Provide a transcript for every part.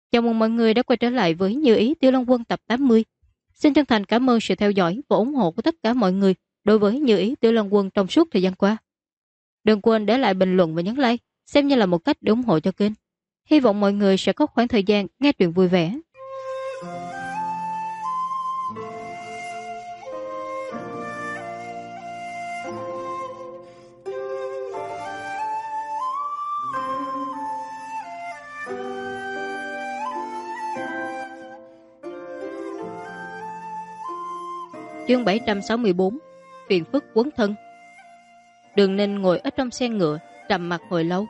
Chào mừng mọi người đã quay trở lại với Như Ý Tiểu Long Quân tập 80. Xin chân thành cảm ơn sự theo dõi và ủng hộ của tất cả mọi người đối với Như Ý Tiểu Long Quân trong suốt thời gian qua. Đừng quên để lại bình luận và nhấn like, xem như là một cách để ủng hộ cho kênh. Hy vọng mọi người sẽ có khoảng thời gian nghe truyện vui vẻ. Chương 764, Phiền phức quấn thân. Đường Ninh ngồi ở trong xe ngựa, trầm mặc hồi lâu.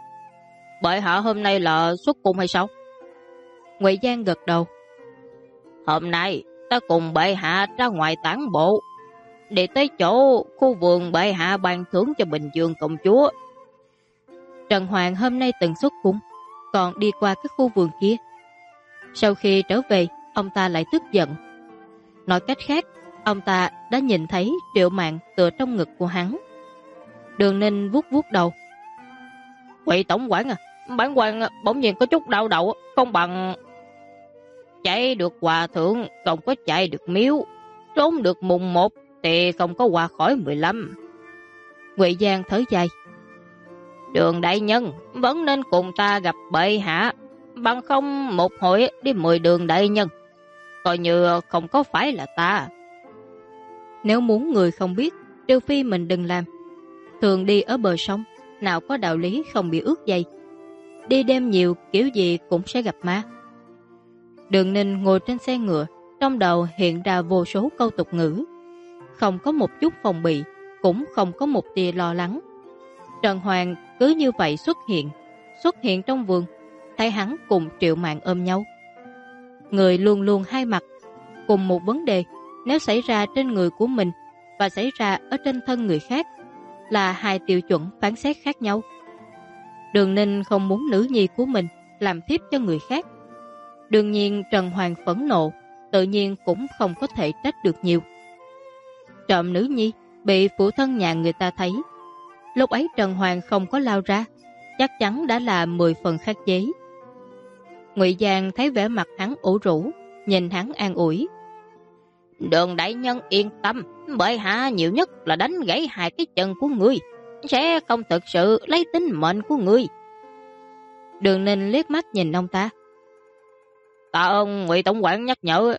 Bệ hạ hôm nay là xuất cung hay sao? Ngụy Giang gật đầu. Hôm nay ta cùng bệ hạ ra ngoài tản bộ, để tới chỗ khu vườn bệ hạ ban thưởng cho Bình Dương công chúa. Trần Hoàng hôm nay từng xuất cung, còn đi qua cái khu vườn kia. Sau khi trở về, ông ta lại tức giận. Nói cách khác, ông ta đã nhìn thấy Triệu Mạn tựa trong ngực của hắn. Đường Ninh vuốt vuốt đầu. Quỷ tổng quản à, bản quan bỗng nhiên có chút đau đầu, không bằng chạy được hòa thượng, không có chạy được miếu, trốn được mùng 1 thì không có qua khỏi 15. Ngụy Giang thở dài. Đường đại nhân vẫn nên cùng ta gặp bệ hạ, bằng không một hội đi 10 đường đại nhân, coi như không có phải là ta. Nếu muốn người không biết, trừ phi mình đừng làm. Thường đi ở bờ sông, nào có đạo lý không bị ướt dây. Đi đêm nhiều kiểu gì cũng sẽ gặp ma. Đường Ninh ngồi trên xe ngựa, trong đầu hiện ra vô số câu tục ngữ. Không có một chút phòng bị, cũng không có một tia lo lắng. Trần Hoàng cứ như vậy xuất hiện trong vườn, thấy hắn cùng Triệu Mạn ôm nhau. Người luôn luôn hai mặt, cùng một vấn đề nếu xảy ra trên người của mình và xảy ra ở trên thân người khác là hai tiêu chuẩn phán xét khác nhau. Đường Ninh không muốn nữ nhi của mình làm thiếp cho người khác. Đương nhiên Trần Hoàng phẫn nộ, tự nhiên cũng không có thể trách được nhiều. Trộm nữ nhi bị phụ thân nhà người ta thấy. Lúc ấy Trần Hoàng không có lao ra, chắc chắn đã là 10 phần khắc chế. Ngụy Giang thấy vẻ mặt hắn ủ rũ, nhìn hắn an ủi. Đường đại nhân yên tâm, bệ hạ nhiều nhất là đánh gãy hai cái chân của ngươi, sẽ không thực sự lấy tính mệnh của ngươi. Đường Ninh liếc mắt nhìn ông ta. Tạ ơn Ngụy tổng quản nhắc nhở.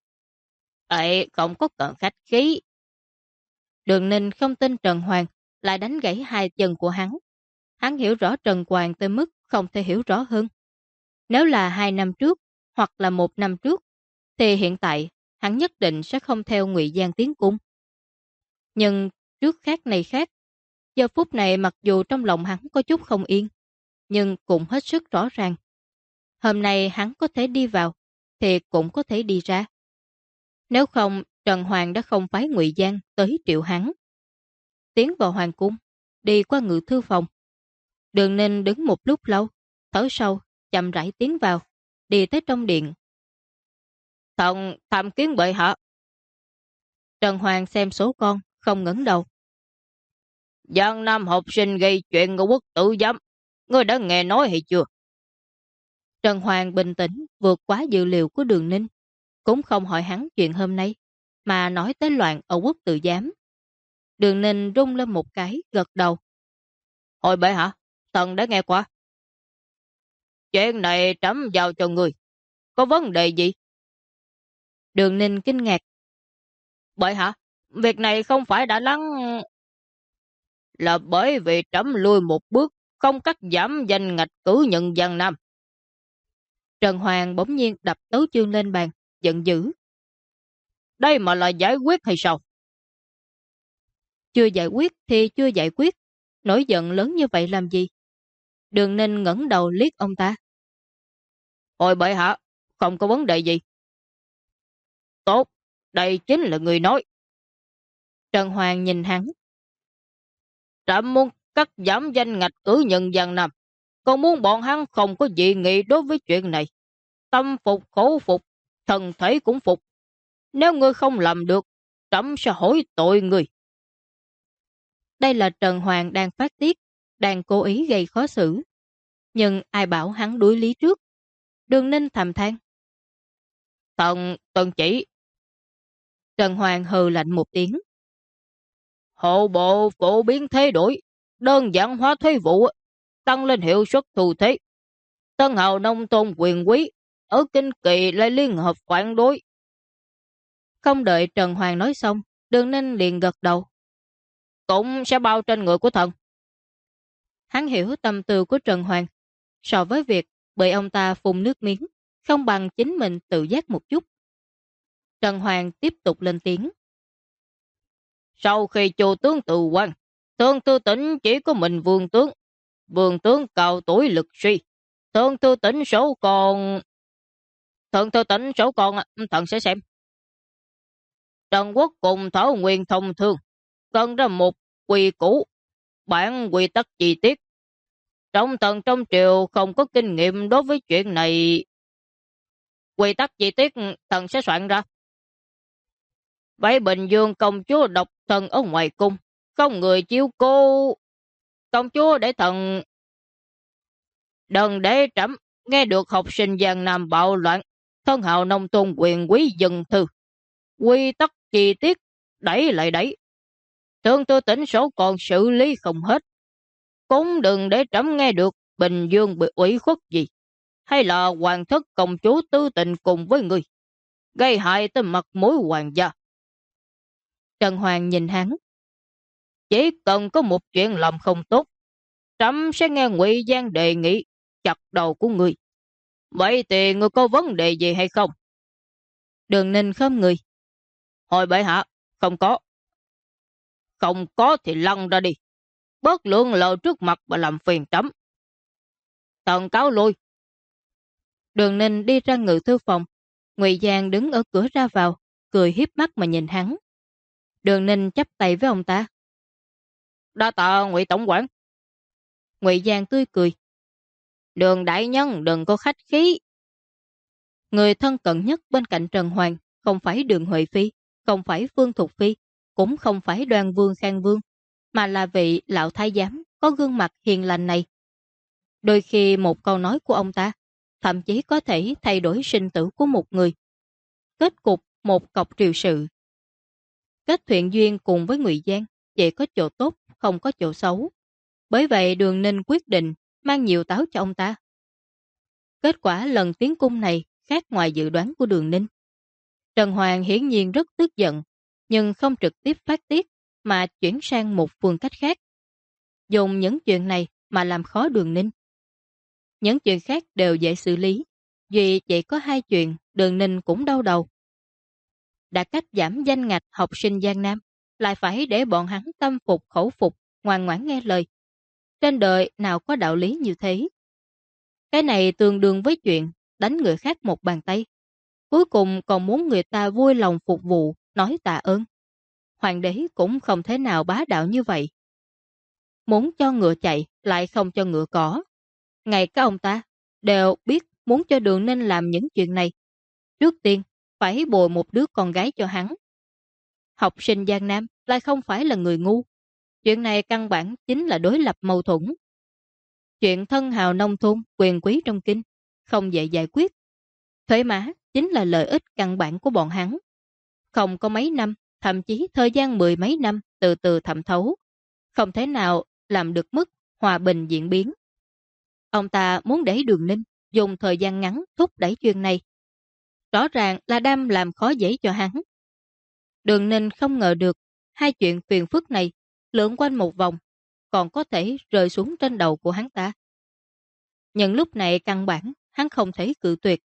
Ê, không có cần khách khí. Đường Ninh không tin Trần Hoàng lại đánh gãy hai chân của hắn. Hắn hiểu rõ Trần Hoàng tới mức không thể hiểu rõ hơn. Nếu là 2 năm trước hoặc là 1 năm trước, thì hiện tại hắn nhất định sẽ không theo Ngụy Giang tiến cung. Nhưng trước khác này khác, giờ phút này mặc dù trong lòng hắn có chút không yên, nhưng cũng hết sức rõ ràng. Hôm nay hắn có thể đi vào, thì cũng có thể đi ra. Nếu không, Trần Hoàng đã không phái Ngụy Giang tới triệu hắn. Tiến vào hoàng cung, đi qua ngự thư phòng. Đường Ninh đứng một lúc lâu, thở sâu, chậm rãi tiến vào, đi tới trong điện. Thần tham kiến bệ hạ. Trần Hoàng xem số con, không ngẩng đầu. Giang Nam học sinh gây chuyện ngũ quốc tử giám, ngươi đã nghe nói hay chưa? Trần Hoàng bình tĩnh vượt quá dự liệu của Đường Ninh, cũng không hỏi hắn chuyện hôm nay, mà nói tới loạn ở quốc tự giám. Đường Ninh rung lên một cái, gật đầu. Hồi bệ hạ, thần đã nghe qua. Chuyện này trẫm giao cho người, có vấn đề gì? Đường Ninh kinh ngạc. Bệ hạ, việc này không phải đã lắng... Là bởi vì trẫm lùi một bước, không cắt giảm danh ngạch cử nhân Giang Nam. Trần Hoàng bỗng nhiên đập tấu chương lên bàn, giận dữ. Đây mà là giải quyết hay sao? Chưa giải quyết thì chưa giải quyết, nổi giận lớn như vậy làm gì? Đường Ninh ngẩng đầu liếc ông ta. Ôi bệ hạ, không có vấn đề gì. Tốt, đây chính là người nói. Trần Hoàng nhìn hắn. Trẫm muốn cắt giảm danh ngạch cử nhân Giang Nam, còn muốn bọn hắn không có dị nghị đối với chuyện này. Tâm phục khẩu phục, thần thể cũng phục. Nếu ngươi không làm được, trẫm sẽ hỏi tội ngươi. Đây là Trần Hoàng đang phát tiết, đang cố ý gây khó xử. Nhưng ai bảo hắn đối lý trước. Đường Ninh thầm than. Thần tuân chỉ. Trần Hoàng hừ lạnh một tiếng. Hộ bộ phổ biến thay đổi, đơn giản hóa thuế vụ, tăng lên hiệu suất thu thuế. Tân hào nông thôn quyền quý ở Kinh Kỳ lại liên hợp phản đối. Không đợi Trần Hoàng nói xong, Đường Ninh liền gật đầu. Cũng sẽ bao trên người của thần. Hắn hiểu tâm tư của Trần Hoàng. So với việc bị ông ta phun nước miếng, không bằng chính mình tự giác một chút. Trần Hoàng tiếp tục lên tiếng. Sau khi Chu tướng từ quan, Thượng Thư Tỉnh chỉ có mình Vương tướng. Vương tướng cao tuổi lực suy. Thượng Thư Tỉnh số còn... Thượng Thư Tỉnh số còn thần sẽ xem. Trần Quốc cùng Thảo Nguyên thông thương, cần ra một quy củ, bản quy tắc chi tiết. Trong thần trong triều không có kinh nghiệm đối với chuyện này. Quy tắc chi tiết thần sẽ soạn ra. Vậy Bình Dương công chúa độc thân ở ngoài cung, không người chiếu cô. Công chúa để thần... Đừng để trẫm nghe được học sinh Giang Nam bạo loạn, thân hào nông thôn quyền quý dừng thư. Quy tắc chi tiết, đẩy lại đẩy. Thượng Thư Tỉnh số còn xử lý không hết. Cũng đừng để trẫm nghe được Bình Dương bị ủy khuất gì, hay là hoàng thất công chúa tư tình cùng với người, gây hại tới mặt mũi hoàng gia. Trần Hoàng nhìn hắn. Chỉ cần có một chuyện làm không tốt, trẫm sẽ nghe Ngụy Giang đề nghị chặt đầu của người. Vậy thì người có vấn đề gì hay không? Đường Ninh khom người. Hồi bệ hạ, không có. Không có thì lăn ra đi. Bớt lượng lờ trước mặt và làm phiền trẫm. Thần cáo lui. Đường Ninh đi ra ngự thư phòng. Ngụy Giang đứng ở cửa ra vào, cười hiếp mắt mà nhìn hắn. Đường Ninh chắp tay với ông ta. Đa tạ Ngụy tổng quản. Ngụy Giang tươi cười. Đường đại nhân đừng có khách khí. Người thân cận nhất bên cạnh Trần Hoàng không phải Đường Huệ Phi, không phải Phương Thục Phi, cũng không phải Đoan Vương Khang Vương, mà là vị lão thái giám có gương mặt hiền lành này. Đôi khi một câu nói của ông ta thậm chí có thể thay đổi sinh tử của một người. Kết cục một cọc triều sự. Kết thiện duyên cùng với Ngụy Giang chỉ có chỗ tốt, không có chỗ xấu. Bởi vậy Đường Ninh quyết định mang nhiều táo cho ông ta. Kết quả lần tiến cung này khác ngoài dự đoán của Đường Ninh. Trần Hoàng hiển nhiên rất tức giận, nhưng không trực tiếp phát tiết mà chuyển sang một phương cách khác. Dùng những chuyện này mà làm khó Đường Ninh. Những chuyện khác đều dễ xử lý, duy chỉ có hai chuyện Đường Ninh cũng đau đầu. Đã cách giảm danh ngạch học sinh Giang Nam, lại phải để bọn hắn tâm phục khẩu phục, ngoan ngoãn nghe lời. Trên đời nào có đạo lý như thế? Cái này tương đương với chuyện đánh người khác một bàn tay. Cuối cùng còn muốn người ta vui lòng phục vụ, nói tạ ơn. Hoàng đế cũng không thể nào bá đạo như vậy. Muốn cho ngựa chạy, lại không cho ngựa cỏ. Ngay cả ông ta đều biết muốn cho Đường Ninh làm những chuyện này. Trước tiên, phải bồi một đứa con gái cho hắn. Học sinh Giang Nam lại không phải là người ngu. Chuyện này căn bản chính là đối lập mâu thuẫn. Chuyện thân hào nông thôn, quyền quý trong kinh, không dễ giải quyết. Thuế má chính là lợi ích căn bản của bọn hắn. Không có mấy năm, thậm chí thời gian mười mấy năm từ từ thẩm thấu. Không thể nào làm được mức hòa bình diễn biến. Ông ta muốn để Đường Ninh dùng thời gian ngắn thúc đẩy chuyện này. Rõ ràng là đang làm khó dễ cho hắn. Đường Ninh không ngờ được hai chuyện phiền phức này lượn quanh một vòng còn có thể rơi xuống trên đầu của hắn ta. Nhưng lúc này căn bản hắn không thể cự tuyệt.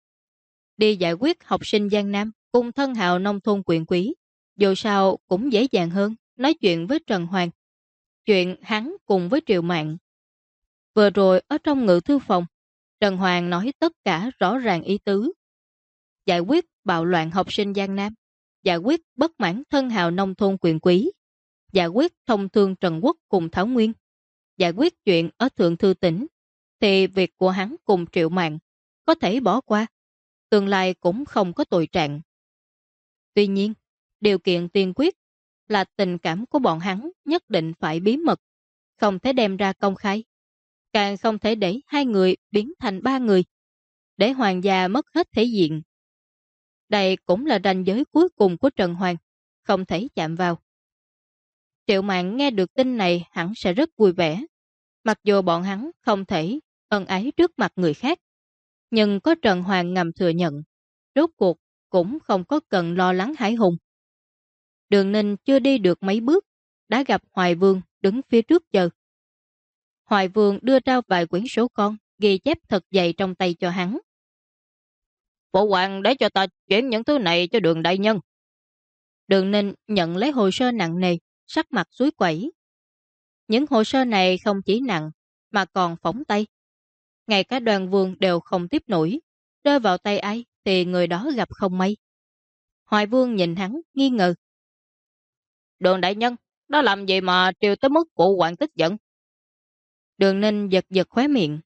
Đi giải quyết học sinh Giang Nam cùng thân hào nông thôn quyền quý, dù sao cũng dễ dàng hơn nói chuyện với Trần Hoàng. Chuyện hắn cùng với Triệu Mạn. Vừa rồi ở trong ngự thư phòng, Trần Hoàng nói tất cả rõ ràng ý tứ. Giải quyết bạo loạn học sinh Giang Nam, giải quyết bất mãn thân hào nông thôn quyền quý, giải quyết thông thương Trần Quốc cùng Thảo Nguyên, giải quyết chuyện ở Thượng Thư Tỉnh, thì việc của hắn cùng Triệu Mạn có thể bỏ qua, tương lai cũng không có tội trạng. Tuy nhiên, điều kiện tiên quyết là tình cảm của bọn hắn nhất định phải bí mật, không thể đem ra công khai, càng không thể để hai người biến thành ba người. để hoàng gia mất hết thể diện. Đây cũng là ranh giới cuối cùng của Trần Hoàng, không thể chạm vào. Triệu Mạn nghe được tin này hẳn sẽ rất vui vẻ, mặc dù bọn hắn không thể ân ái trước mặt người khác. Nhưng có Trần Hoàng ngầm thừa nhận, rốt cuộc cũng không có cần lo lắng hãi hùng. Đường Ninh chưa đi được mấy bước, đã gặp Hoài Vương đứng phía trước chờ. Hoài Vương đưa ra vài quyển sổ con, ghi chép thật dày trong tay cho hắn. Phụ hoàng để cho ta chuyển những thứ này cho Đường đại nhân. Đường Ninh nhận lấy hồ sơ nặng nề, sắc mặt suối quẩy. Những hồ sơ này không chỉ nặng, mà còn phóng tay. Ngay cả Đoàn Vương đều không tiếp nổi, rơi vào tay ai thì người đó gặp không may. Hoài Vương nhìn hắn, nghi ngờ. Đường đại nhân, đó làm gì mà triều tới mức cụ hoàng tức giận? Đường Ninh giật giật khóe miệng.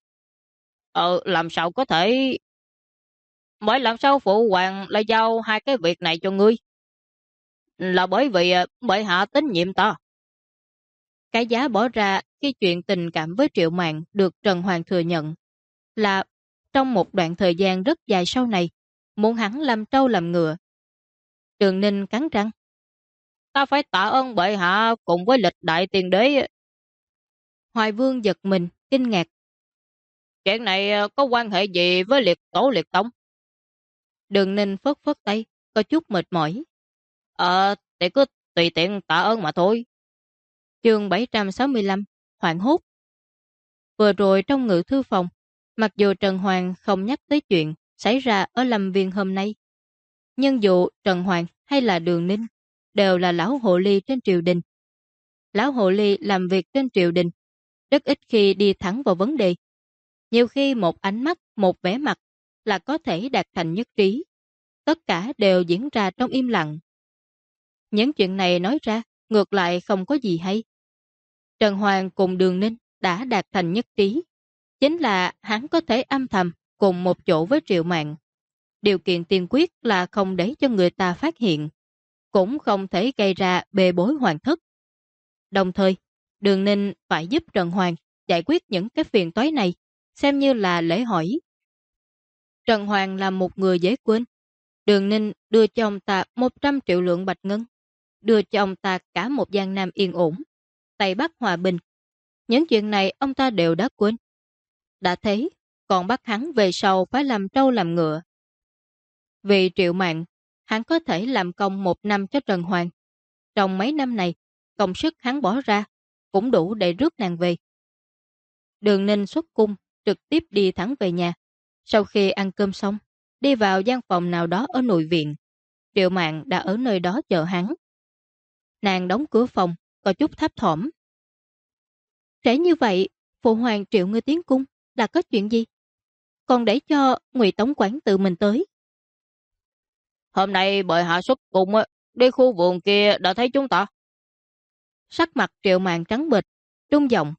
Làm sao có thể... Bởi làm sao phụ hoàng lại giao hai cái việc này cho ngươi? Là bởi vì bệ hạ tín nhiệm ta. Cái giá bỏ ra khi chuyện tình cảm với Triệu Mạn được Trần Hoàng thừa nhận là trong một đoạn thời gian rất dài sau này, muốn hắn làm trâu làm ngựa. Đường Ninh cắn răng. Ta phải tạ ơn bệ hạ cùng với lịch đại tiền đế. Hoài Vương giật mình, kinh ngạc. Chuyện này có quan hệ gì với liệt tổ liệt tông? Đường Ninh phất phất tay, có chút mệt mỏi. Thì cứ tùy tiện tạ ơn mà thôi. Chương 765, hoảng hốt. Vừa rồi trong ngự thư phòng, mặc dù Trần Hoàng không nhắc tới chuyện xảy ra ở Lâm Viên hôm nay, nhưng dù Trần Hoàng hay là Đường Ninh đều là lão hồ ly trên triều đình. Lão hồ ly làm việc trên triều đình, rất ít khi đi thẳng vào vấn đề. Nhiều khi một ánh mắt, một vẻ mặt là có thể đạt thành nhất trí. Tất cả đều diễn ra trong im lặng. Những chuyện này nói ra, ngược lại không có gì hay. Trần Hoàng cùng Đường Ninh đã đạt thành nhất trí. Chính là hắn có thể âm thầm cùng một chỗ với Triệu Mạn. Điều kiện tiên quyết là không để cho người ta phát hiện, cũng không thể gây ra bê bối hoàng thất. Đồng thời, Đường Ninh phải giúp Trần Hoàng giải quyết những cái phiền toái này, xem như là lễ hỏi. Trần Hoàng là một người dễ quên. Đường Ninh đưa cho ông ta 100 triệu lượng bạch ngân, đưa cho ông ta cả một Giang Nam yên ổn, Tây Bắc hòa bình. Những chuyện này ông ta đều đã quên. Đã thấy, còn bắt hắn về sau phải làm trâu làm ngựa. Vì Triệu Mạn, hắn có thể làm công 1 năm cho Trần Hoàng. Trong mấy năm này, công sức hắn bỏ ra cũng đủ để rước nàng về. Đường Ninh xuất cung, trực tiếp đi thẳng về nhà. Sau khi ăn cơm xong, đi vào gian phòng nào đó ở nội viện. Triệu Mạn đã ở nơi đó chờ hắn. Nàng đóng cửa phòng, có chút thấp thỏm. Trễ như vậy, phụ hoàng triệu ngươi tiến cung là có chuyện gì? Còn để cho Ngụy Tống quản tự mình tới. Hôm nay bệ hạ xuất cung đi khu vườn kia đã thấy chúng ta. Sắc mặt Triệu Mạn trắng bệch, trung giọng.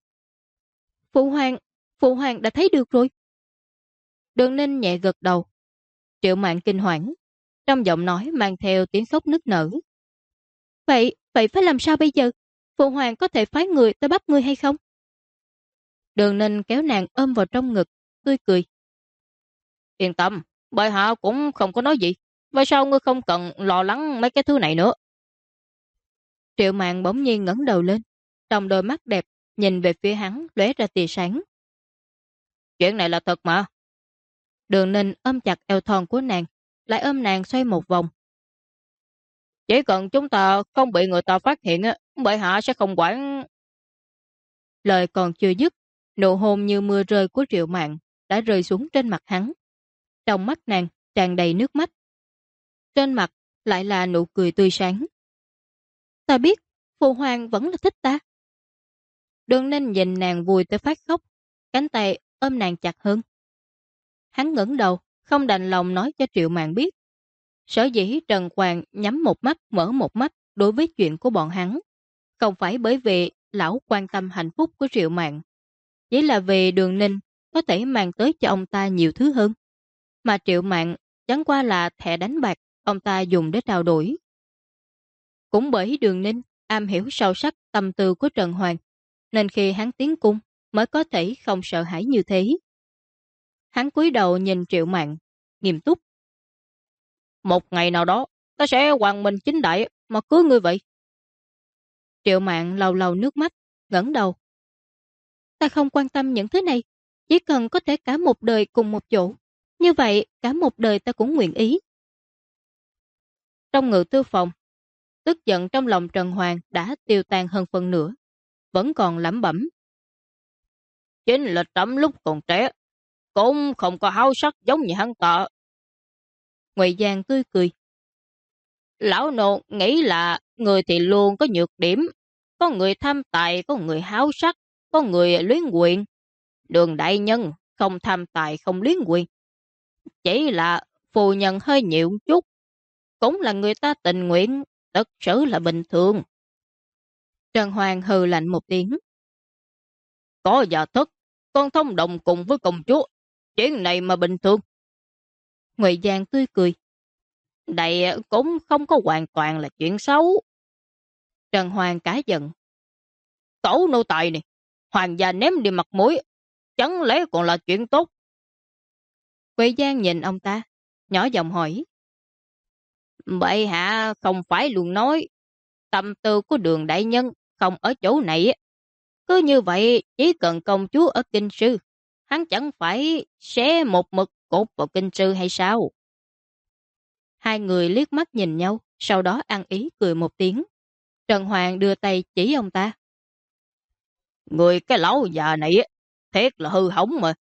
Phụ hoàng đã thấy được rồi. Đường Ninh nhẹ gật đầu. Triệu Mạn kinh hoảng, trong giọng nói mang theo tiếng khóc nức nở. Vậy phải làm sao bây giờ? Phụ hoàng có thể phái người tới bắt ngươi hay không? Đường Ninh kéo nàng ôm vào trong ngực, tươi cười. Yên tâm, bệ hạ cũng không có nói gì. Vậy sao ngươi không cần lo lắng mấy cái thứ này nữa? Triệu Mạn bỗng nhiên ngẩng đầu lên, trong đôi mắt đẹp nhìn về phía hắn lóe ra tia sáng. Chuyện này là thật mà. Đường Ninh ôm chặt eo thon của nàng, lại ôm nàng xoay một vòng. Chỉ cần chúng ta không bị người ta phát hiện, bệ hạ sẽ không quản. Lời còn chưa dứt, nụ hôn như mưa rơi của Triệu Mạn đã rơi xuống trên mặt hắn. Trong mắt nàng tràn đầy nước mắt. Trên mặt lại là nụ cười tươi sáng. Ta biết, phụ hoàng vẫn là thích ta. Đường Ninh nhìn nàng vui tới phát khóc, cánh tay ôm nàng chặt hơn. Hắn ngẩng đầu, không đành lòng nói cho Triệu Mạn biết. Sở dĩ Trần Hoàng nhắm một mắt mở một mắt đối với chuyện của bọn hắn. Không phải bởi vì lão quan tâm hạnh phúc của Triệu Mạn, chỉ là vì Đường Ninh có thể mang tới cho ông ta nhiều thứ hơn. Mà Triệu Mạn chẳng qua là thẻ đánh bạc ông ta dùng để trao đổi. Cũng bởi Đường Ninh am hiểu sâu sắc tâm tư của Trần Hoàng, nên khi hắn tiến cung mới có thể không sợ hãi như thế. Hắn cúi đầu nhìn Triệu Mạn, nghiêm túc. Một ngày nào đó, ta sẽ hoàng minh chính đại mà cưới ngươi vậy. Triệu Mạn lau lau nước mắt, ngẩng đầu. Ta không quan tâm những thứ này, chỉ cần có thể cả một đời cùng một chỗ. Như vậy, cả một đời ta cũng nguyện ý. Trong ngự tư phòng, tức giận trong lòng Trần Hoàng đã tiêu tan hơn phần nửa, vẫn còn lẩm bẩm. Chính là trẫm lúc còn trẻ, cũng không có háo sắc giống như hắn ta. Ngụy Giang tươi cười. Lão nô nghĩ là người thì luôn có nhược điểm, có người tham tài, có người háo sắc, có người luyến quyền. Đường đại nhân không tham tài không luyến quyền, chỉ là phù nhận hơi nhiều chút, cũng là người ta tình nguyện, thật sự là bình thường. Trần Hoàng hừ lạnh một tiếng. Có giả thất, con thông đồng cùng với công chúa, chuyện này mà bình thường. Ngụy Giang tươi cười. Đây cũng không có hoàn toàn là chuyện xấu. Trần Hoàng cả giận. Cẩu nô tài này, hoàng gia ném đi mặt mũi, chẳng lẽ còn là chuyện tốt? Ngụy Giang nhìn ông ta, nhỏ giọng hỏi. Bệ hạ không phải luôn nói, tâm tư của Đường đại nhân không ở chỗ này. Cứ như vậy, chỉ cần công chúa ở kinh sư, hắn chẳng phải sẽ một mực cột vào kinh sư hay sao? Hai người liếc mắt nhìn nhau, sau đó ăn ý cười một tiếng. Trần Hoàng đưa tay chỉ ông ta. Người cái lão già này, thiệt là hư hỏng mà.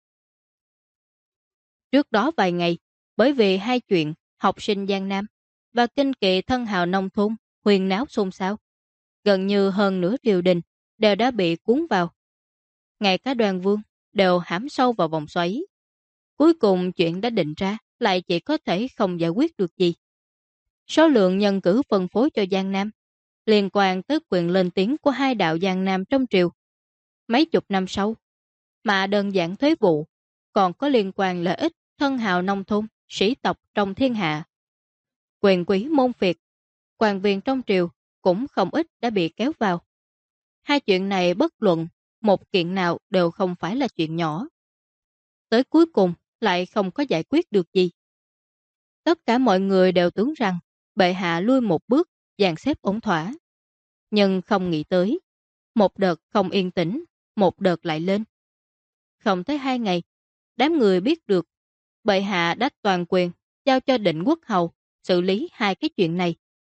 Trước đó vài ngày, bởi vì hai chuyện học sinh Giang Nam và kinh kỵ thân hào nông thôn huyền náo xôn xao, gần như hơn nửa triều đình đều đã bị cuốn vào. Ngay cả Đoàn Vương đều hãm sâu vào vòng xoáy. Cuối cùng chuyện đã định ra lại chỉ có thể không giải quyết được gì. Số lượng nhân cử phân phối cho Giang Nam liên quan tới quyền lên tiếng của hai đạo Giang Nam trong triều. Mấy chục năm sau, mà đơn giản thuế vụ còn có liên quan lợi ích thân hào nông thôn, sĩ tộc trong thiên hạ. Quyền quý môn phiệt, quan viên trong triều cũng không ít đã bị kéo vào. Hai chuyện này bất luận, một kiện nào đều không phải là chuyện nhỏ. Tới cuối cùng lại không có giải quyết được gì. Tất cả mọi người đều tưởng rằng bệ hạ lui một bước, dàn xếp ổn thỏa. Nhưng không nghĩ tới, một đợt không yên tĩnh, một đợt lại lên. Không tới 2 ngày, đám người biết được bệ hạ đã toàn quyền giao cho Định Quốc Hầu xử lý hai cái chuyện này.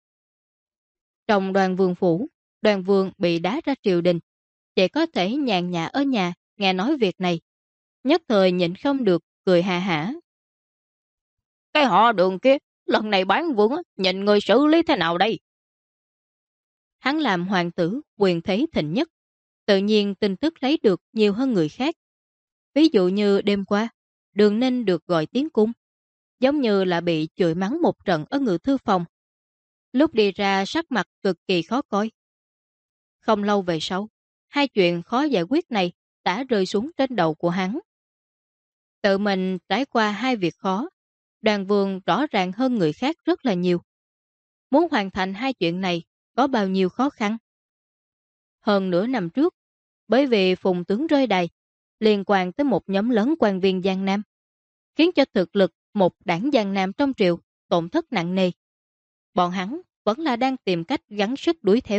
Trong Đoàn Vương phủ, Đoàn Vương bị đá ra triều đình, chỉ có thể nhàn nhã ở nhà nghe nói việc này. Nhất thời nhịn không được, cười hà hả. Cái họ Đường kia, lần này bán vương nhìn người xử lý thế nào đây? Hắn làm hoàng tử quyền thế thịnh nhất, tự nhiên tin tức lấy được nhiều hơn người khác. Ví dụ như đêm qua, Đường Ninh được gọi tiến cung, giống như là bị chửi mắng một trận ở ngự thư phòng. Lúc đi ra sắc mặt cực kỳ khó coi. Không lâu về sau, hai chuyện khó giải quyết này đã rơi xuống trên đầu của hắn. Tự mình trải qua hai việc khó, Đoàn Vương rõ ràng hơn người khác rất là nhiều. Muốn hoàn thành hai chuyện này có bao nhiêu khó khăn. Hơn nửa năm trước, bởi vì Phùng tướng rơi đài, liên quan tới một nhóm lớn quan viên Giang Nam, khiến cho thực lực một đảng Giang Nam trong triều tổn thất nặng nề. Bọn hắn vẫn là đang tìm cách gắng sức đuổi theo.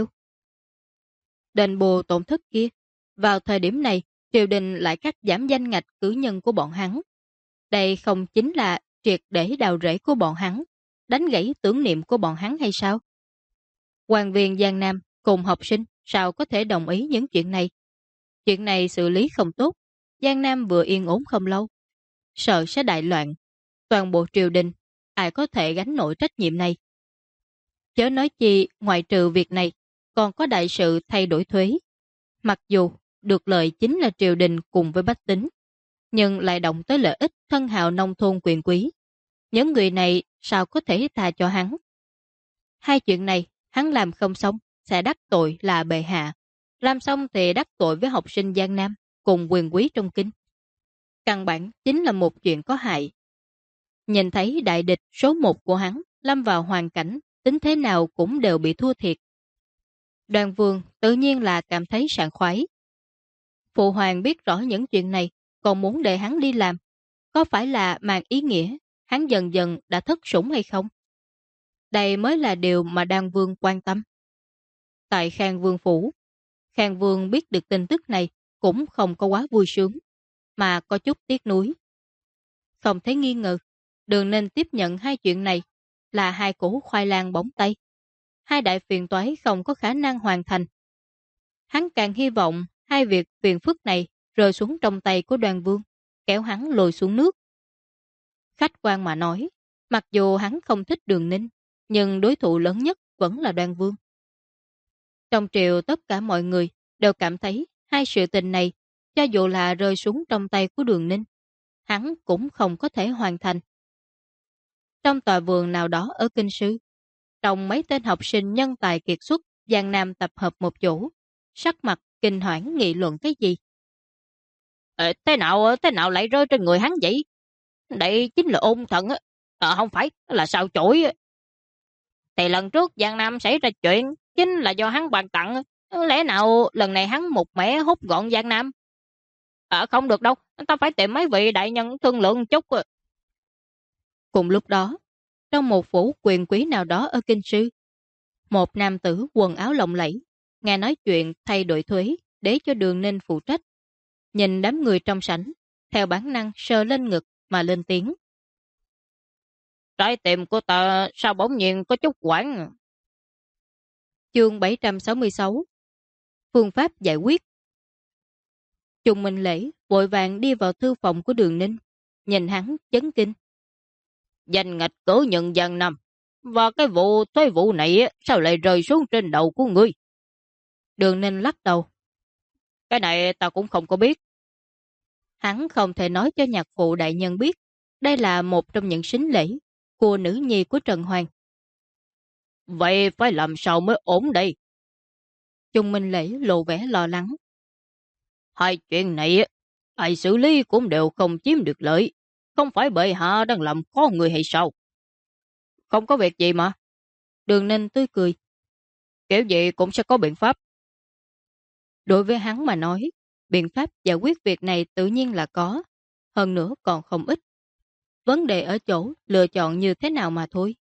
Đền bù tổn thất kia, vào thời điểm này, triều đình lại cắt giảm danh ngạch cử nhân của bọn hắn. Đây không chính là triệt để đào rễ của bọn hắn, đánh gãy tưởng niệm của bọn hắn hay sao? Quan viên Giang Nam cùng học sinh sao có thể đồng ý những chuyện này? Chuyện này xử lý không tốt, Giang Nam vừa yên ổn không lâu, sợ sẽ đại loạn. Toàn bộ triều đình, ai có thể gánh nổi trách nhiệm này? Chớ nói chi, ngoại trừ việc này, còn có đại sự thay đổi thuế. Mặc dù được lợi chính là triều đình cùng với bách tính, nhưng lại động tới lợi ích thân hào nông thôn quyền quý. Những người này sao có thể tha cho hắn? Hai chuyện này, hắn làm không xong, sẽ đắc tội là bệ hạ. Làm xong thì đắc tội với học sinh Giang Nam, cùng quyền quý trong kinh. Căn bản chính là một chuyện có hại. Nhìn thấy đại địch số 1 của hắn lâm vào hoàn cảnh, tính thế nào cũng đều bị thua thiệt. Đoàn Vương tự nhiên là cảm thấy sảng khoái. Phụ hoàng biết rõ những chuyện này, còn muốn để hắn đi làm. có phải là mang ý nghĩa hắn dần dần đã thất sủng hay không? Đây mới là điều mà Đan Vương quan tâm. Tại Khang Vương Phủ, Khang Vương biết được tin tức này cũng không có quá vui sướng, mà có chút tiếc nuối. Không thấy nghi ngờ, Đường Ninh tiếp nhận hai chuyện này là hai củ khoai lang bóng tay. Hai đại phiền toái không có khả năng hoàn thành. Hắn càng hy vọng hai việc phiền phức này rơi xuống trong tay của Đoàn Vương, kéo hắn lùi xuống nước. Khách quan mà nói, mặc dù hắn không thích Đường Ninh, nhưng đối thủ lớn nhất vẫn là Đoàn Vương. Trong triều tất cả mọi người đều cảm thấy hai sự tình này, cho dù là rơi xuống trong tay của Đường Ninh, hắn cũng không có thể hoàn thành. Trong tòa vườn nào đó ở Kinh Sư, trong mấy tên học sinh nhân tài kiệt xuất, Giang Nam tập hợp một chỗ, sắc mặt kinh hoảng nghị luận cái gì. Thế nào lại rơi trên người hắn vậy? Đây chính là ôn thần á. Không phải là sao chổi. Thì lần trước Giang Nam xảy ra chuyện chính là do hắn bàn tặng. Lẽ nào lần này hắn một mẻ hút gọn Giang Nam? Không được đâu, ta phải tìm mấy vị đại nhân thương lượng chút. Cùng lúc đó, trong một phủ quyền quý nào đó ở Kinh Sư, một nam tử quần áo lộng lẫy nghe nói chuyện thay đổi thuế để cho Đường Ninh phụ trách. Nhìn đám người trong sảnh, theo bản năng sờ lên ngực mà lên tiếng. Trái tim của ta sao bỗng nhiên có chút quảng. Chương 766. Phương pháp giải quyết. Trung Minh Lễ vội vàng đi vào thư phòng của Đường Ninh, nhìn hắn chấn kinh. Danh ngạch cử nhận Giang Nam, và cái vụ thuế vụ này sao lại rơi xuống trên đầu của ngươi? Đường Ninh lắc đầu. Cái này ta cũng không có biết. Hắn không thể nói cho nhạc phụ đại nhân biết đây là một trong những sính lễ của nữ nhi của Trần Hoàng. Vậy phải làm sao mới ổn đây? Trung Minh Lễ lộ vẻ lo lắng. Hai chuyện này ai xử lý cũng đều không chiếm được lợi. Không phải bệ hạ đang làm khó người hay sao? Không có việc gì mà. Đường Ninh tươi cười. Kiểu gì cũng sẽ có biện pháp. Đối với hắn mà nói, biện pháp giải quyết việc này tự nhiên là có. Hơn nữa còn không ít. Vấn đề ở chỗ lựa chọn như thế nào mà thôi.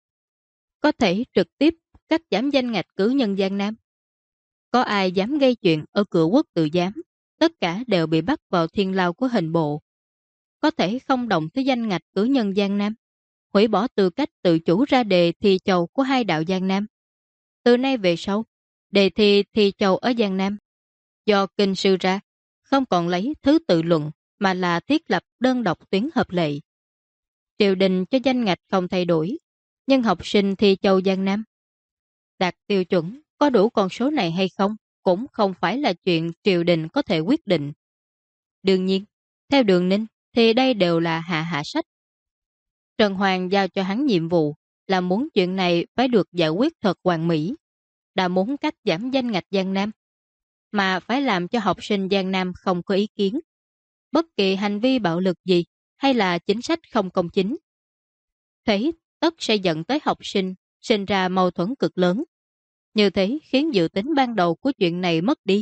Có thể trực tiếp cắt giảm danh ngạch cử nhân Giang Nam. Có ai dám gây chuyện ở cửa quốc tự giám, tất cả đều bị bắt vào thiên lao của hình bộ. Có thể không đồng tới danh ngạch cử nhân Giang Nam, hủy bỏ tư cách tự chủ ra đề thi chầu của hai đạo Giang Nam. Từ nay về sau, đề thi chầu ở Giang Nam, do kinh sư ra, không còn lấy thứ tự luận mà là thiết lập đơn độc tuyến hợp lệ. Triều đình cho danh ngạch không thay đổi, nhưng học sinh thi chầu Giang Nam đạt tiêu chuẩn có đủ con số này hay không cũng không phải là chuyện triều đình có thể quyết định. Đương nhiên, theo Đường Ninh thì đây đều là hạ sách. Trần Hoàng giao cho hắn nhiệm vụ là muốn chuyện này phải được giải quyết thật hoàn mỹ. Đã muốn cắt giảm danh ngạch Giang Nam, mà phải làm cho học sinh Giang Nam không có ý kiến. Bất kỳ hành vi bạo lực gì hay là chính sách không công chính. Thế tất sẽ dẫn tới học sinh sinh ra mâu thuẫn cực lớn. Như thế khiến dự tính ban đầu của chuyện này mất đi.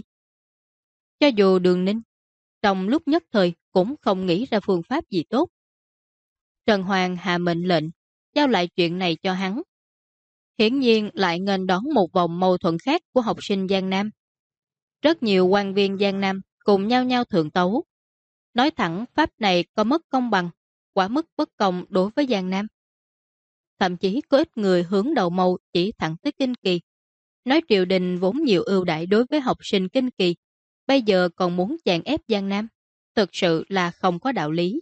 Cho dù Đường Ninh trong lúc nhất thời cũng không nghĩ ra phương pháp gì tốt. Trần Hoàng hạ mệnh lệnh giao lại chuyện này cho hắn. Hiển nhiên lại nghênh đón một vòng mâu thuẫn khác của học sinh Giang Nam. Rất nhiều quan viên Giang Nam cùng nhau thượng tấu. Nói thẳng pháp này có mất công bằng, quá mức bất công đối với Giang Nam. Thậm chí có ít người hướng đầu mâu chỉ thẳng tới Kinh Kỳ. Nói triều đình vốn nhiều ưu đãi đối với học sinh Kinh Kỳ, bây giờ còn muốn chèn ép Giang Nam, thực sự là không có đạo lý.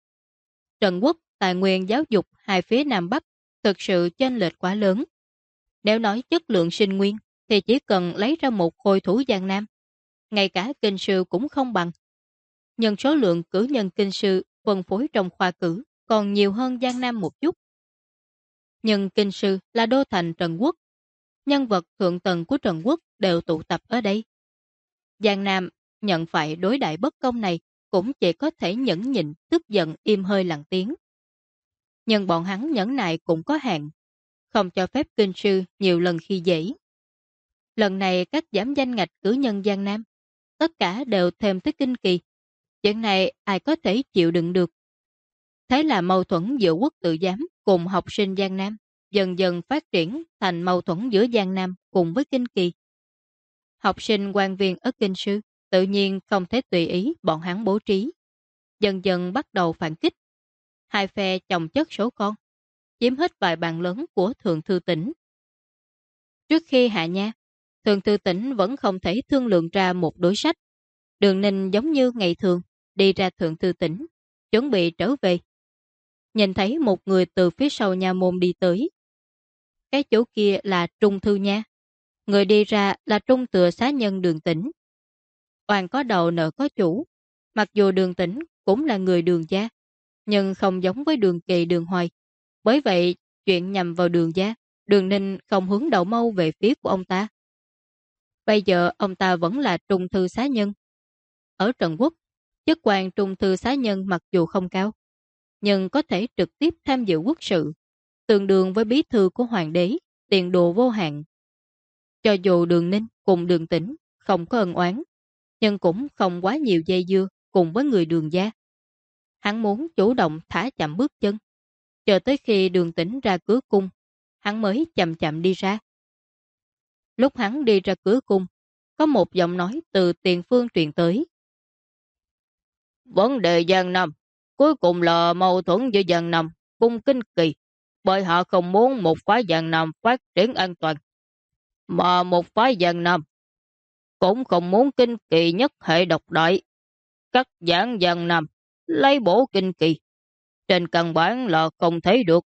Trần Quốc, tài nguyên giáo dục hai phía Nam Bắc thực sự chênh lệch quá lớn. Nếu nói chất lượng sinh nguyên thì chỉ cần lấy ra một khôi thủ Giang Nam, ngay cả kinh sư cũng không bằng. Nhưng số lượng cử nhân kinh sư phân phối trong khoa cử còn nhiều hơn Giang Nam một chút. Nhưng kinh sư là đô thành Trần Quốc, nhân vật thượng tầng của Trần Quốc đều tụ tập ở đây. Giang Nam nhận phải đối đại bất công này cũng chỉ có thể nhẫn nhịn, tức giận im hơi lặng tiếng. Nhưng bọn hắn nhẫn nại cũng có hạn, không cho phép kinh sư nhiều lần khi dễ. Lần này cắt giảm danh ngạch cử nhân Giang Nam, tất cả đều thêm tới Kinh Kỳ. Chuyện này ai có thể chịu đựng được. Thế là mâu thuẫn giữa Quốc Tự Giám cùng học sinh Giang Nam dần dần phát triển thành mâu thuẫn giữa Giang Nam cùng với Kinh Kỳ. Học sinh quan viên ở Kinh Sư tự nhiên không thể tùy ý bọn hắn bố trí. Dần dần bắt đầu phản kích. Hai phe chồng chất số con, chiếm hết vài bàn lớn của Thượng Thư Tỉnh. Trước khi hạ nha, Thượng Thư Tỉnh vẫn không thể thương lượng ra một đối sách. Đường Ninh giống như ngày thường đi ra Thượng Thư Tỉnh, chuẩn bị trở về. Nhìn thấy một người từ phía sau nhà môn đi tới. Cái chỗ kia là Trung Thư Nha. Người đi ra là Trung Tựa Xá Nhân Đường Tĩnh. Oan có đầu nợ có chủ. Mặc dù Đường Tĩnh cũng là người Đường gia, nhưng không giống với Đường Kỳ Đường Hoài. Bởi vậy, chuyện nhằm vào Đường gia, Đường Ninh không hướng đầu mâu về phía của ông ta. Bây giờ ông ta vẫn là Trung Thư Xá Nhân. Ở Trần Quốc, chức quan Trung Thư Xá Nhân mặc dù không cao, nhưng có thể trực tiếp tham dự quốc sự, tương đương với bí thư của hoàng đế, tiền đồ vô hạn. Cho dù Đường Ninh cùng Đường Tĩnh không có ân oán, nhưng cũng không quá nhiều dây dưa cùng với người Đường gia. Hắn muốn chủ động thả chậm bước chân, chờ tới khi Đường Tĩnh ra cửa cung, hắn mới chậm chậm đi ra. Lúc hắn đi ra cửa cung, có một giọng nói từ tiền phương truyền tới. Vấn đề Giang Nam, cuối cùng là mâu thuẫn giữa Giang Nam cùng Kinh Kỳ, bởi họ không muốn một phái Giang Nam phát triển an toàn, mà một phái Giang Nam cũng không muốn Kinh Kỳ nhất hệ độc đại, cắt giảng Giang Nam, lấy bổ Kinh Kỳ. Trên căn bản là không thấy được.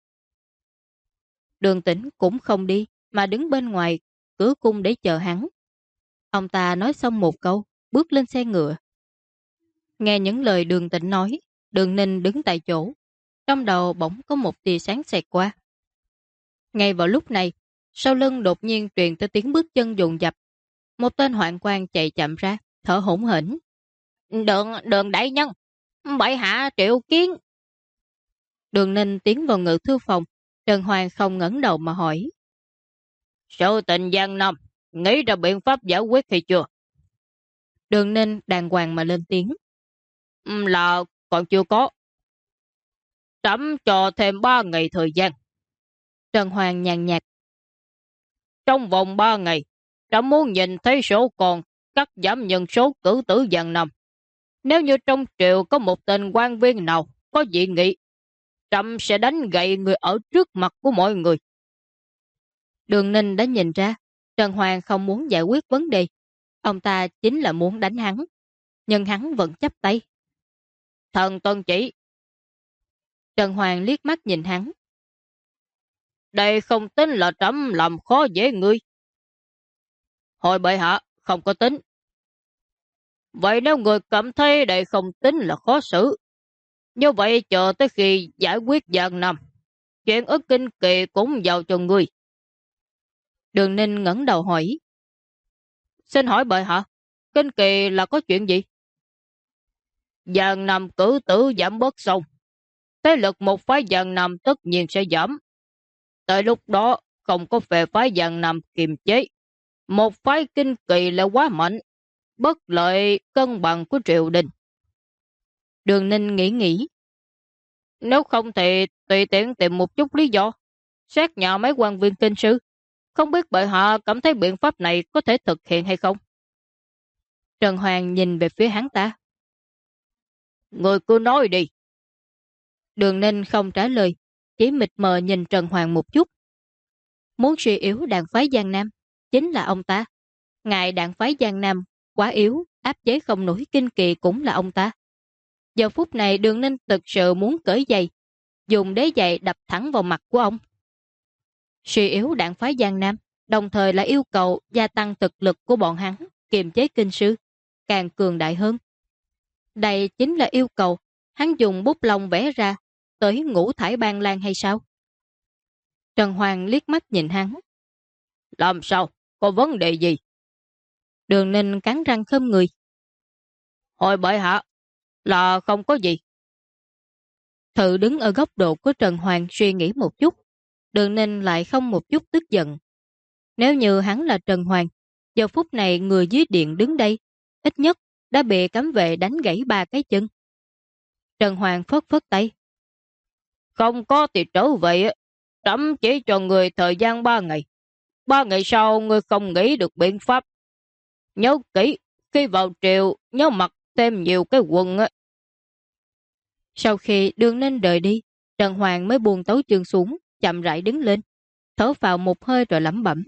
Đường Tĩnh cũng không đi, mà đứng bên ngoài cửa cung để chờ hắn. Ông ta nói xong một câu, bước lên xe ngựa. Nghe những lời Đường Tĩnh nói, Đường Ninh đứng tại chỗ. Trong đầu bỗng có một tia sáng xẹt qua. Ngay vào lúc này, sau lưng đột nhiên truyền tới tiếng bước chân dồn dập. Một tên hoạn quan chạy chậm ra, thở hổn hển. Đường đại nhân, bệ hạ triệu kiến. Đường Ninh tiến vào ngự thư phòng. Trần Hoàng không ngẩng đầu mà hỏi. Sự tình Giang Nam, nghĩ ra biện pháp giải quyết hay chưa? Đường Ninh đàng hoàng mà lên tiếng. Là còn chưa có. Trẫm cho thêm 3 ngày thời gian. Trần Hoàng nhàn nhạt. Trong vòng 3 ngày, trẫm muốn nhìn thấy số còn cắt giảm nhân số cử tử Giang Nam. Nếu như trong triều có một tên quan viên nào có dị nghị, trẫm sẽ đánh gậy người ở trước mặt của mọi người. Đường Ninh đã nhìn ra, Trần Hoàng không muốn giải quyết vấn đề. Ông ta chính là muốn đánh hắn. Nhưng hắn vẫn chấp tay. Thần tuân chỉ. Trần Hoàng liếc mắt nhìn hắn. Đây không tính là trẫm làm khó dễ ngươi. Hồi bệ hạ, không có tính. Vậy nếu người cảm thấy đây không tính là khó xử, như vậy chờ tới khi giải quyết Giang Nam, chuyện ở Kinh Kỳ cũng giao cho ngươi. Đường Ninh ngẩng đầu hỏi. Xin hỏi bệ hạ, Kinh Kỳ là có chuyện gì? Giang Nam cử tử giảm bớt xong, thế lực một phái Giang Nam tất nhiên sẽ giảm. Tại lúc đó không có phe phái Giang Nam kiềm chế, một phái Kinh Kỳ là quá mạnh, bất lợi cân bằng của triều đình. Đường Ninh nghĩ. Nếu không thì tùy tiện tìm một chút lý do, xét nhà mấy quan viên kinh sư. Không biết bệ hạ cảm thấy biện pháp này có thể thực hiện hay không? Trần Hoàng nhìn về phía hắn ta. Người cứ nói đi. Đường Ninh không trả lời, chỉ mịt mờ nhìn Trần Hoàng một chút. Muốn suy yếu đảng phái Giang Nam, chính là ông ta. Ngài đảng phái Giang Nam quá yếu, áp chế không nổi Kinh Kỳ cũng là ông ta. Giờ phút này Đường Ninh thực sự muốn cởi giày, dùng đế giày đập thẳng vào mặt của ông. Suy yếu đảng phái Giang Nam, đồng thời là yêu cầu gia tăng thực lực của bọn hắn, kiềm chế kinh sư, càng cường đại hơn. Đây chính là yêu cầu hắn dùng bút lông vẽ ra tới Ngũ Thải Ban Lan hay sao? Trần Hoàng liếc mắt nhìn hắn. Làm sao? Có vấn đề gì? Đường Ninh cắn răng khom người. Hồi bệ hạ, là không có gì. Thự đứng ở góc độ của Trần Hoàng suy nghĩ một chút. Đường Ninh lại không một chút tức giận. Nếu như hắn là Trần Hoàng, giờ phút này người dưới điện đứng đây, ít nhất đã bị cấm vệ đánh gãy 3 cái chân. Trần Hoàng phất phất tay. Không có thì trở về, trẫm chỉ cho người thời gian 3 ngày. 3 ngày sau người không nghĩ được biện pháp. Nhớ kỹ, khi vào triều nhớ mặc thêm nhiều cái quần á. Sau khi Đường Ninh rời đi, Trần Hoàng mới buông tấu chương xuống, chậm rãi đứng lên, thở vào một hơi rồi lẩm bẩm.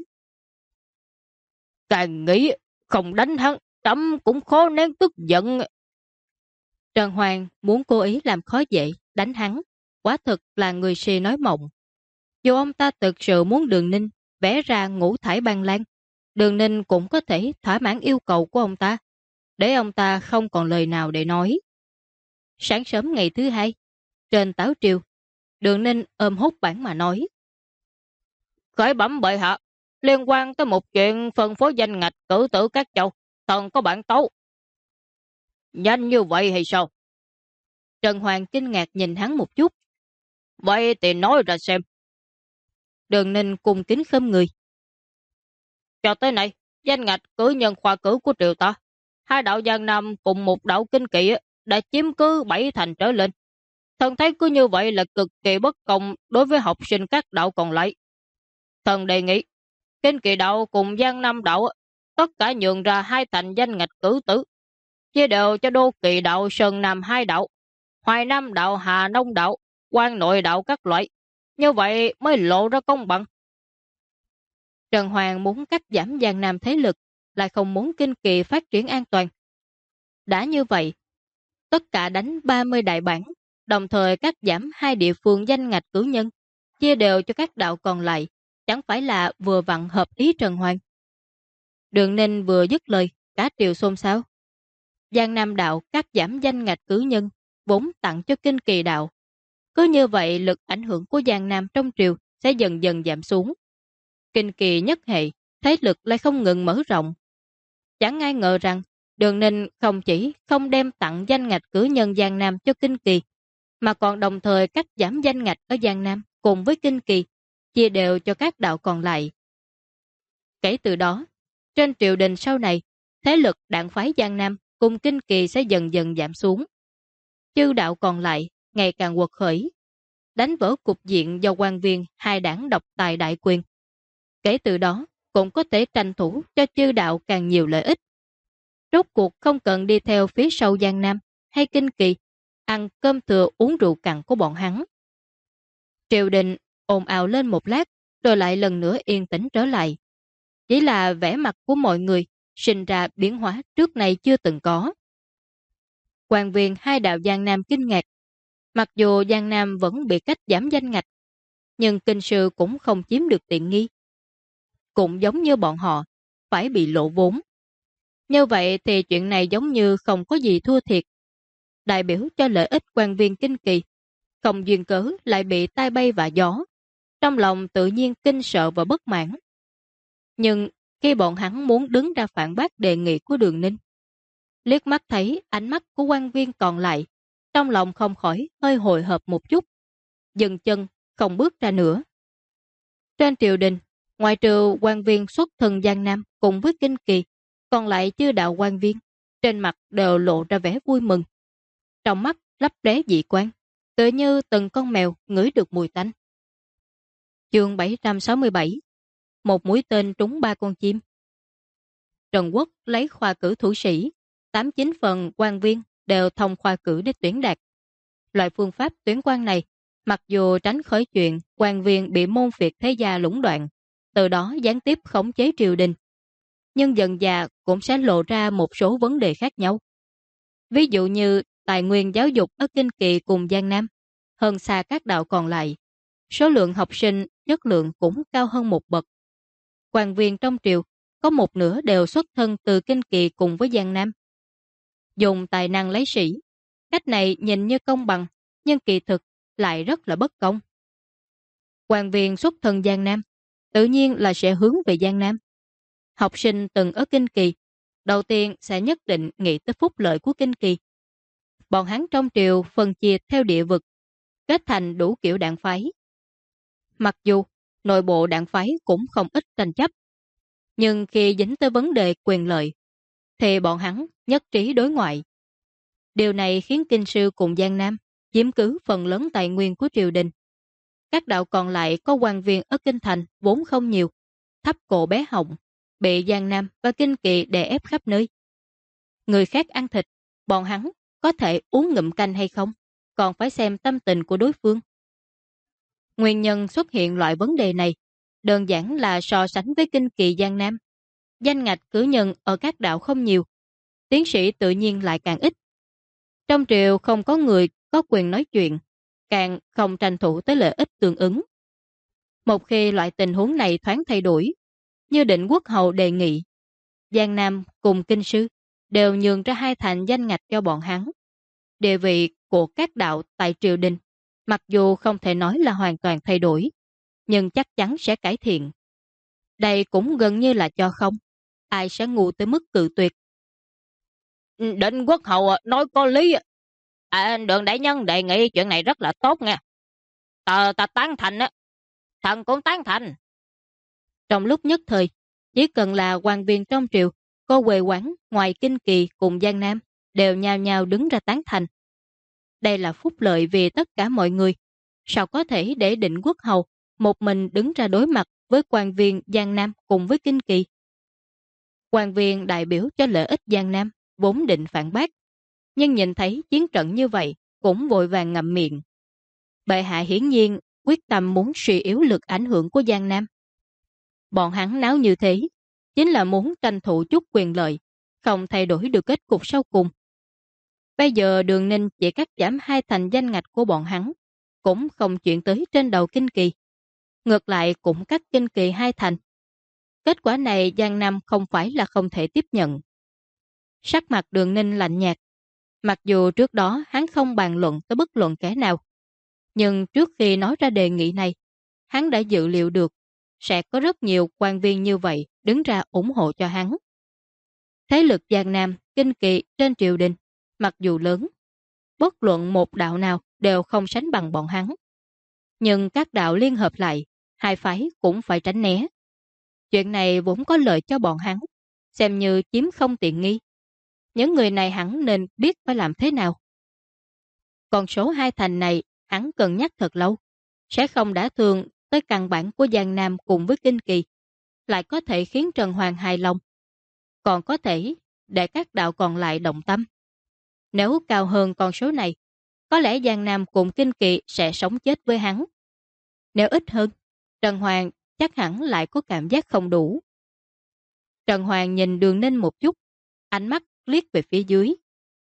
Càng nghĩ không đánh hắn, trẫm cũng khó nén tức giận. Trần Hoàng muốn cố ý làm khó dễ, đánh hắn, quả thực là người si nói mộng. Dù ông ta thực sự muốn Đường Ninh vẽ ra ngũ thải ban lan, Đường Ninh cũng có thể thỏa mãn yêu cầu của ông ta, để ông ta không còn lời nào để nói. Sáng sớm ngày thứ hai, trên táo triều, Đường Ninh ôm hút bản mà nói. Khởi bẩm bệ hạ, liên quan tới một chuyện phân phối danh ngạch cử tử các châu, thần có bản tấu. Nhanh như vậy hay sao? Trần Hoàng kinh ngạc nhìn hắn một chút. Vậy thì nói ra xem. Đường Ninh cùng kính khâm người. Cho tới nay, danh ngạch cử nhân khoa cử của triều ta, 2 đạo Giang Nam cùng 1 đạo Kinh Kỵ đã chiếm cứ 7 thành trở lên. Thần thấy cứ như vậy là cực kỳ bất công đối với học sinh các đạo còn lại. Thần đề nghị, Kinh Kỵ đạo cùng Giang Nam đạo tất cả nhường ra 2 thành danh ngạch cử tử, chia đều cho Đô Kỵ đạo Sơn Nam 2 đạo, Hoài Nam đạo Hà Nông đạo, Quan Nội đạo các loại. Như vậy mới lộ ra công bằng. Trần Hoàng muốn cắt giảm Giang Nam thế lực, lại không muốn Kinh Kỳ phát triển an toàn. Đã như vậy, tất cả đánh 30 đại bản, đồng thời cắt giảm 2 địa phương danh ngạch cử nhân, chia đều cho các đạo còn lại, chẳng phải là vừa vặn hợp ý Trần Hoàng. Đường Ninh vừa dứt lời, cả triều xôn xao. Giang Nam đạo cắt giảm danh ngạch cử nhân, vốn tặng cho Kinh Kỳ đạo. Cứ như vậy lực ảnh hưởng của Giang Nam trong triều sẽ dần dần giảm xuống. Kinh Kỳ nhất hệ, thế lực lại không ngừng mở rộng. Chẳng ai ngờ rằng Đường Ninh không chỉ không đem tặng danh ngạch cử nhân Giang Nam cho Kinh Kỳ, mà còn đồng thời cắt giảm danh ngạch ở Giang Nam cùng với Kinh Kỳ, chia đều cho các đạo còn lại. Kể từ đó, trên triều đình sau này, thế lực đảng phái Giang Nam cùng Kinh Kỳ sẽ dần dần giảm xuống. Chư đạo còn lại ngày càng quật khởi, đánh vỡ cục diện do quan viên 2 đảng độc tài đại quyền. Kể từ đó, cũng có thể tranh thủ cho chư đạo càng nhiều lợi ích. Rốt cuộc không cần đi theo phía sau Giang Nam hay Kinh Kỳ, ăn cơm thừa uống rượu cặn của bọn hắn. Triều đình ồn ào lên một lát, rồi lại lần nữa yên tĩnh trở lại. Chỉ là vẻ mặt của mọi người sinh ra biến hóa trước nay chưa từng có. Quan viên 2 đạo Giang Nam kinh ngạc. Mặc dù Giang Nam vẫn bị cắt giảm danh ngạch, nhưng kinh sư cũng không chiếm được tiện nghi. Cũng giống như bọn họ, phải bị lộ vốn. Như vậy thì chuyện này giống như không có gì thua thiệt. Đại biểu cho lợi ích quan viên Kinh Kỳ, không duyên cớ lại bị tai bay và gió. Trong lòng tự nhiên kinh sợ và bất mãn. Nhưng khi bọn hắn muốn đứng ra phản bác đề nghị của Đường Ninh, liếc mắt thấy ánh mắt của quan viên còn lại, trong lòng không khỏi hơi hồi hộp một chút, dừng chân không bước ra nữa. Trên triều đình, ngoại trừ quan viên xuất thân Giang Nam cùng với Kinh Kỳ, còn lại chư đạo quan viên, trên mặt đều lộ ra vẻ vui mừng. Trong mắt lấp lóe dị quan, tựa như từng con mèo ngửi được mùi tanh. Chương 767. Một mũi tên trúng 3 con chim. Trần Quốc lấy khoa cử thủ sĩ, 89 phần quan viên đều thông khoa cử để tuyển đạt. Loại phương pháp tuyển quan này, mặc dù tránh khởi chuyện quan viên bị môn phiệt thế gia lũng đoạn, từ đó gián tiếp khống chế triều đình, nhưng dần dà cũng sẽ lộ ra một số vấn đề khác nhau. Ví dụ như tài nguyên giáo dục ở Kinh Kỳ cùng Giang Nam hơn xa các đạo còn lại, số lượng học sinh chất lượng cũng cao hơn một bậc. Quan viên trong triều có một nửa đều xuất thân từ Kinh Kỳ cùng với Giang Nam. Dùng tài năng lấy sĩ, cách này nhìn như công bằng, nhưng kỳ thực lại rất là bất công. Quan viên xuất thân Giang Nam tự nhiên là sẽ hướng về Giang Nam. Học sinh từng ở Kinh Kỳ, đầu tiên sẽ nhất định nghĩ tới phúc lợi của Kinh Kỳ. Bọn hắn trong triều phân chia theo địa vực, kết thành đủ kiểu đảng phái. Mặc dù nội bộ đảng phái cũng không ít tranh chấp, nhưng khi dính tới vấn đề quyền lợi, thì bọn hắn nhất trí đối ngoại. Điều này khiến Kinh sư cùng Giang Nam chiếm cứ phần lớn tài nguyên của triều đình. Các đạo còn lại có quan viên ở Kinh Thành vốn không nhiều, thấp cổ bé họng, bị Giang Nam và Kinh Kỳ đè ép khắp nơi. Người khác ăn thịt, bọn hắn có thể uống ngụm canh hay không, còn phải xem tâm tình của đối phương. Nguyên nhân xuất hiện loại vấn đề này đơn giản là so sánh với Kinh Kỳ Giang Nam. Danh ngạch cử nhân ở các đạo không nhiều, tiến sĩ tự nhiên lại càng ít. Trong triều không có người có quyền nói chuyện, càng không tranh thủ tới lợi ích tương ứng. Một khi loại tình huống này thoáng thay đổi, như Định Quốc hầu đề nghị, Giang Nam cùng Kinh Sư đều nhường ra 2 thành danh ngạch cho bọn hắn. Địa vị của các đạo tại triều đình, mặc dù không thể nói là hoàn toàn thay đổi, nhưng chắc chắn sẽ cải thiện. Đây cũng gần như là cho không, ai sẽ ngu tới mức cự tuyệt. Định Quốc hầu nói có lý. Đường đại nhân đề nghị chuyện này rất là tốt nha. Ta tán thành á. Thần cũng tán thành. Trong lúc nhất thời, chỉ cần là quan viên trong triều, có quê quán ngoài Kinh Kỳ cùng Giang Nam đều nhao nhao đứng ra tán thành. Đây là phúc lợi vì tất cả mọi người. Sao có thể để Định Quốc hầu một mình đứng ra đối mặt với quan viên Giang Nam cùng với Kinh Kỳ? Quan viên đại biểu cho lợi ích Giang Nam vốn định phản bác, nhưng nhìn thấy chiến trận như vậy cũng vội vàng ngậm miệng. Bệ hạ hiển nhiên quyết tâm muốn suy yếu lực ảnh hưởng của Giang Nam. Bọn hắn náo như thế chính là muốn tranh thủ chút quyền lợi, không thay đổi được kết cục sau cùng. Bây giờ Đường Ninh chỉ cắt giảm 2 thành danh ngạch của bọn hắn, cũng không chuyển tới trên đầu Kinh Kỳ. Ngược lại cũng cắt Kinh Kỳ 2 thành. Kết quả này Giang Nam không phải là không thể tiếp nhận. Sắc mặt Đường Ninh lạnh nhạt. Mặc dù trước đó hắn không bàn luận tới bất luận kẻ nào, nhưng trước khi nói ra đề nghị này, hắn đã dự liệu được sẽ có rất nhiều quan viên như vậy đứng ra ủng hộ cho hắn. Thế lực Giang Nam, Kinh Kỳ trên triều đình, mặc dù lớn, bất luận một đạo nào đều không sánh bằng bọn hắn. Nhưng các đạo liên hợp lại, hai phái cũng phải tránh né. Chuyện này vốn có lợi cho bọn hắn, xem như chiếm không tiện nghi. Những người này hẳn nên biết phải làm thế nào. Còn số 2 thành này hắn cân nhắc thật lâu, sẽ không đả thương tới căn bản của Giang Nam cùng với Kinh Kỳ, lại có thể khiến Trần Hoàng hài lòng. Còn có thể để các đạo còn lại động tâm. Nếu cao hơn con số này, có lẽ Giang Nam cùng Kinh Kỳ sẽ sống chết với hắn. Nếu ít hơn, Trần Hoàng chắc hẳn lại có cảm giác không đủ. Trần Hoàng nhìn Đường Ninh một chút, ánh mắt liếc về phía dưới.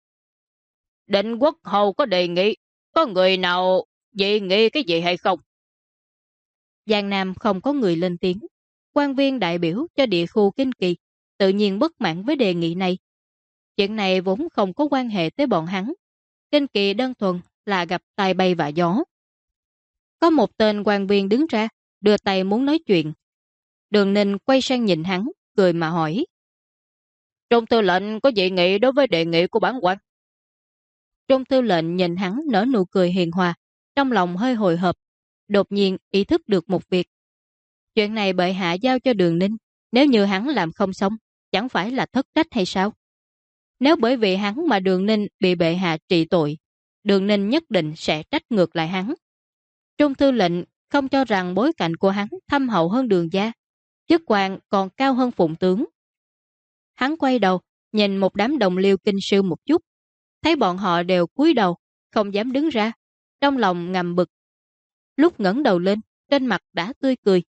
Định Quốc hầu có đề nghị, có người nào dị nghị cái gì hay không? Giang Nam không có người lên tiếng. Quan viên đại biểu cho địa khu Kinh Kỳ tự nhiên bất mãn với đề nghị này. Chuyện này vốn không có quan hệ tới bọn hắn. Kinh Kỳ đơn thuần là gặp tai bay vạ gió. Có một tên quan viên đứng ra, đưa tay muốn nói chuyện. Đường Ninh quay sang nhìn hắn, cười mà hỏi. Trung tư lệnh có dị nghị đối với đề nghị của bản quan? Trung tư lệnh nhìn hắn nở nụ cười hiền hòa, trong lòng hơi hồi hộp, đột nhiên ý thức được một việc. Chuyện này bệ hạ giao cho Đường Ninh, nếu như hắn làm không xong, chẳng phải là thất trách hay sao? Nếu bởi vì hắn mà Đường Ninh bị bệ hạ trị tội, Đường Ninh nhất định sẽ trách ngược lại hắn. Trung tư lệnh không cho rằng bối cảnh của hắn thâm hậu hơn Đường gia, chức quan còn cao hơn Phụng tướng. Hắn quay đầu, nhìn một đám đồng liêu kinh sư một chút, thấy bọn họ đều cúi đầu, không dám đứng ra, trong lòng ngầm bực. Lúc ngẩng đầu lên, trên mặt đã tươi cười.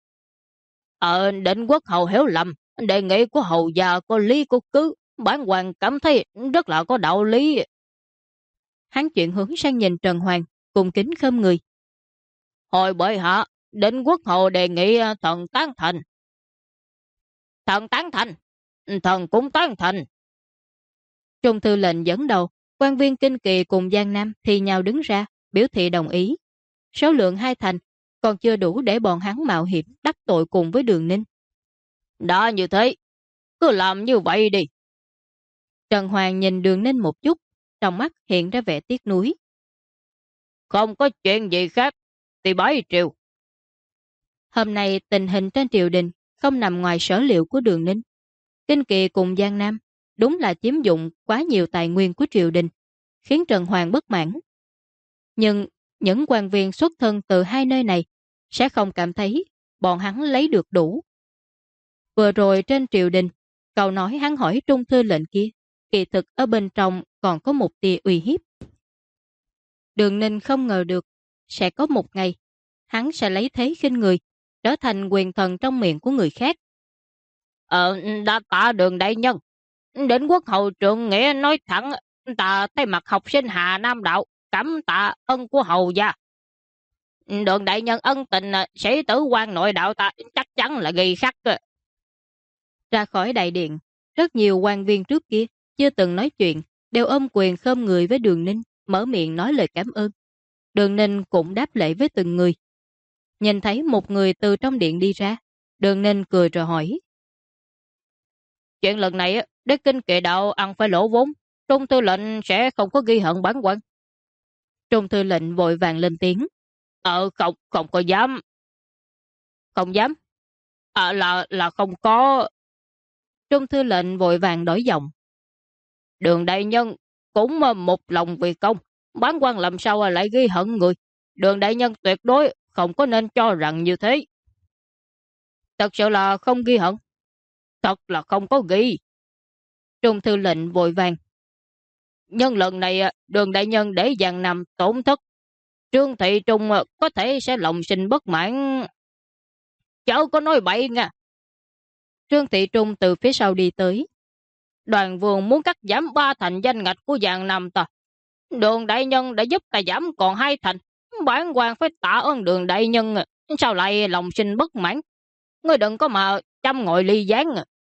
Định Quốc hầu hiểu lầm, đề nghị của hầu già có lý có cứ, bản hoàng cảm thấy rất là có đạo lý. Hắn chuyển hướng sang nhìn Trần Hoàng, cùng kính khom người. Hồi bệ hạ, Định Quốc hầu đề nghị thần tán thành. Thần tán thành, thần cũng tán thành. Trung thư lệnh dẫn đầu, quan viên Kinh Kỳ cùng Giang Nam thì nhau đứng ra, biểu thị đồng ý. Số lượng 2 thành còn chưa đủ để bọn hắn mạo hiểm đắc tội cùng với Đường Ninh. Đã như thế, cứ làm như vậy đi. Trần Hoàng nhìn Đường Ninh một chút, trong mắt hiện ra vẻ tiếc nuối. Không có chuyện gì khác, thì bái triều. Hôm nay tình hình trên triều đình không nằm ngoài sở liệu của Đường Ninh. Kinh Kỳ cùng Giang Nam đúng là chiếm dụng quá nhiều tài nguyên của triều đình, khiến Trần Hoàng bất mãn. Nhưng những quan viên xuất thân từ hai nơi này sẽ không cảm thấy bọn hắn lấy được đủ. Vừa rồi trên triều đình, câu nói hắn hỏi Trung thư lệnh kia, kỳ thực ở bên trong còn có một tia uy hiếp. Đường Ninh không ngờ được, sẽ có một ngày, hắn sẽ lấy thế khinh người, trở thành quyền thần trong miệng của người khác. Đã tạ Đường đại nhân. Đến quốc hầu trượng nghĩa nói thẳng, ta thay mặt học sinh Hà Nam đạo, cảm tạ ân của hầu gia. Đường đại nhân ân tình, sĩ tử quan nội đạo ta chắc chắn là ghi khắc. Ra khỏi đại điện, rất nhiều quan viên trước kia chưa từng nói chuyện, đều ôm quyền khom người với Đường Ninh, mở miệng nói lời cảm ơn. Đường Ninh cũng đáp lễ với từng người. Nhìn thấy một người từ trong điện đi ra, Đường Ninh cười rồi hỏi. Chuyện lần này, đế kinh kỵ đạo ăn phải lỗ vốn, Trung thư lệnh sẽ không có ghi hận bản quan. Trung thư lệnh vội vàng lên tiếng. Không có dám. Không dám? Là không có. Trung thư lệnh vội vàng đổi giọng. Đường đại nhân cũng một lòng vì công, bản quan làm sao lại ghi hận người. Đường đại nhân tuyệt đối không có nên cho rằng như thế. Thật sự là không ghi hận. Thật là không có ghi. Trung thư lệnh vội vàng. Nhưng lần này Đường đại nhân để Giang Nam tổn thất, Trương Thị Trung có thể sẽ lòng sinh bất mãn. Chớ có nói bậy nha. Trương Thị Trung từ phía sau đi tới. Đoàn vương muốn cắt giảm 3 thành danh ngạch của Giang Nam ta. Đường đại nhân đã giúp ta giảm còn 2 thành. Bản quan phải tạ ơn Đường đại nhân. Sao lại lòng sinh bất mãn? Ngươi đừng có mà chăm ngồi ly gián.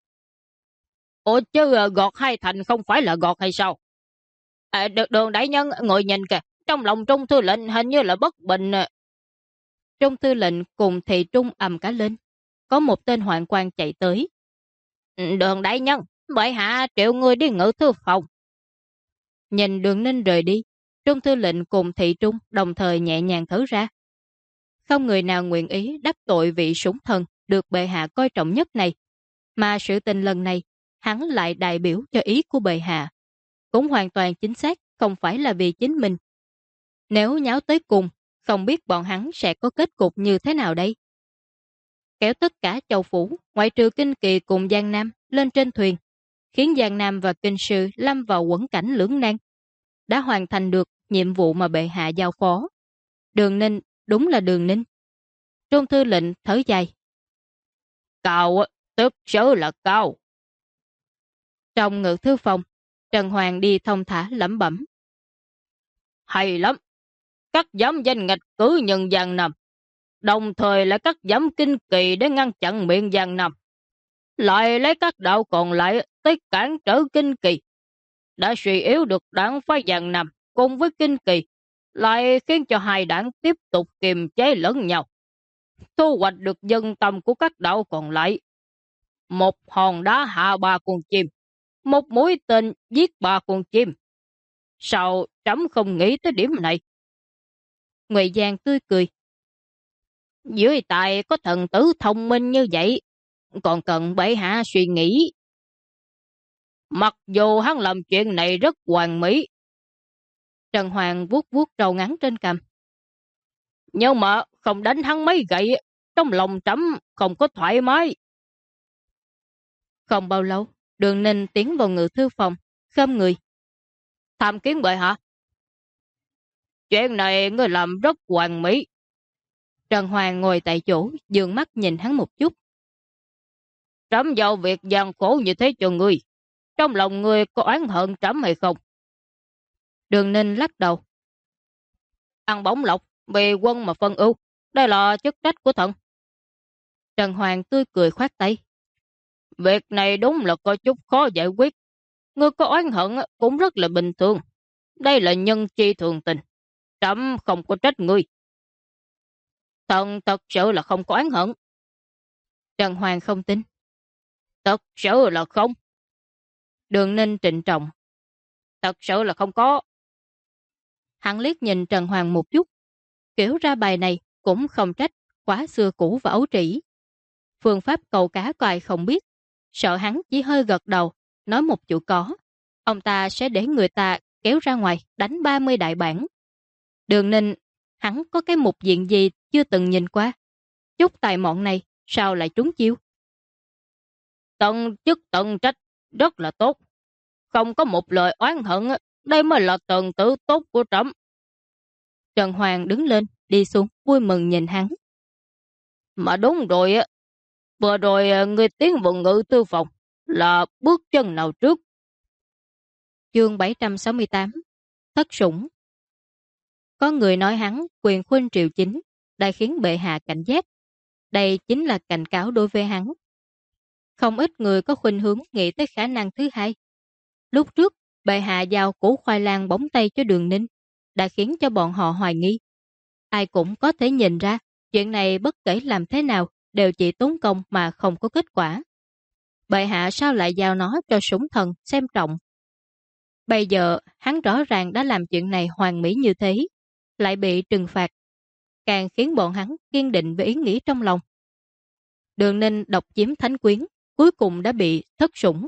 Ủa chứ gọt 2 thành không phải là gọt hay sao? Đường đại nhân ngồi nhìn kìa. Trong lòng Trung thư lệnh hình như là bất bình. Trung thư lệnh cùng Thị Trung ầm cả lên. Có một tên hoạn quan chạy tới. Đường đại nhân, bệ hạ triệu người đi ngự thư phòng. Nhìn Đường Ninh rời đi, Trung thư lệnh cùng Thị Trung đồng thời nhẹ nhàng thở ra. Không người nào nguyện ý đắc tội vị sủng thần được bệ hạ coi trọng nhất này, mà sự tình lần này hắn lại đại biểu cho ý của bệ hạ. Cũng hoàn toàn chính xác không phải là vì chính mình. Nếu nháo tới cùng, không biết bọn hắn sẽ có kết cục như thế nào đây? Kéo tất cả châu phủ, ngoại trừ Kinh Kỳ cùng Giang Nam, lên trên thuyền, khiến Giang Nam và Kinh Sư lâm vào quẫn cảnh lưỡng nan. Đã hoàn thành được nhiệm vụ mà bệ hạ giao phó. Đường Ninh, đúng là Đường Ninh. Trung thư lệnh thở dài. Cao, tức sự là cao. Trong ngự thư phòng, Trần Hoàng đi thông thả lẩm bẩm. Hay lắm, cắt giảm danh ngạch cử nhân Giang Nam, đồng thời lại cắt giảm Kinh Kỳ để ngăn chặn miệng Giang Nam, lại lấy các đạo còn lại tới cản trở Kinh Kỳ, đã suy yếu được đảng phái Giang Nam cùng với Kinh Kỳ, lại khiến cho hai đảng tiếp tục kiềm chế lẫn nhau, thu hoạch được dân tâm của các đạo còn lại. Một hòn đá hạ 3 con chim, một mũi tên giết 3 con chim. Sao trẫm không nghĩ tới điểm này? Ngụy Giang tươi cười. Dưới tài có thần tử thông minh như vậy, còn cần bệ hạ suy nghĩ. Mặc dù hắn làm chuyện này rất hoàn mỹ. Trần Hoàng vuốt vuốt râu ngắn trên cằm. Nhưng mà không đánh hắn mấy gậy, trong lòng trẫm không có thoải mái. Không bao lâu, Đường Ninh tiến vào ngự thư phòng, khom người. Tham kiến bệ hạ. Chuyện này ngươi làm rất hoàn mỹ. Trần Hoàng ngồi tại chỗ, dường mắt nhìn hắn một chút. Trẫm giao việc gian khổ như thế cho ngươi, trong lòng ngươi có oán hận trẫm hay không? Đường Ninh lắc đầu. Ăn bổng lộc, vì quân mà phân ưu, đây là chức trách của thần. Trần Hoàng tươi cười khoát tay. Việc này đúng là có chút khó giải quyết. Ngươi có oán hận cũng rất là bình thường. Đây là nhân chi thường tình. Trẫm không có trách ngươi. Thần thật sự là không có oán hận. Trần Hoàng không tin. Thật sự là không. Đường Ninh trịnh trọng. Thật sự là không có. Hắn liếc nhìn Trần Hoàng một chút. Kiểu ra bài này cũng không trách, quá xưa cũ và ấu trĩ. Phương pháp câu cá có ai không biết. Sợ hắn chỉ hơi gật đầu, nói một chữ có. Ông ta sẽ để người ta kéo ra ngoài đánh 30 đại bản. Đường Ninh, hắn có cái mục diện gì chưa từng nhìn qua. Chút tài mọn này sao lại trúng chiêu? Tận chức tận trách, rất là tốt. Không có một lời oán hận, đây mới là tần tử tốt của trẫm. Trần Hoàng đứng lên, đi xuống, vui mừng nhìn hắn. Mà đúng rồi á, vừa rồi người tiến vào ngự tư phòng là bước chân nào trước? Chương 768 Thất sủng. Có người nói hắn quyền khuynh triều chính, đã khiến bệ hạ cảnh giác. Đây chính là cảnh cáo đối với hắn. Không ít người có khuynh hướng nghĩ tới khả năng thứ hai. Lúc trước, bệ hạ giao củ khoai lang bóng tay cho Đường Ninh, đã khiến cho bọn họ hoài nghi. Ai cũng có thể nhìn ra, chuyện này bất kể làm thế nào, đều chỉ tốn công mà không có kết quả. Bệ hạ sao lại giao nó cho sủng thần xem trọng? Bây giờ, hắn rõ ràng đã làm chuyện này hoàn mỹ như thế, lại bị trừng phạt, càng khiến bọn hắn kiên định với ý nghĩ trong lòng. Đường Ninh độc chiếm thánh quyến, cuối cùng đã bị thất sủng.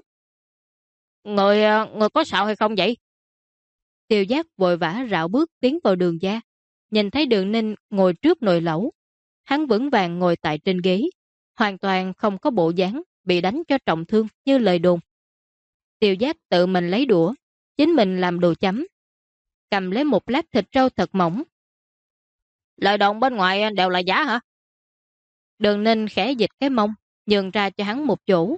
Người có sao hay không vậy? Tiêu Giác vội vã rảo bước tiến vào Đường gia, nhìn thấy Đường Ninh ngồi trước nồi lẩu. Hắn vững vàng ngồi tại trên ghế, hoàn toàn không có bộ dáng bị đánh cho trọng thương như lời đồn. Tiêu Giác tự mình lấy đũa, chính mình làm đồ chấm, cầm lấy một lát thịt trâu thật mỏng. Lời đồn bên ngoài đều là giả hả? Đường Ninh khẽ dịch cái mông, nhường ra cho hắn một chỗ.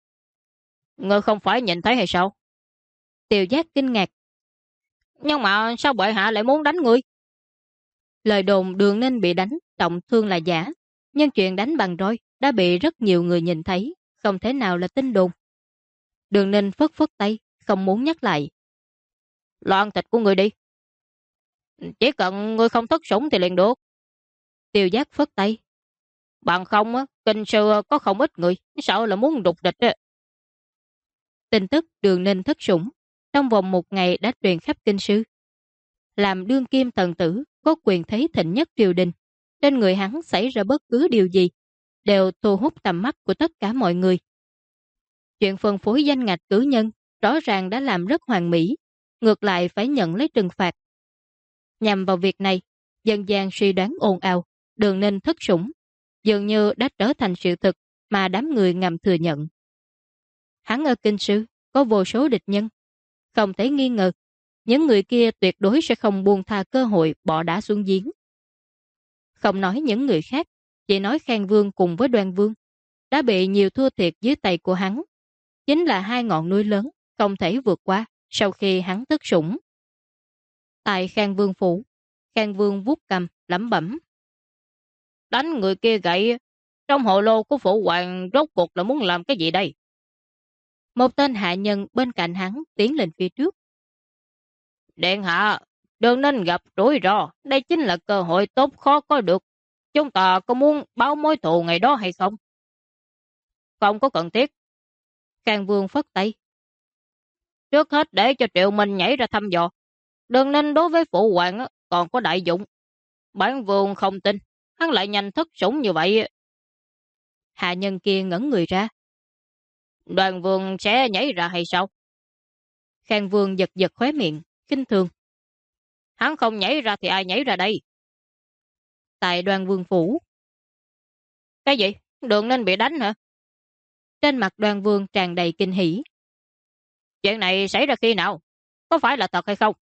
Ngươi không phải nhìn thấy hay sao? Tiêu Giác kinh ngạc. Nhưng mà sao bệ hạ lại muốn đánh ngươi? Lời đồn Đường Ninh bị đánh trọng thương là giả, nhưng chuyện đánh bằng roi đã bị rất nhiều người nhìn thấy, không thể nào là tin đồn. Đường Ninh phất phất tay, không muốn nhắc lại. Lo ăn thịt của ngươi đi. Chỉ cần ngươi không thất sủng thì liền được. Tiêu Giác phất tay. Bằng không, kinh sư có không ít người, sợ là muốn đục địch. Tin tức Đường Ninh thất sủng, trong vòng một ngày đã truyền khắp kinh sư. Làm đương kim thần tử, có quyền thấy thịnh nhất triều đình. Trên người hắn xảy ra bất cứ điều gì, đều thu hút tầm mắt của tất cả mọi người. Chuyện phân phối danh ngạch cử nhân, rõ ràng đã làm rất hoàn mỹ, ngược lại phải nhận lấy trừng phạt. Nhằm vào việc này, dân gian suy đoán ồn ào, Đường Ninh thất sủng, dường như đã trở thành sự thực mà đám người ngầm thừa nhận. Hắn ở kinh sư, có vô số địch nhân. Không thể nghi ngờ, những người kia tuyệt đối sẽ không buông tha cơ hội bỏ đá xuống giếng. Không nói những người khác, chỉ nói Khang Vương cùng với Đoan Vương đã bị nhiều thua thiệt dưới tay của hắn. Chính là hai ngọn núi lớn, không thể vượt qua sau khi hắn thất sủng. Tại Khang Vương phủ, Khang Vương vuốt cầm, lẩm bẩm. Đánh người kia gậy, trong hồ lô của phụ hoàng rốt cuộc là muốn làm cái gì đây? Một tên hạ nhân bên cạnh hắn tiến lên phía trước. Điện hạ, đừng nên gặp rủi ro, đây chính là cơ hội tốt khó có được. Chúng ta có muốn báo mối thù ngày đó hay không? Không có cần thiết. Khang Vương phất tay. Trước hết để cho Triệu Minh nhảy ra thăm dò. Đừng nên đối với phụ hoàng còn có đại dụng. Bản vương không tin, hắn lại nhanh thất sủng như vậy. Hạ nhân kia ngẩn người ra. Đoàn vương sẽ nhảy ra hay sao? Khang Vương giật giật khóe miệng, khinh thường. Hắn không nhảy ra thì ai nhảy ra đây? Tại Đoan Vương phủ. Cái gì? Đường Ninh bị đánh hả? Trên mặt Đoan Vương tràn đầy kinh hỉ. Chuyện này xảy ra khi nào? Có phải là thật hay không?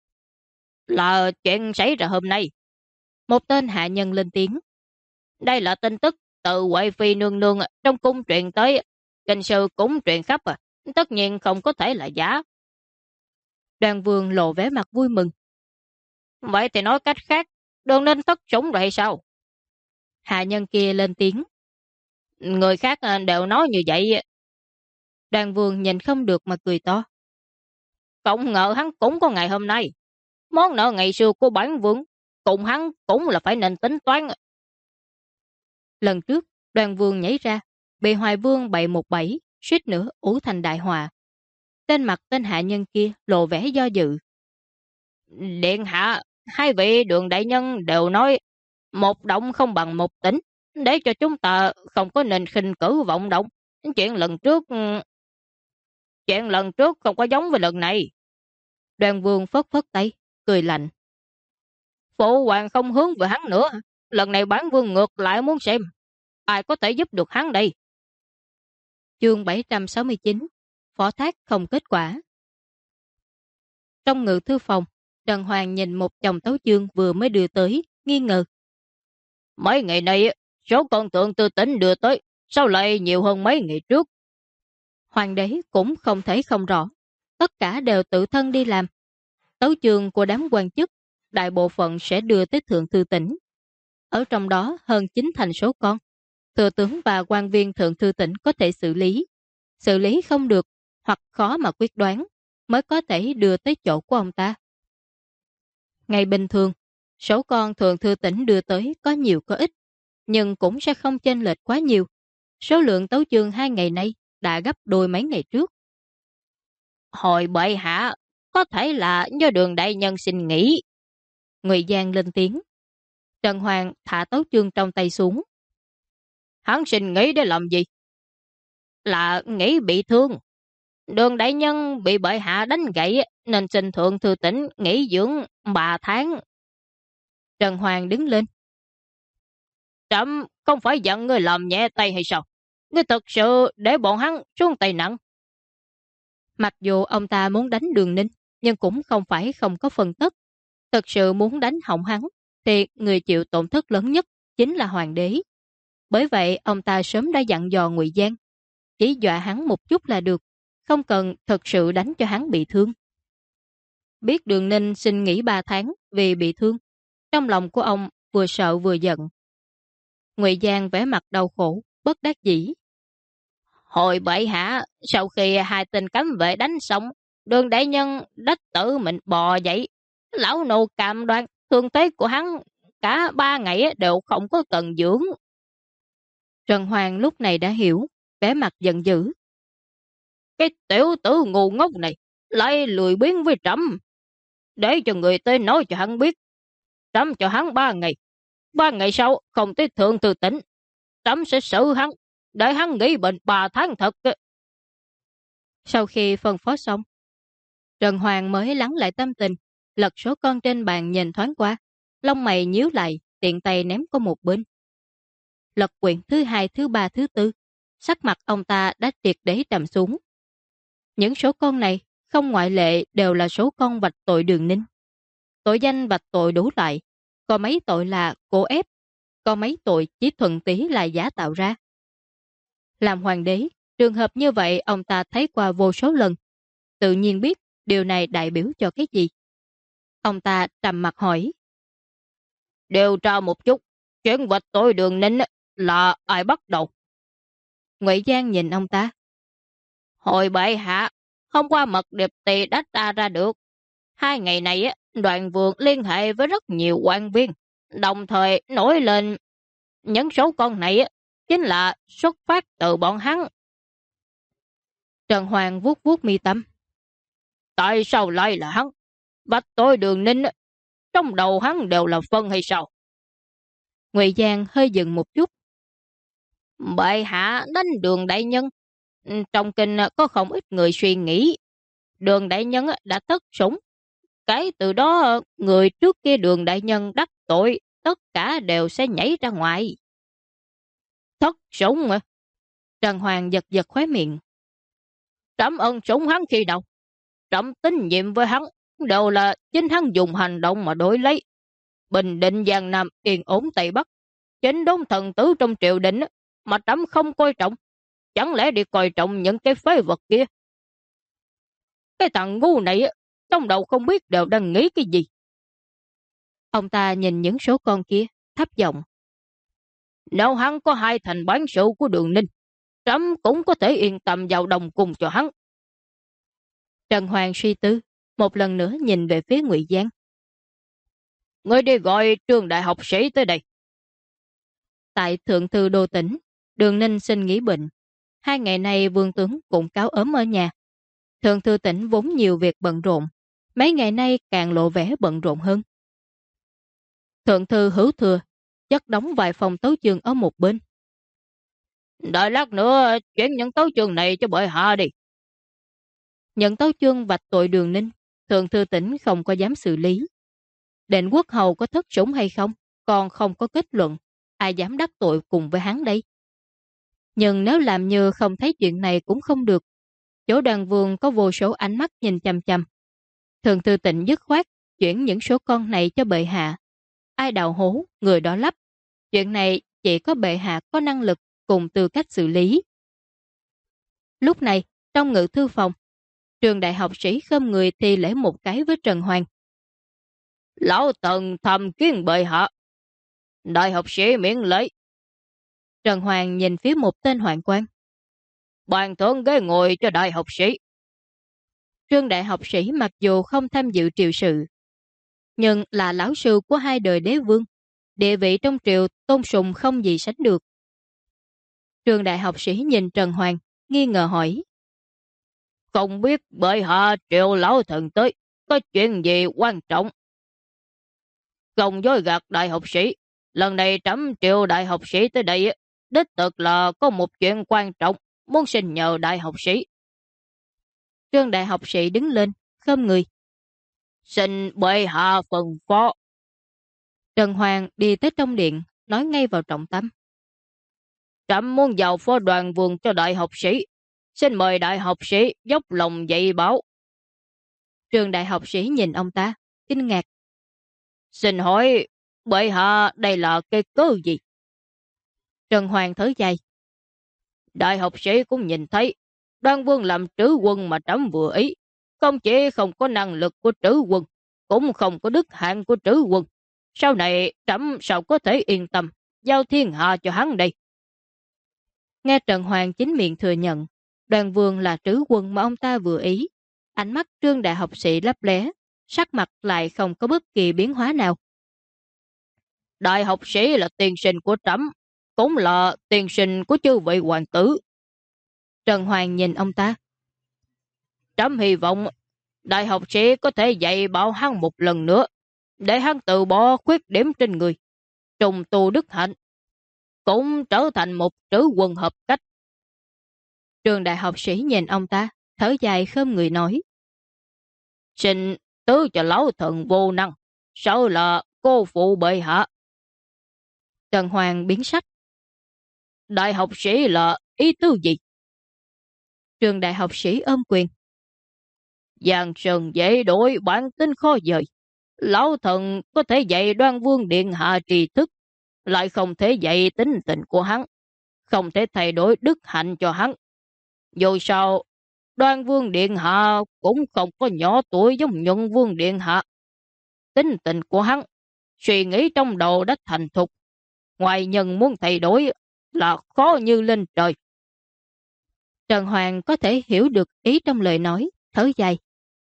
Là chuyện xảy ra hôm nay. Một tên hạ nhân lên tiếng. Đây là tin tức từ Huệ Phi nương nương trong cung truyền tới. Kinh sư cũng truyền khắp tất nhiên không có thể là giả. Đoan Vương lộ vẻ mặt vui mừng. Vậy thì nói cách khác, Đường Ninh thất sủng rồi hay sao? Hạ nhân kia lên tiếng. Người khác đều nói như vậy. Đoan Vương nhìn không được mà cười to. Không ngờ hắn cũng có ngày hôm nay. Món nợ ngày xưa của bản vương, cùng hắn cũng là phải nên tính toán. Lần trước, Đoan Vương nhảy ra, bị Hoài Vương bậy một bẫy, suýt nữa ủ thành đại họa. Trên mặt tên hạ nhân kia lộ vẻ do dự. Điện hạ, hai vị Đường đại nhân đều nói một động không bằng một tính, để cho chúng ta không có nên khinh cử vọng động. Chuyện lần trước không có giống với lần này. Đoan Vương phất phất tay, cười lạnh. Phụ hoàng không hướng về hắn nữa. Lần này bản vương ngược lại muốn xem ai có thể giúp được hắn đây? Chương 769, phó thác không kết quả. Trong ngự thư phòng, Trần Hoàng nhìn một chồng tấu chương vừa mới đưa tới, nghi ngờ. Mấy ngày nay, số con Thượng Thư Tỉnh đưa tới, sao lại nhiều hơn mấy ngày trước? Hoàng đế cũng không thấy không rõ. Tất cả đều tự thân đi làm. Tấu chương của đám quan chức, đại bộ phận sẽ đưa tới Thượng Thư Tỉnh. Ở trong đó hơn 9 thành số con. Thừa tướng và quan viên Thượng Thư Tỉnh có thể xử lý. Xử lý không được, hoặc khó mà quyết đoán, mới có thể đưa tới chỗ của ông ta. Ngày bình thường, số con Thượng Thư Tỉnh đưa tới có nhiều có ít, nhưng cũng sẽ không chênh lệch quá nhiều. Số lượng tấu chương 2 ngày nay đã gấp đôi mấy ngày trước. Hồi bệ hạ, có thể là do Đường đại nhân xin nghỉ. Ngụy Giang lên tiếng. Trần Hoàng thả tấu chương trong tay xuống. Hắn xin nghỉ để làm gì? Là nghỉ bị thương. Đường đại nhân bị bệ hạ đánh gãy nên xin Thượng Thư Tỉnh nghỉ dưỡng 3 tháng. Trần Hoàng đứng lên. Trẫm không phải giận ngươi làm nhẹ tay hay sao? Ngươi thật sự để bọn hắn xuống tay nặng. Mặc dù ông ta muốn đánh Đường Ninh, nhưng cũng không phải không có phần tất. Thật sự muốn đánh hỏng hắn, thì người chịu tổn thất lớn nhất chính là hoàng đế. Bởi vậy ông ta sớm đã dặn dò Ngụy Giang, chỉ dọa hắn một chút là được, không cần thật sự đánh cho hắn bị thương. Biết Đường Ninh xin nghỉ 3 tháng vì bị thương, trong lòng của ông vừa sợ vừa giận. Ngụy Giang vẻ mặt đau khổ, bất đắc dĩ. Hồi bệ hạ, sau khi 2 tên cấm vệ đánh xong, Đường đại nhân đích tự mình bò dậy. Lão nô cam đoan, thương thế của hắn cả 3 ngày đều không có cần dưỡng. Trần Hoàng lúc này đã hiểu, vẻ mặt giận dữ. Cái tiểu tử ngu ngốc này lại lười biếng với trẫm. Để cho người tới nói cho hắn biết. Trẫm cho hắn 3 ngày. 3 ngày sau không tới Thượng Thư Tỉnh, trẫm sẽ xử hắn, để hắn nghỉ bệnh 3 tháng thật. Sau khi phân phó xong, Trần Hoàng mới lắng lại tâm tình, lật số con trên bàn nhìn thoáng qua, lông mày nhíu lại, tiện tay ném qua một bên. Lật quyển thứ 2, thứ 3, thứ 4, sắc mặt ông ta đã triệt để trầm xuống. Những số con này, không ngoại lệ đều là số con vạch tội Đường Ninh. Tội danh vạch tội đủ loại, có mấy tội là cố ép, có mấy tội chỉ thuần túy là giả tạo ra. Làm hoàng đế, trường hợp như vậy ông ta thấy qua vô số lần, tự nhiên biết điều này đại biểu cho cái gì. Ông ta trầm mặt hỏi. Điều tra một chút, chuyện vạch tội Đường Ninh là ai bắt đầu? Ngụy Giang nhìn ông ta. Hồi bệ hạ, hôm qua mật điệp tỳ đã tra ra được. 2 ngày này, đoàn vườn liên hệ với rất nhiều quan viên, đồng thời nổi lên những số con này chính là xuất phát từ bọn hắn. Trần Hoàng vuốt vuốt mi tâm. Tại sao lại là hắn? Vạch tội Đường Ninh, trong đầu hắn đều là phân hay sao? Ngụy Giang hơi dừng một chút. Bệ hạ đánh Đường đại nhân. Trong kinh có không ít người suy nghĩ. Đường đại nhân đã thất sủng. Cái từ đó người trước kia Đường đại nhân đắc tội, tất cả đều sẽ nhảy ra ngoài. Thất sủng à? Trần Hoàng giật giật khóe miệng. Trẫm ơn sủng hắn khi nào? Trẫm tín nhiệm với hắn đều là chính hắn dùng hành động mà đổi lấy. Bình định Giang Nam, yên ổn Tây Bắc, chính đốn thần tử trong triều đình mà trẫm không coi trọng. Chẳng lẽ đi coi trọng những cái phế vật kia? Cái thằng ngu này trong đầu không biết đều đang nghĩ cái gì. Ông ta nhìn những số con kia, thấp giọng. Nếu hắn có 2 thành bán sự của Đường Ninh, trẫm cũng có thể yên tâm vào đồng cùng cho hắn. Trần Hoàng suy tư, một lần nữa nhìn về phía Ngụy Giang. Người đi gọi trường đại học sĩ tới đây. Tại Thượng Thư Đô Tỉnh, Đường Ninh xin nghỉ bệnh. 2 ngày nay vương tướng cũng cáo ốm ở nhà. Thượng Thư Tỉnh vốn nhiều việc bận rộn, mấy ngày nay càng lộ vẻ bận rộn hơn. Thượng Thư Hữu Thừa chất đóng vài phòng tấu chương ở một bên. Đợi lát nữa chuyển những tấu chương này cho bệ hạ đi. Nhận tấu chương vạch tội Đường Ninh, Thượng Thư Tỉnh không có dám xử lý. Định quốc hầu có thất sủng hay không, còn không có kết luận, ai dám đắc tội cùng với hắn đây. Nhưng nếu làm như không thấy chuyện này cũng không được. Chỗ Đoàn Vương có vô số ánh mắt nhìn chằm chằm. Thường Thư Tịnh dứt khoát chuyển những số con này cho bệ hạ. Ai đào hố, người đó lấp. Chuyện này chỉ có bệ hạ có năng lực cùng tư cách xử lý. Lúc này, trong ngự thư phòng, trường đại học sĩ khom người thi lễ một cái với Trần Hoàng. Lão Thần thầm kiến bệ hạ. Đại học sĩ miễn lễ. Trần Hoàng nhìn phía một tên hoạn quan. Bàn thưởng ghế ngồi cho đại học sĩ. Trương đại học sĩ mặc dù không tham dự triều sự, nhưng là lão sư của hai đời đế vương, địa vị trong triều tôn sùng không gì sánh được. Trương đại học sĩ nhìn Trần Hoàng, nghi ngờ hỏi. Không biết bệ hạ triệu lão thần tới, có chuyện gì quan trọng? Không dối gạt đại học sĩ, lần này trẫm triệu đại học sĩ tới đây, đích thực là có một chuyện quan trọng, muốn xin nhờ đại học sĩ. Trương đại học sĩ đứng lên, khom người. Xin bệ hạ phân phó. Trần Hoàng đi tới trong điện, nói ngay vào trọng tâm. Trẫm muốn vào phó đoàn vườn cho đại học sĩ. Xin mời đại học sĩ dốc lòng dạy bảo. Trương đại học sĩ nhìn ông ta, kinh ngạc. Xin hỏi, bệ hạ đây là cái cớ gì? Trần Hoàng thở dài. Đại học sĩ cũng nhìn thấy, Đoan Vương làm trữ quân mà trẫm vừa ý. Không chỉ không có năng lực của trữ quân, cũng không có đức hạnh của trữ quân. Sau này trẫm sao có thể yên tâm, giao thiên hạ cho hắn đây? Nghe Trần Hoàng chính miệng thừa nhận, Đoan Vương là trữ quân mà ông ta vừa ý. Ánh mắt Trương đại học sĩ lấp lé, sắc mặt lại không có bất kỳ biến hóa nào. Đại học sĩ là tiền sinh của trẫm, cũng là tiền sinh của chư vị hoàng tử. Trần Hoàng nhìn ông ta. Trẫm hy vọng đại học sĩ có thể dạy bảo hắn một lần nữa, để hắn từ bỏ khuyết điểm trên người, trùng tu đức hạnh, cũng trở thành một trữ quân hợp cách. Trường đại học sĩ nhìn ông ta, thở dài khom người nói. Xin tứ cho lão thần vô năng, sợ là cô phụ bệ hạ. Trần Hoàng biến sắc. Đại học sĩ là ý tứ gì? Trường đại học sĩ ôm quyền. Giang sơn dễ đổi, bản tính khó dời. Lão thần có thể dạy Đoan Vương điện hạ tri thức, lại không thể dạy tính tình của hắn, không thể thay đổi đức hạnh cho hắn. Dù sao, Đoan Vương điện hạ cũng không có nhỏ tuổi giống Nhuận Vương điện hạ. Tính tình của hắn, suy nghĩ trong đầu đã thành thục, ngoài nhân muốn thay đổi là khó như lên trời. Trần Hoàng có thể hiểu được ý trong lời nói, thở dài.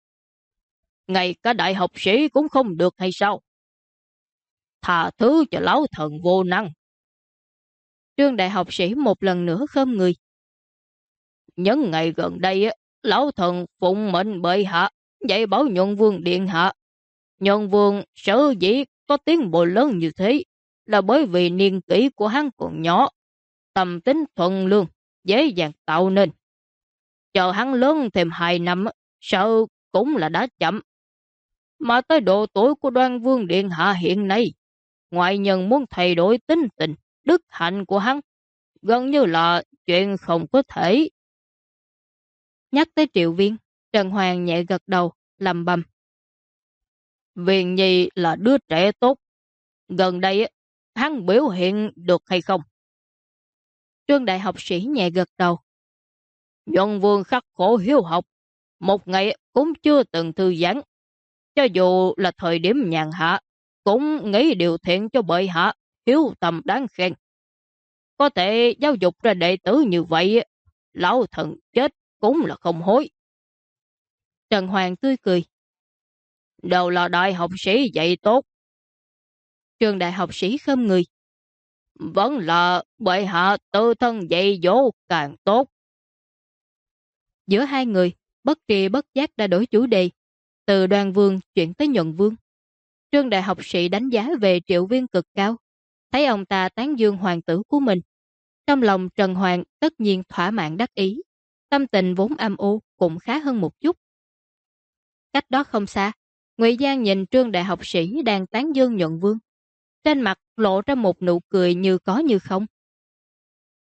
Ngay cả đại học sĩ cũng không được hay sao? Thà thứ cho lão thần vô năng. Trương đại học sĩ một lần nữa khom người. Những ngày gần đây, lão thần phụng mệnh bệ hạ, dạy bảo Nhuận Vương điện hạ. Nhuận Vương sở dĩ có tiến bộ lớn như thế, là bởi vì niên kỷ của hắn còn nhỏ, tâm tính thuận lương, dễ dàng tạo nên. Chờ hắn lớn thêm 2 năm, sợ cũng là đã chậm. Mà tới độ tuổi của Đoan Vương điện hạ hiện nay, ngoại nhân muốn thay đổi tính tình, đức hạnh của hắn, gần như là chuyện không có thể. Nhắc tới Triệu Viên, Trần Hoàng nhẹ gật đầu, lầm bầm. Viên Nhi là đứa trẻ tốt. Gần đây, hắn biểu hiện được hay không? Trương đại học sĩ nhẹ gật đầu. Nhuận Vương khắc khổ hiếu học, một ngày cũng chưa từng thư giãn. Cho dù là thời điểm nhàn hạ, cũng nghĩ điều thiện cho bệ hạ, hiếu tầm đáng khen. Có thể giáo dục ra đệ tử như vậy, lão thần chết cũng là không hối. Trần Hoàng tươi cười. Đều là đại học sĩ dạy tốt. Trường đại học sĩ khom người. Vẫn là bệ hạ tự thân dạy dỗ càng tốt. Giữa hai người, bất kỳ bất giác đã đổi chủ đề, từ Đoan Vương chuyển tới Nhuận Vương. Trương đại học sĩ đánh giá về Triệu Viên cực cao, thấy ông ta tán dương hoàng tử của mình. Trong lòng Trần Hoàng tất nhiên thỏa mãn đắc ý, tâm tình vốn âm u cũng khá hơn một chút. Cách đó không xa, Ngụy Giang nhìn Trương đại học sĩ đang tán dương Nhuận Vương. Trên mặt lộ ra một nụ cười như có như không.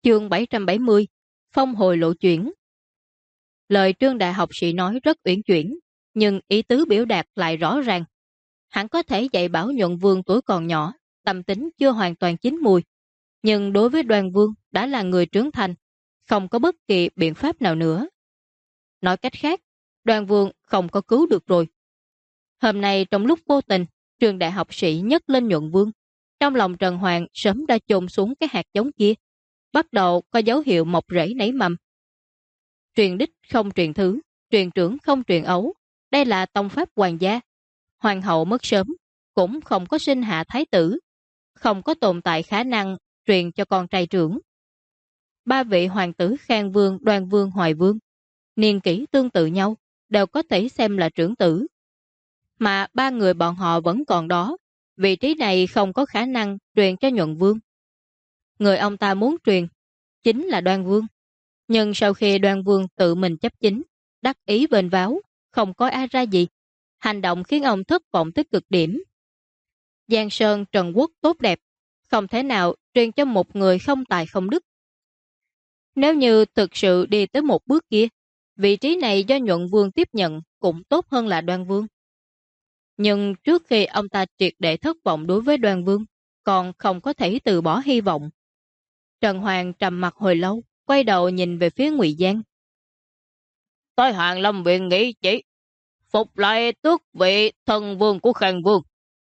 Chương 770, Phong hồi lộ chuyển. Lời Trương đại học sĩ nói rất uyển chuyển, nhưng ý tứ biểu đạt lại rõ ràng. Hắn có thể dạy bảo Nhuận Vương tuổi còn nhỏ, tâm tính chưa hoàn toàn chín mùi, nhưng đối với Đoan Vương đã là người trưởng thành, không có bất kỳ biện pháp nào nữa. Nói cách khác, Đoan Vương không có cứu được rồi. Hôm nay trong lúc vô tình, Trương đại học sĩ nhấc lên Nhuận Vương. Trong lòng Trần Hoàng sớm đã chôn xuống cái hạt giống kia, bắt đầu có dấu hiệu mọc rễ nảy mầm. Truyền đích không truyền thứ, truyền trưởng không truyền ấu, đây là tông pháp hoàng gia. Hoàng hậu mất sớm, cũng không có sinh hạ thái tử, không có tồn tại khả năng truyền cho con trai trưởng. Ba vị hoàng tử Khang Vương, Đoan Vương, Hoài Vương, niên kỷ tương tự nhau, đều có thể xem là trưởng tử. Mà ba người bọn họ vẫn còn đó, vị trí này không có khả năng truyền cho Nhuận Vương. Người ông ta muốn truyền chính là Đoan Vương. Nhưng sau khi Đoan Vương tự mình chấp chính, đắc ý vênh váo, không có ai ra gì, hành động khiến ông thất vọng tới cực điểm. Giang Sơn Trần Quốc tốt đẹp, không thể nào truyền cho một người không tài không đức. Nếu như thực sự đi tới một bước kia, vị trí này do Nhuận Vương tiếp nhận cũng tốt hơn là Đoan Vương. Nhưng trước khi ông ta triệt để thất vọng đối với Đoan Vương, còn không có thể từ bỏ hy vọng. Trần Hoàng trầm mặt hồi lâu, quay đầu nhìn về phía Ngụy Giang. Tới Hàng Lâm viện nghĩ chỉ phục lại tước vị thần vương của Khang Vương.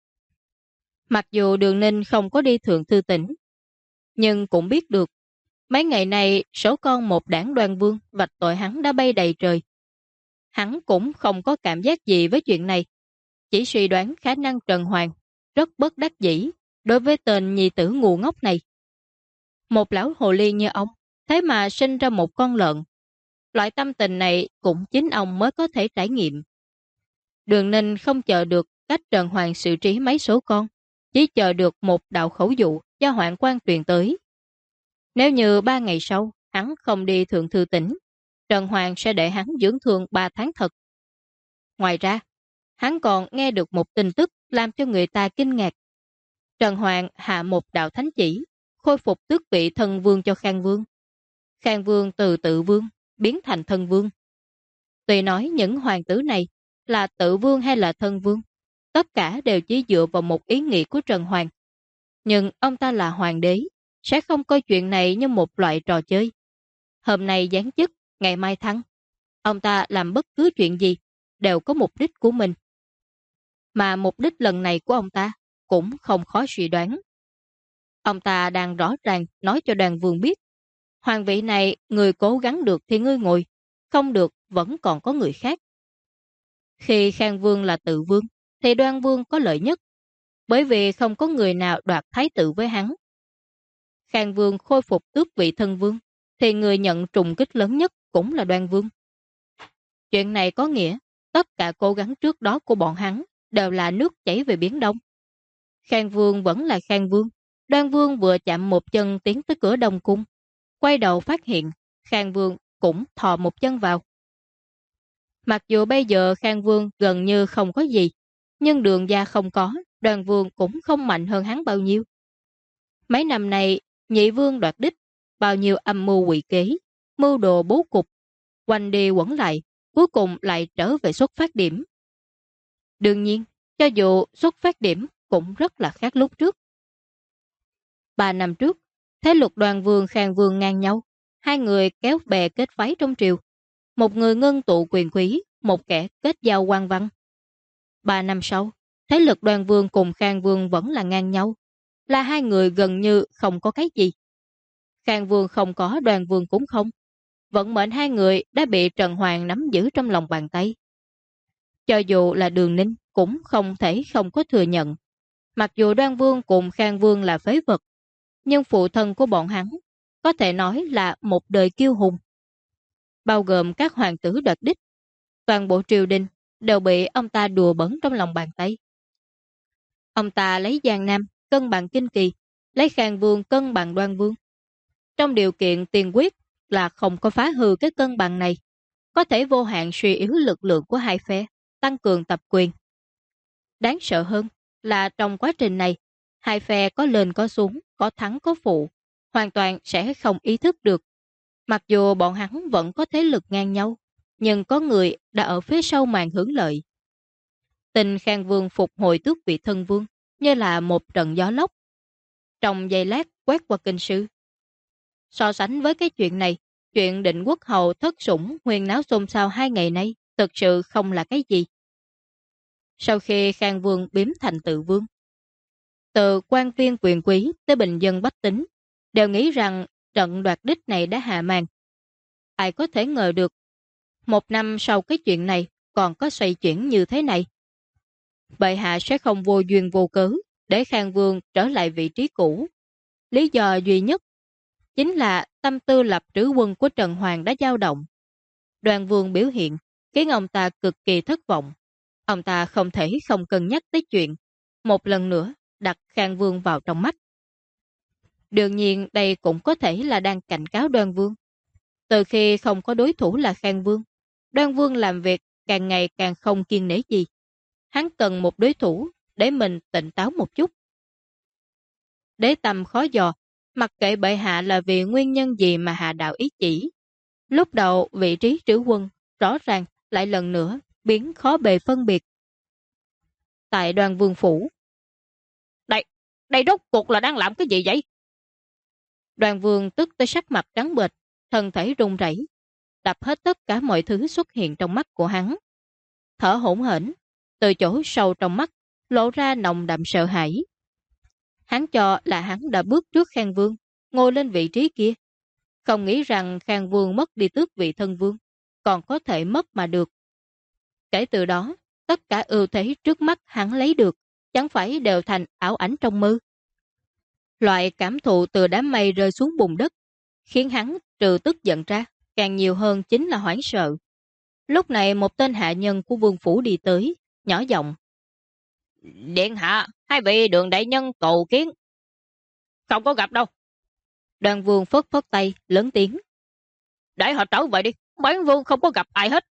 Mặc dù Đường Ninh không có đi Thượng Thư Tỉnh, nhưng cũng biết được mấy ngày này số con một đảng Đoan Vương vạch tội hắn đã bay đầy trời. Hắn cũng không có cảm giác gì với chuyện này, chỉ suy đoán khả năng Trần Hoàng rất bất đắc dĩ đối với tên nhi tử ngu ngốc này. Một lão hồ ly như ông, thế mà sinh ra một con lợn. Loại tâm tình này cũng chính ông mới có thể trải nghiệm. Đường Ninh không chờ được cách Trần Hoàng xử trí mấy số con, chỉ chờ được một đạo khẩu dụ do Hoạn Quan truyền tới. Nếu như 3 ngày sau hắn không đi Thượng Thư Tỉnh, Trần Hoàng sẽ để hắn dưỡng thương 3 tháng thật. Ngoài ra, hắn còn nghe được một tin tức làm cho người ta kinh ngạc. Trần Hoàng hạ một đạo thánh chỉ, khôi phục tước vị thần vương cho Khang Vương. Khang Vương từ tự vương biến thành thân vương. Tuy nói những hoàng tử này là tự vương hay là thân vương, tất cả đều chỉ dựa vào một ý nghĩ của Trần Hoàng. Nhưng ông ta là hoàng đế, sẽ không coi chuyện này như một loại trò chơi. Hôm nay giáng chức, ngày mai thăng. Ông ta làm bất cứ chuyện gì đều có mục đích của mình. Mà mục đích lần này của ông ta cũng không khó suy đoán. Ông ta đang rõ ràng nói cho Đoan Vương biết, hoàng vị này người cố gắng được thì ngươi ngồi, không được vẫn còn có người khác. Khi Khang Vương là tự vương, thì Đoan Vương có lợi nhất, bởi vì không có người nào đoạt thái tử với hắn. Khang Vương khôi phục tước vị thân vương, thì người nhận trùng kích lớn nhất cũng là Đoan Vương. Chuyện này có nghĩa, tất cả cố gắng trước đó của bọn hắn đều là nước chảy về Biển Đông. Khang Vương vẫn là Khang Vương. Đoan Vương vừa chạm một chân tiến tới cửa Đông Cung, quay đầu phát hiện Khang Vương cũng thò một chân vào. Mặc dù bây giờ Khang Vương gần như không có gì, nhưng Đường gia không có, Đoan Vương cũng không mạnh hơn hắn bao nhiêu. Mấy năm này, nhị vương đoạt đích, bao nhiêu âm mưu quỷ kế, mưu đồ bố cục, quanh đi quẩn lại, cuối cùng lại trở về xuất phát điểm. Đương nhiên, cho dù xuất phát điểm cũng rất là khác lúc trước. 3 năm trước, thế lực Đoan Vương Khang Vương ngang nhau, hai người kéo bè kết phái trong triều. Một người ngưng tụ quyền quý, một kẻ kết giao quan văn. 3 năm sau, thế lực Đoan Vương cùng Khang Vương vẫn là ngang nhau, là hai người gần như không có cái gì. Khang Vương không có, Đoan Vương cũng không. Vận mệnh hai người đã bị Trần Hoàng nắm giữ trong lòng bàn tay. Cho dù là Đường Ninh cũng không thể không có thừa nhận. Mặc dù Đoan Vương cùng Khang Vương là phế vật, nhưng phụ thân của bọn hắn có thể nói là một đời kiêu hùng. Bao gồm các hoàng tử đoạt đích, toàn bộ triều đình đều bị ông ta đùa bẩn trong lòng bàn tay. Ông ta lấy Giang Nam cân bằng Kinh Kỳ, lấy Khang Vương cân bằng Đoan Vương. Trong điều kiện tiền quyết là không có phá hư cái cân bằng này, có thể vô hạn suy yếu lực lượng của hai phe, tăng cường tập quyền. Đáng sợ hơn là trong quá trình này, hai phe có lên có xuống, có thắng có phụ, hoàn toàn sẽ không ý thức được. Mặc dù bọn hắn vẫn có thế lực ngang nhau, nhưng có người đã ở phía sau màn hưởng lợi. Tình Khang Vương phục hồi tước vị thân vương như là một trận gió lốc. Trong giây lát quét qua kinh sư. So sánh với cái chuyện này, chuyện Định Quốc hầu thất sủng huyên náo xôn xao 2 ngày nay thực sự không là cái gì. Sau khi Khang Vương biếm thành tự vương, từ quan viên quyền quý tới bình dân bách tính đều nghĩ rằng trận đoạt đích này đã hạ màn. Ai có thể ngờ được 1 năm sau cái chuyện này còn có xoay chuyển như thế này. Bệ hạ sẽ không vô duyên vô cớ để Khang Vương trở lại vị trí cũ. Lý do duy nhất chính là tâm tư lập trữ quân của Trần Hoàng đã dao động. Đoàn Vương biểu hiện khiến ông ta cực kỳ thất vọng. Ông ta không thể không cân nhắc tới chuyện một lần nữa đặt Khang Vương vào trong mắt. Đương nhiên đây cũng có thể là đang cảnh cáo Đoan Vương. Từ khi không có đối thủ là Khang Vương, Đoan Vương làm việc càng ngày càng không kiên nể gì. Hắn cần một đối thủ để mình tỉnh táo một chút. Đế tâm khó dò, mặc kệ bệ hạ là vì nguyên nhân gì mà hạ đạo ý chỉ. Lúc đầu vị trí trữ quân rõ ràng lại lần nữa biến khó bề phân biệt. Tại Đoan Vương phủ. Đây rốt cuộc là đang làm cái gì vậy? Đoan Vương tức tới sắc mặt trắng bệch, thân thể run rẩy, đập hết tất cả mọi thứ xuất hiện trong mắt của hắn. Thở hổn hển, từ chỗ sâu trong mắt lộ ra nồng đậm sợ hãi. Hắn cho là hắn đã bước trước Khang Vương, ngồi lên vị trí kia. Không nghĩ rằng Khang Vương mất đi tước vị thân vương, còn có thể mất mà được. Kể từ đó, tất cả ưu thế trước mắt hắn lấy được, chẳng phải đều thành ảo ảnh trong mơ. Loại cảm thụ từ đám mây rơi xuống bùn đất, khiến hắn trừ tức giận ra, càng nhiều hơn chính là hoảng sợ. Lúc này một tên hạ nhân của vương phủ đi tới, nhỏ giọng. Điện hạ, hai vị Đường đại nhân cầu kiến. Không có gặp đâu. Đoàn Vương phất phất tay, lớn tiếng. Để họ trở về đi, bản vương không có gặp ai hết.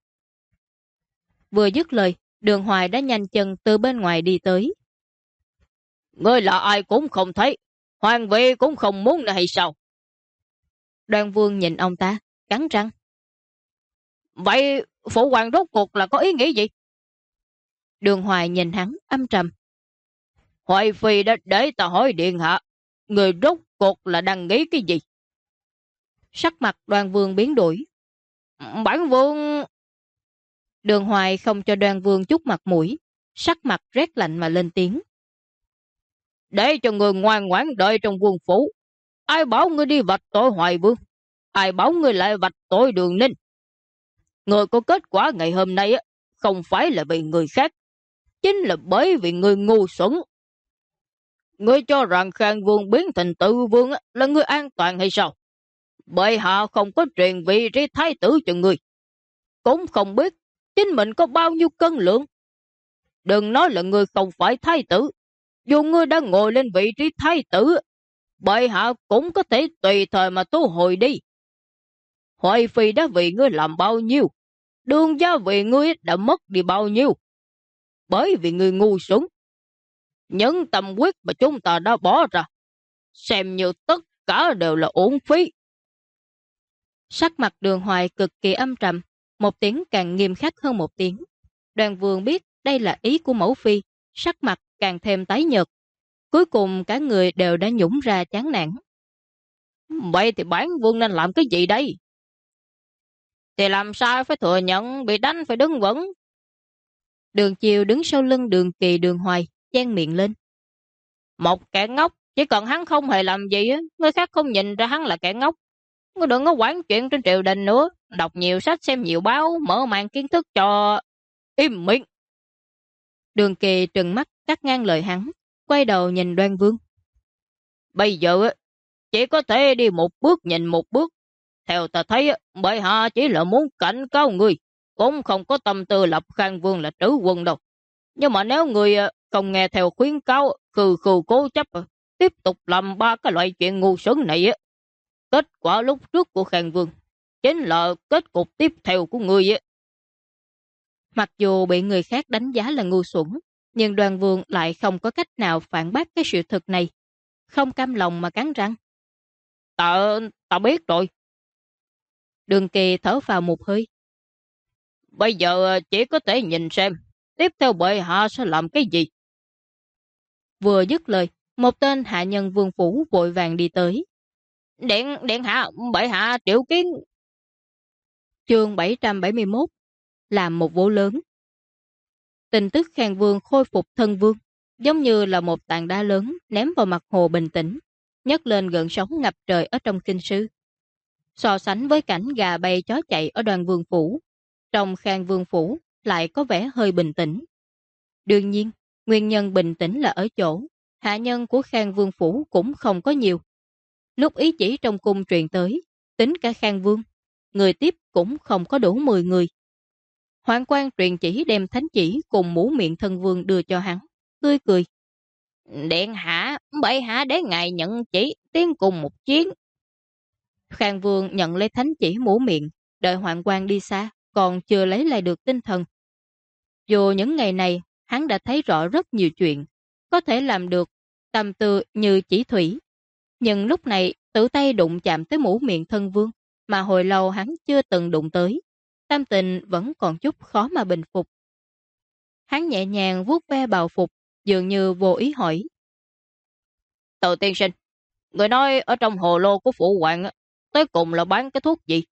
Vừa dứt lời, Đường Hoài đã nhanh chân từ bên ngoài đi tới. Ngươi là ai cũng không thấy, hoàng vị cũng không muốn nữa hay sao? Đoàn Vương nhìn ông ta, cắn răng. Vậy phụ hoàng rốt cuộc là có ý nghĩ gì? Đường Hoài nhìn hắn âm trầm. Hoài phi đã để ta hỏi điện hạ, người rốt cuộc là đang nghĩ cái gì? Sắc mặt Đoàn Vương biến đổi. Bản vương... Đường Hoài không cho Đoàn Vương chút mặt mũi, sắc mặt rét lạnh mà lên tiếng. Để cho người ngoan ngoãn đợi trong vương phủ. Ai bảo ngươi đi vạch tội Hoài Vương? Ai bảo ngươi lại vạch tội Đường Ninh? Người có kết quả ngày hôm nay không phải là vì người khác, chính là bởi vì người ngu xuẩn. Ngươi cho rằng Khang Vương biến thành tự vương là người an toàn hay sao? Bệ hạ không có truyền vị trí thái tử cho ngươi, cũng không biết chính mình có bao nhiêu cân lượng. Đừng nói là ngươi không phải thái tử, dù ngươi đã ngồi lên vị trí thái tử, bệ hạ cũng có thể tùy thời mà thu hồi đi. Hoài phi đã vì ngươi làm bao nhiêu, đương gia vì ngươi đã mất đi bao nhiêu, bởi vì ngươi ngu xuẩn. Những tâm quyết mà chúng ta đã bỏ ra, xem như tất cả đều là uổng phí. Sắc mặt Đường Hoài cực kỳ âm trầm, một tiếng càng nghiêm khắc hơn một tiếng. Đoàn Vương biết đây là ý của mẫu phi, sắc mặt càng thêm tái nhợt. Cuối cùng cả người đều đã nhũng ra chán nản. Vậy thì bản vương nên làm cái gì đây? Thì làm sao phải thừa nhận bị đánh phải đứng vững. Đường Chiêu đứng sau lưng Đường Kỳ Đường Hoài, chen miệng lên. Một kẻ ngốc, chỉ cần hắn không hề làm gì, người khác không nhìn ra hắn là kẻ ngốc. Ngươi đừng có quản chuyện trên triều đình nữa, đọc nhiều sách xem nhiều báo, mở mang kiến thức cho... Im miệng. Đường Kỳ trừng mắt cắt ngang lời hắn, quay đầu nhìn Đoan Vương. Bây giờ chỉ có thể đi một bước nhìn một bước. Theo ta thấy, bệ hạ chỉ là muốn cảnh cáo người, cũng không có tâm tư lập Khang Vương là trữ quân đâu. Nhưng mà nếu người không nghe theo khuyến cáo, khư cố chấp, tiếp tục làm ba cái loại chuyện ngu xuẩn này, kết quả lúc trước của Khang Vương chính là kết cục tiếp theo của người. Mặc dù bị người khác đánh giá là ngu xuẩn, nhưng Đoàn Vương lại không có cách nào phản bác cái sự thật này. Không cam lòng mà cắn răng. Ta biết rồi. Đường Kỳ thở vào một hơi. Bây giờ chỉ có thể nhìn xem tiếp theo bệ hạ sẽ làm cái gì. Vừa dứt lời, một tên hạ nhân vương phủ vội vàng đi tới. Điện hạ, bệ hạ triệu kiến. Chương 771, làm một vụ lớn. Tin tức Khang Vương khôi phục thân vương, giống như là một tảng đá lớn ném vào mặt hồ bình tĩnh, nhấc lên gợn sóng ngập trời ở trong kinh sư. So sánh với cảnh gà bay chó chạy ở Đoàn Vương phủ, trong Khang Vương phủ lại có vẻ hơi bình tĩnh. Đương nhiên, nguyên nhân bình tĩnh là ở chỗ hạ nhân của Khang Vương phủ cũng không có nhiều. Lúc ý chỉ trong cung truyền tới, tính cả Khang Vương, người tiếp cũng không có đủ 10 người. Hoạn quan truyền chỉ đem thánh chỉ cùng mũ miệng thân vương đưa cho hắn, tươi cười. Điện hạ, bệ hạ để ngài nhận chỉ tiến cùng một chuyến. Khang Vương nhận lấy thánh chỉ mũ miệng, đợi hoạn quan đi xa, còn chưa lấy lại được tinh thần. Dù những ngày này, hắn đã thấy rõ rất nhiều chuyện, có thể làm được, tâm tư như chỉ thủy. Nhưng lúc này, tự tay đụng chạm tới mũ miệng thân vương, mà hồi lâu hắn chưa từng đụng tới. Tâm tình vẫn còn chút khó mà bình phục. Hắn nhẹ nhàng vuốt ve bào phục, dường như vô ý hỏi. Từ tiên sinh, người nói ở trong hồ lô của phụ hoàng tới cùng là bán cái thuốc gì?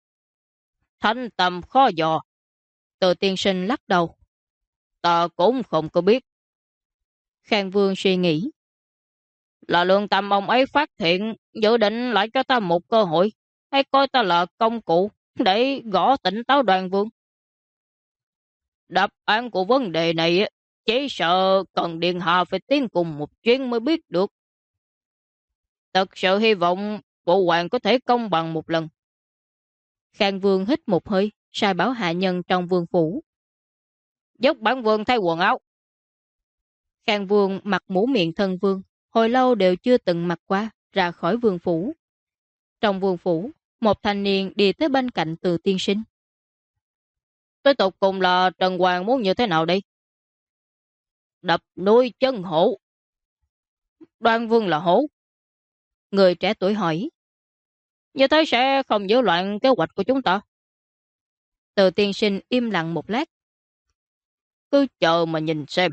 Thanh tầm khó dò. Từ tiên sinh lắc đầu. Ta cũng không có biết. Khang Vương suy nghĩ. Là Lương Tâm ông ấy phát hiện, dự định lại cho ta một cơ hội, hay coi ta là công cụ để gõ tỉnh táo Đoàn Vương? Đáp án của vấn đề này chỉ sợ cần điện hạ phải tiến cùng một chuyến mới biết được. Thật sự hy vọng phụ hoàng có thể công bằng một lần. Khang Vương hít một hơi, sai bảo hạ nhân trong vương phủ. Giúp bản vương thay quần áo. Khang Vương mặc mũ miệng thân vương, hồi lâu đều chưa từng mặc qua, ra khỏi vương phủ. Trong vương phủ, một thanh niên đi tới bên cạnh Từ tiên sinh. Tới tục cùng là Trần Hoàng muốn như thế nào đây? Đập nuôi chân hổ. Đoan Vương là hổ. Người trẻ tuổi hỏi. Như thế sẽ không nhiễu loạn kế hoạch của chúng ta. Từ tiên sinh im lặng một lát. Cứ chờ mà nhìn xem.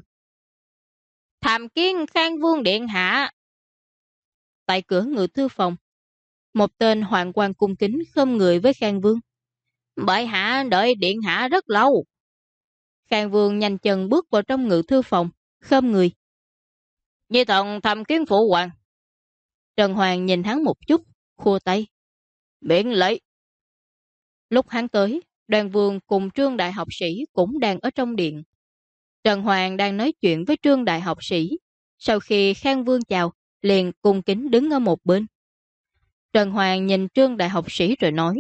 Tham kiến Khang Vương điện hạ. Tại cửa ngự thư phòng, một tên hoạn quan cung kính khom người với Khang Vương. Bệ hạ đợi điện hạ rất lâu. Khang Vương nhanh chân bước vào trong ngự thư phòng, khom người. Nhi thần tham kiến phụ hoàng. Trần Hoàng nhìn hắn một chút, khua tay. Miễn lễ. Lúc hắn tới, Đoàn Vương cùng Trương đại học sĩ cũng đang ở trong điện. Trần Hoàng đang nói chuyện với Trương đại học sĩ. Sau khi Khang Vương chào, liền cung kính đứng ở một bên. Trần Hoàng nhìn Trương đại học sĩ rồi nói.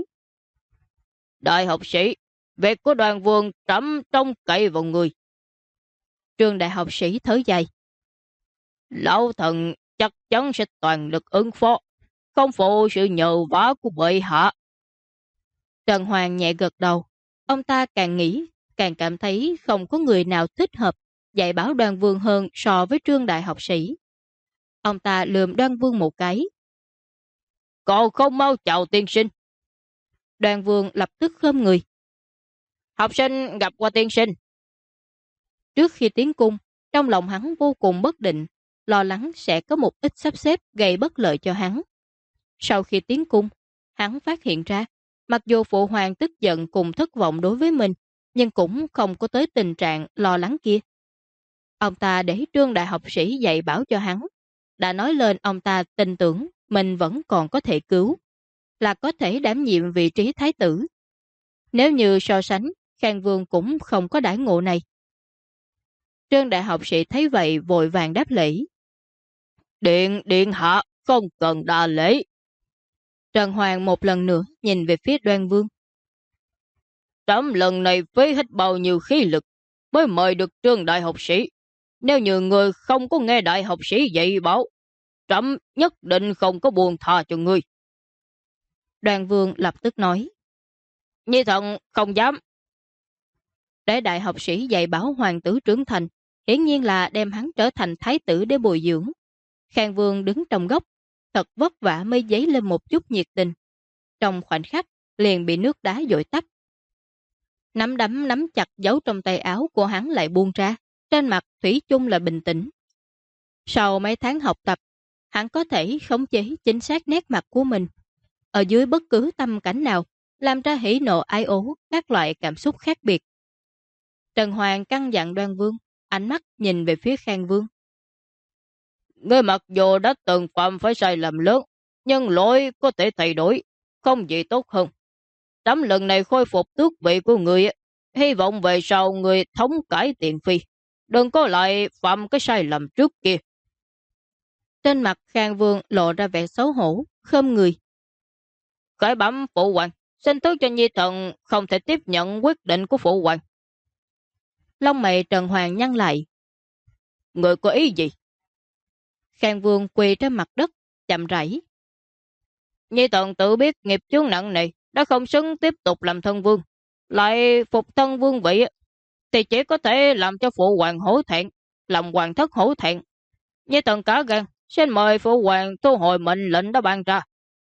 Đại học sĩ, việc của Đoàn Vương trẫm trông cậy vào người. Trương đại học sĩ thở dài. Lão thần chắc chắn sẽ toàn lực ứng phó, không phụ sự nhờ vả của bệ hạ. Trần Hoàng nhẹ gật đầu. Ông ta càng nghĩ, càng cảm thấy không có người nào thích hợp dạy bảo Đoàn Vương hơn so với Trương đại học sĩ. Ông ta lườm Đoàn Vương một cái. Còn không mau chào tiên sinh. Đoàn Vương lập tức khom người. Học sinh gặp qua tiên sinh. Trước khi tiến cung, trong lòng hắn vô cùng bất định, lo lắng sẽ có một ít sắp xếp gây bất lợi cho hắn. Sau khi tiến cung, hắn phát hiện ra, mặc dù phụ hoàng tức giận cùng thất vọng đối với mình, nhưng cũng không có tới tình trạng lo lắng kia. Ông ta để Trương đại học sĩ dạy bảo cho hắn, đã nói lên ông ta tin tưởng mình vẫn còn có thể cứu, là có thể đảm nhiệm vị trí thái tử. Nếu như so sánh, Khang Vương cũng không có đãi ngộ này. Trương đại học sĩ thấy vậy vội vàng đáp lễ. Điện hạ, không cần đa lễ. Trần Hoàng một lần nữa nhìn về phía Đoan Vương. Trẫm lần này phí hết bao nhiêu khí lực mới mời được Trương đại học sĩ. Nếu như người không có nghe đại học sĩ dạy bảo, trẫm nhất định không có buông tha cho ngươi. Đoan Vương lập tức nói. Nhi thần không dám. Để đại học sĩ dạy bảo hoàng tử trưởng thành, hiển nhiên là đem hắn trở thành thái tử để bồi dưỡng. Khang Vương đứng trong góc, thật vất vả mới dấy lên một chút nhiệt tình. Trong khoảnh khắc, liền bị nước đá dội tắt. Nắm đấm nắm chặt giấu trong tay áo của hắn lại buông ra, trên mặt thủy chung là bình tĩnh. Sau mấy tháng học tập, hắn có thể khống chế chính xác nét mặt của mình. Ở dưới bất cứ tâm cảnh nào, làm ra hỉ nộ ái ố, các loại cảm xúc khác biệt. Trần Hoàng căn dặn Đoan Vương, ánh mắt nhìn về phía Khang Vương. Ngươi mặc dù đã từng phạm phải sai lầm lớn, nhưng lỗi có thể thay đổi, không gì tốt hơn. Trẫm lần này khôi phục tước vị của người, hy vọng về sau người thống cải tiện phi, đừng có lại phạm cái sai lầm trước kia. Trên mặt Khang Vương lộ ra vẻ xấu hổ, khom người. Khởi bẩm phụ hoàng, xin tước cho nhi thần không thể tiếp nhận quyết định của phụ hoàng. Lông mày Trần Hoàng nhăn lại. Người có ý gì? Khang Vương quỳ trên mặt đất, chậm rãi. Nhi thần tự biết nghiệp chướng nặng này đã không xứng tiếp tục làm thân vương, lại phục thân vương vị, thì chỉ có thể làm cho phụ hoàng hổ thẹn, làm hoàng thất hổ thẹn. Nhi thần cả gan, xin mời phụ hoàng thu hồi mệnh lệnh đã ban ra.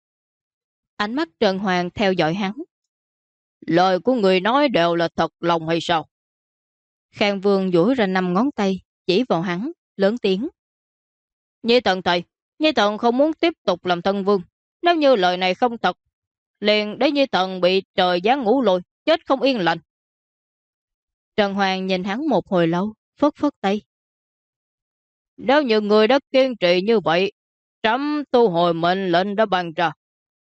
Ánh mắt Trần Hoàng theo dõi hắn. Lời của người nói đều là thật lòng hay sao? Khang Vương duỗi ra 5 ngón tay, chỉ vào hắn, lớn tiếng. Nhi thần thầy, Nhi thần không muốn tiếp tục làm thân vương. Nếu như lời này không thật, liền để Nhi thần bị trời giáng ngủ lùi, chết không yên lành. Trần Hoàng nhìn hắn một hồi lâu, phất phất tay. Nếu như người đã kiên trì như vậy, trẫm thu hồi mệnh lệnh đã ban ra.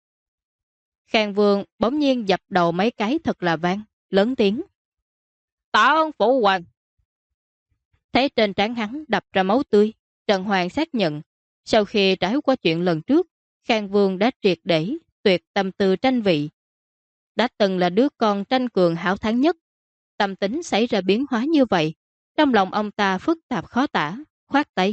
Khang Vương bỗng nhiên dập đầu mấy cái thật là vang, lớn tiếng. Tạ ơn phụ hoàng. Thấy trên trán hắn đập ra máu tươi, Trần Hoàng xác nhận, sau khi trải qua chuyện lần trước, Khang Vương đã triệt để tuyệt tâm tư tranh vị. Đã từng là đứa con tranh cường hảo thắng nhất, tâm tính xảy ra biến hóa như vậy, trong lòng ông ta phức tạp khó tả, khoát tay.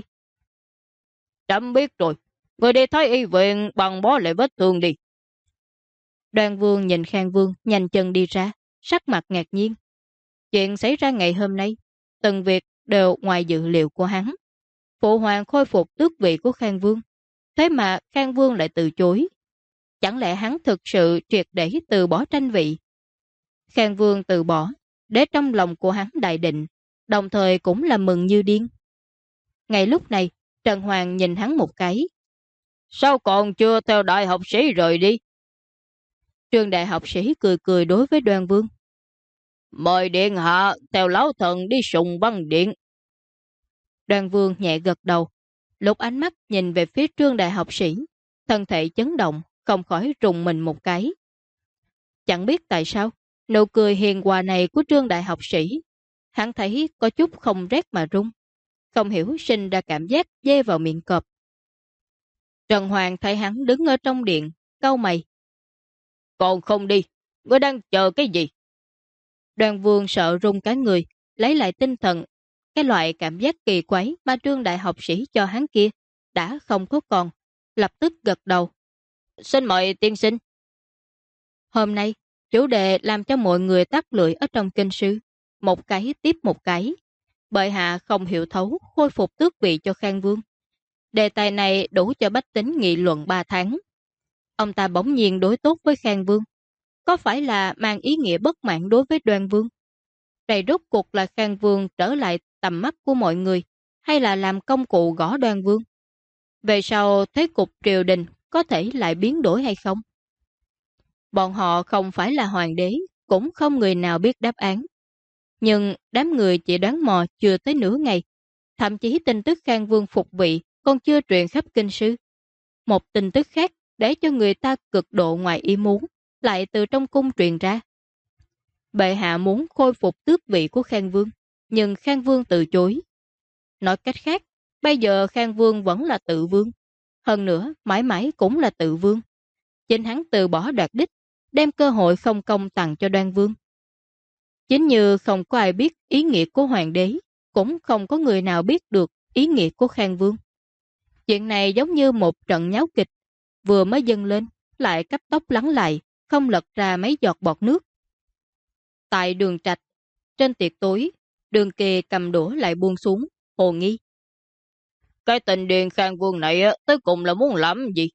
Trẫm biết rồi, người đi thấy y viện bằng bó lại vết thương đi. Đoan Vương nhìn Khang Vương nhanh chân đi ra, sắc mặt ngạc nhiên. Chuyện xảy ra ngày hôm nay, từng việc đều ngoài dự liệu của hắn. Phụ hoàng khôi phục tước vị của Khang Vương, thế mà Khang Vương lại từ chối. Chẳng lẽ hắn thực sự triệt để từ bỏ tranh vị? Khang Vương từ bỏ, để trong lòng của hắn đại định, đồng thời cũng là mừng như điên. Ngay lúc này, Trần Hoàng nhìn hắn một cái. Sao còn chưa theo đại học sĩ rời đi? Trương đại học sĩ cười cười đối với Đoan Vương. Mời điện hạ theo lão thần đi sùng băng điện. Đoan Vương nhẹ gật đầu, lúc ánh mắt nhìn về phía Trương đại học sĩ, thân thể chấn động, không khỏi rùng mình một cái. Chẳng biết tại sao, nụ cười hiền hòa này của Trương đại học sĩ, hắn thấy có chút không rét mà run, không hiểu sinh ra cảm giác dê vào miệng cọp. Trần Hoàng thấy hắn đứng ở trong điện, cau mày. Còn không đi, ngươi đang chờ cái gì? Đoan Vương sợ run cả người, lấy lại tinh thần. Cái loại cảm giác kỳ quái mà Trương đại học sĩ cho hắn kia đã không có còn, lập tức gật đầu. Xin mời tiên sinh. Hôm nay, chủ đề làm cho mọi người tắt lưỡi ở trong kinh sư, một cái tiếp một cái. Bệ hạ không hiểu thấu khôi phục tước vị cho Khang Vương. Đề tài này đủ cho bách tính nghị luận 3 tháng. Ông ta bỗng nhiên đối tốt với Khang Vương. Có phải là mang ý nghĩa bất mãn đối với Đoan Vương? Đây rốt cuộc là Khang Vương trở lại tầm mắt của mọi người, hay là làm công cụ gõ Đoan Vương? Về sau thế cục triều đình có thể lại biến đổi hay không? Bọn họ không phải là hoàng đế, cũng không người nào biết đáp án. Nhưng đám người chỉ đoán mò chưa tới nửa ngày, thậm chí tin tức Khang Vương phục vị còn chưa truyền khắp kinh sư. Một tin tức khác để cho người ta cực độ ngoài ý muốn lại từ trong cung truyền ra. Bệ hạ muốn khôi phục tước vị của Khang Vương, nhưng Khang Vương từ chối. Nói cách khác, bây giờ Khang Vương vẫn là tự vương. Hơn nữa, mãi mãi cũng là tự vương. Chính hắn từ bỏ đoạt đích, đem cơ hội không công tặng cho Đoan Vương. Chính như không có ai biết ý nghĩa của hoàng đế, cũng không có người nào biết được ý nghĩa của Khang Vương. Chuyện này giống như một trận nháo kịch, vừa mới dâng lên, lại cấp tốc lắng lại, không lật ra mấy giọt bọt nước. Tại đường trạch, trên tiệc tối, Đường Kỳ cầm đũa lại buông xuống, hồ nghi. Cái tình Điền Khang Vương này tới cùng là muốn làm gì?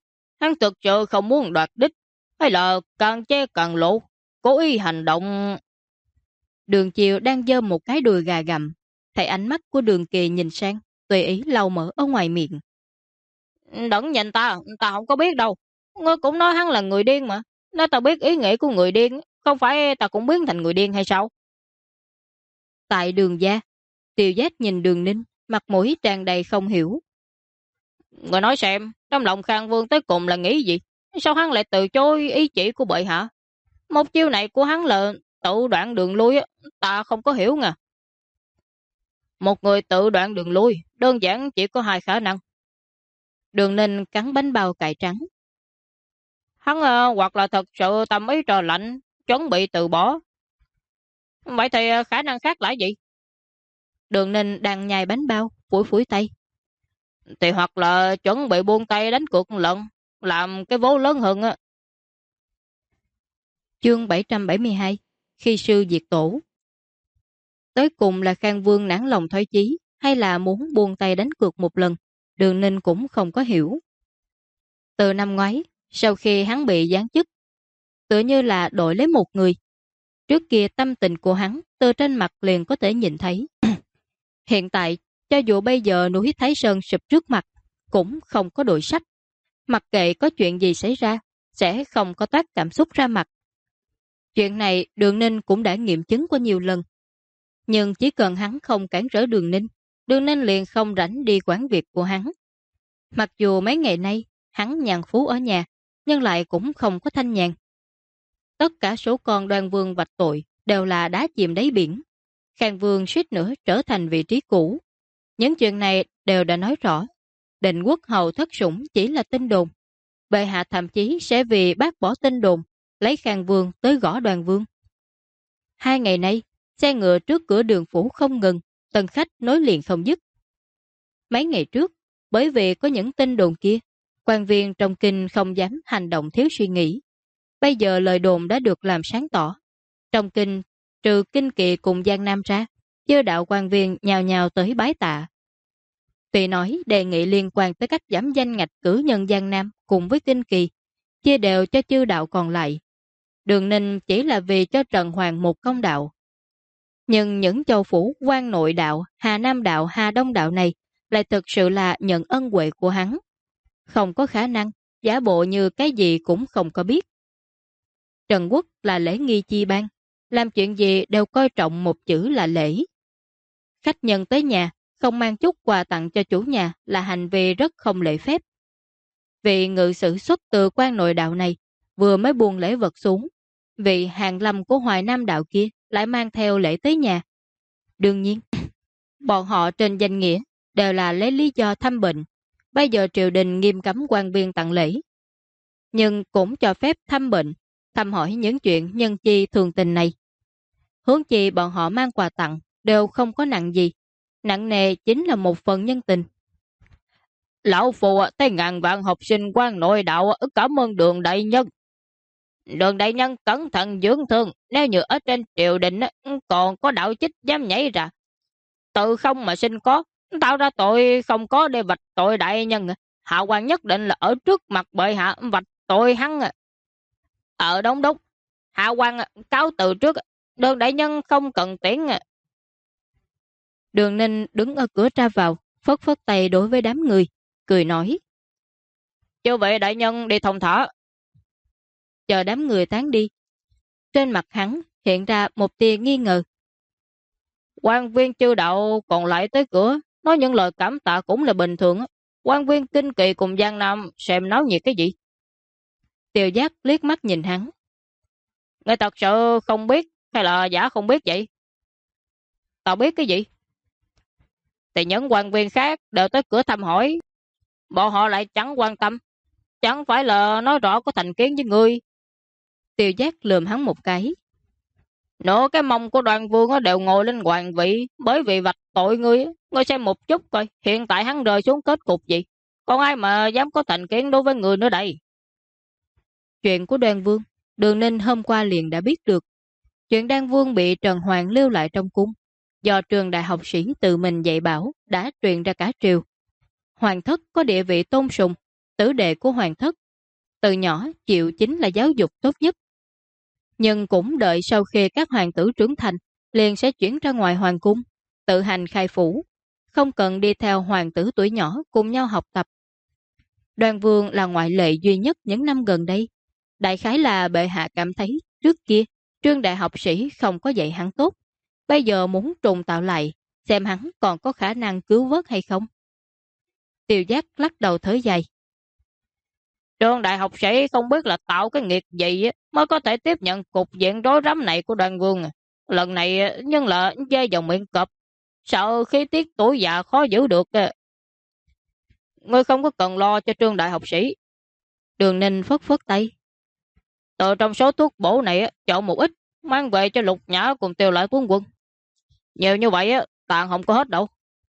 hắn thực sự không muốn đoạt đích, hay là càng che càng lộ, cố ý hành động. Đường Chiều đang giơ một cái đùi gà gặm, thấy ánh mắt của Đường Kỳ nhìn sang, tùy ý lau mỡ ở ngoài miệng. Đừng nhìn ta, ta không có biết đâu. Ngươi cũng nói hắn là người điên mà. Nếu ta biết ý nghĩ của người điên, không phải ta cũng biến thành người điên hay sao? Tại Đường gia, Tiêu Giác nhìn Đường Ninh, mặt mũi tràn đầy không hiểu. Người nói xem, trong lòng Khang Vương tới cùng là nghĩ gì? Sao hắn lại từ chối ý chỉ của bệ hạ? Một chiêu này của hắn là tự đoạn đường lui, ta không có hiểu nè. Một người tự đoạn đường lui, đơn giản chỉ có hai khả năng. Đường Ninh cắn bánh bao cải trắng. Hắn hoặc là thật sự tâm ý trò lạnh, chuẩn bị từ bỏ. Vậy thì khả năng khác là gì? Đường Ninh đang nhai bánh bao, phủi phủi tay. Thì hoặc là chuẩn bị buông tay đánh cược một lần, làm cái vố lớn hơn á. Chương 772, khi sư diệt tổ. Tới cùng là Khang Vương nản lòng thoái chí, hay là muốn buông tay đánh cược một lần, Đường Ninh cũng không có hiểu. Từ năm ngoái, sau khi hắn bị giáng chức, tựa như là đổi lấy một người. Trước kia tâm tình của hắn từ trên mặt liền có thể nhìn thấy. Hiện tại, cho dù bây giờ núi Thái Sơn sụp trước mặt, cũng không có đổi sắc. Mặc kệ có chuyện gì xảy ra, sẽ không có toát cảm xúc ra mặt. Chuyện này Đường Ninh cũng đã nghiệm chứng qua nhiều lần. Nhưng chỉ cần hắn không cản trở Đường Ninh, Đường Ninh liền không rảnh đi quản việc của hắn. Mặc dù mấy ngày nay, hắn nhàn phú ở nhà, nhưng lại cũng không có thanh nhàn. Tất cả số con Đoan Vương vạch tội đều là đá chìm đáy biển. Khang Vương suýt nữa trở thành vị trí cũ. Những chuyện này đều đã nói rõ. Định quốc hầu thất sủng chỉ là tin đồn. Bệ hạ thậm chí sẽ vì bác bỏ tin đồn, lấy Khang Vương tới gõ Đoan Vương. 2 ngày nay, xe ngựa trước cửa đường phủ không ngừng, tân khách nối liền không dứt. Mấy ngày trước, bởi vì có những tin đồn kia, quan viên trong kinh không dám hành động thiếu suy nghĩ. Bây giờ lời đồn đã được làm sáng tỏ. Trong kinh, trừ Kinh Kỳ cùng Giang Nam ra, chư đạo quan viên nhào nhào tới bái tạ. Tuy nói đề nghị liên quan tới cách giảm danh ngạch cử nhân Giang Nam cùng với Kinh Kỳ, chia đều cho chư đạo còn lại. Đường Ninh chỉ là vì cho Trần Hoàng một công đạo. Nhưng những châu phủ Quan Nội đạo, Hà Nam đạo, Hà Đông đạo này lại thực sự là nhận ân huệ của hắn. Không có khả năng, giả bộ như cái gì cũng không có biết. Trần Quốc là lễ nghi chi ban, làm chuyện gì đều coi trọng một chữ là lễ. Khách nhân tới nhà, không mang chút quà tặng cho chủ nhà là hành vi rất không lễ phép. Vị ngự sử xuất từ Quan Nội đạo này vừa mới buông lễ vật xuống, vị hàng lâm của Hoài Nam đạo kia lại mang theo lễ tới nhà. Đương nhiên, bọn họ trên danh nghĩa đều là lấy lý do thăm bệnh. Bây giờ triều đình nghiêm cấm quan viên tặng lễ, nhưng cũng cho phép thăm bệnh, thăm hỏi những chuyện nhân chi thường tình này. Hướng chi bọn họ mang quà tặng đều không có nặng gì, nặng nề chính là một phần nhân tình. Lão Phù tới ngàn vạn học sinh Quan Nội đạo cảm ơn Đường đại nhân. Đường đại nhân cẩn thận dưỡng thương, nếu như ở trên triều đình còn có đạo chích dám nhảy ra. Tự không mà sinh có, tạo ra tội không có để vạch tội đại nhân. Hạ quan nhất định là ở trước mặt bệ hạ vạch tội hắn. Ở đống đốc, hạ quan cáo từ trước, Đường đại nhân không cần tiễn. Đường Ninh đứng ở cửa ra vào, phất phất tay đối với đám người, cười nói. Chư vị đại nhân đi thông thả. Chờ đám người tán đi, trên mặt hắn hiện ra một tia nghi ngờ. Quan viên chư đạo còn lại tới cửa, nói những lời cảm tạ cũng là bình thường. Quan viên Kinh Kỳ cùng Giang Nam xem náo nhiệt cái gì? Tiêu Giác liếc mắt nhìn hắn. Người thật sự không biết hay là giả không biết vậy? Tao biết cái gì? Thì những quan viên khác đều tới cửa thăm hỏi, bọn họ lại chẳng quan tâm, chẳng phải là nói rõ có thành kiến với ngươi. Tiêu Giác lườm hắn một cái. Nửa cái mông của Đoan Vương đều ngồi lên hoàng vị bởi vì vạch tội ngươi. Ngươi xem một chút coi, hiện tại hắn rơi xuống kết cục gì? Còn ai mà dám có thành kiến đối với người nữa đây? Chuyện của Đoan Vương, Đường Ninh hôm qua liền đã biết được. Chuyện Đoan Vương bị Trần Hoàng lưu lại trong cung, do trường đại học sĩ tự mình dạy bảo đã truyền ra cả triều. Hoàng thất có địa vị tôn sùng, tử đệ của hoàng thất Từ nhỏ chịu chính là giáo dục tốt nhất. Nhưng cũng đợi sau khi các hoàng tử trưởng thành, liền sẽ chuyển ra ngoài hoàng cung, tự hành khai phủ, không cần đi theo hoàng tử tuổi nhỏ cùng nhau học tập. Đoan Vương là ngoại lệ duy nhất những năm gần đây. Đại khái là bệ hạ cảm thấy trước kia Trương đại học sĩ không có dạy hắn tốt, bây giờ muốn trùng tạo lại, xem hắn còn có khả năng cứu vớt hay không. Tiêu Giác lắc đầu thở dài. Trương đại học sĩ không biết là tạo cái nghiệt gì mới có thể tiếp nhận cục diện rối rắm này của Đoan Vương. Lần này nhưng là dây vào miệng cọp, sợ khí tiết tuổi già khó giữ được. Ngươi không có cần lo cho Trương đại học sĩ. Đường Ninh phất phất tay. Từ trong số thuốc bổ này chọn một ít, mang về cho Lục Nhã cùng Tiêu Lại tướng quân. Nhiều như vậy tàn không có hết đâu.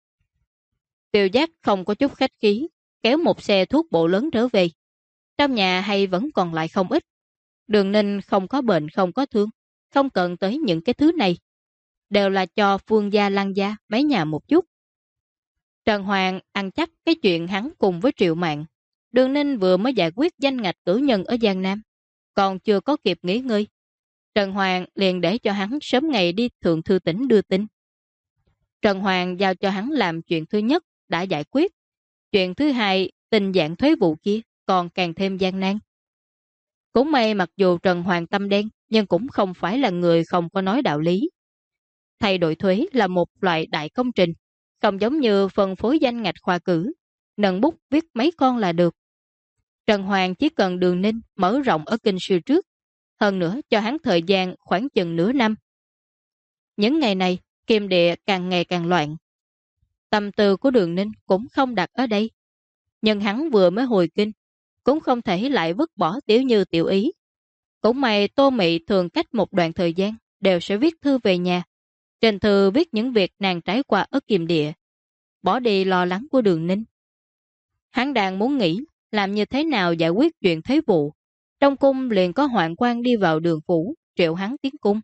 Tiêu Giác không có chút khách khí, kéo một xe thuốc bổ lớn trở về. Trong nhà hay vẫn còn lại không ít. Đường Ninh không có bệnh không có thương, không cần tới những cái thứ này. Đều là cho Phương gia Lăng gia mấy nhà một chút. Trần Hoàng ăn chắc cái chuyện hắn cùng với Triệu Mạn. Đường Ninh vừa mới giải quyết danh ngạch cử nhân ở Giang Nam, còn chưa có kịp nghỉ ngơi. Trần Hoàng liền để cho hắn sớm ngày đi Thượng Thư tỉnh đưa tin. Trần Hoàng giao cho hắn làm chuyện thứ nhất đã giải quyết. Chuyện thứ hai, tình dạng thuế vụ kia còn càng thêm gian nan. Cũng may mặc dù Trần Hoàng tâm đen, nhưng cũng không phải là người không có nói đạo lý. Thay đổi thuế là một loại đại công trình, không giống như phân phối danh ngạch khoa cử, nâng bút viết mấy con là được. Trần Hoàng chỉ cần Đường Ninh mở rộng ở kinh sư trước, hơn nữa cho hắn thời gian khoảng chừng nửa năm. Những ngày này, Kim Địa càng ngày càng loạn. Tâm tư của Đường Ninh cũng không đặt ở đây. Nhưng hắn vừa mới hồi kinh, cũng không thể lại vứt bỏ Tiểu Như Tiểu Ý. Cũng may Tô Mị thường cách một đoạn thời gian đều sẽ viết thư về nhà. Trên thư viết những việc nàng trải qua ở Kim Địa, bỏ đi lo lắng của Đường Ninh. Hắn đang muốn nghĩ làm như thế nào giải quyết chuyện thuế vụ. Trong cung liền có hoạn quan đi vào Đường phủ triệu hắn tiến cung.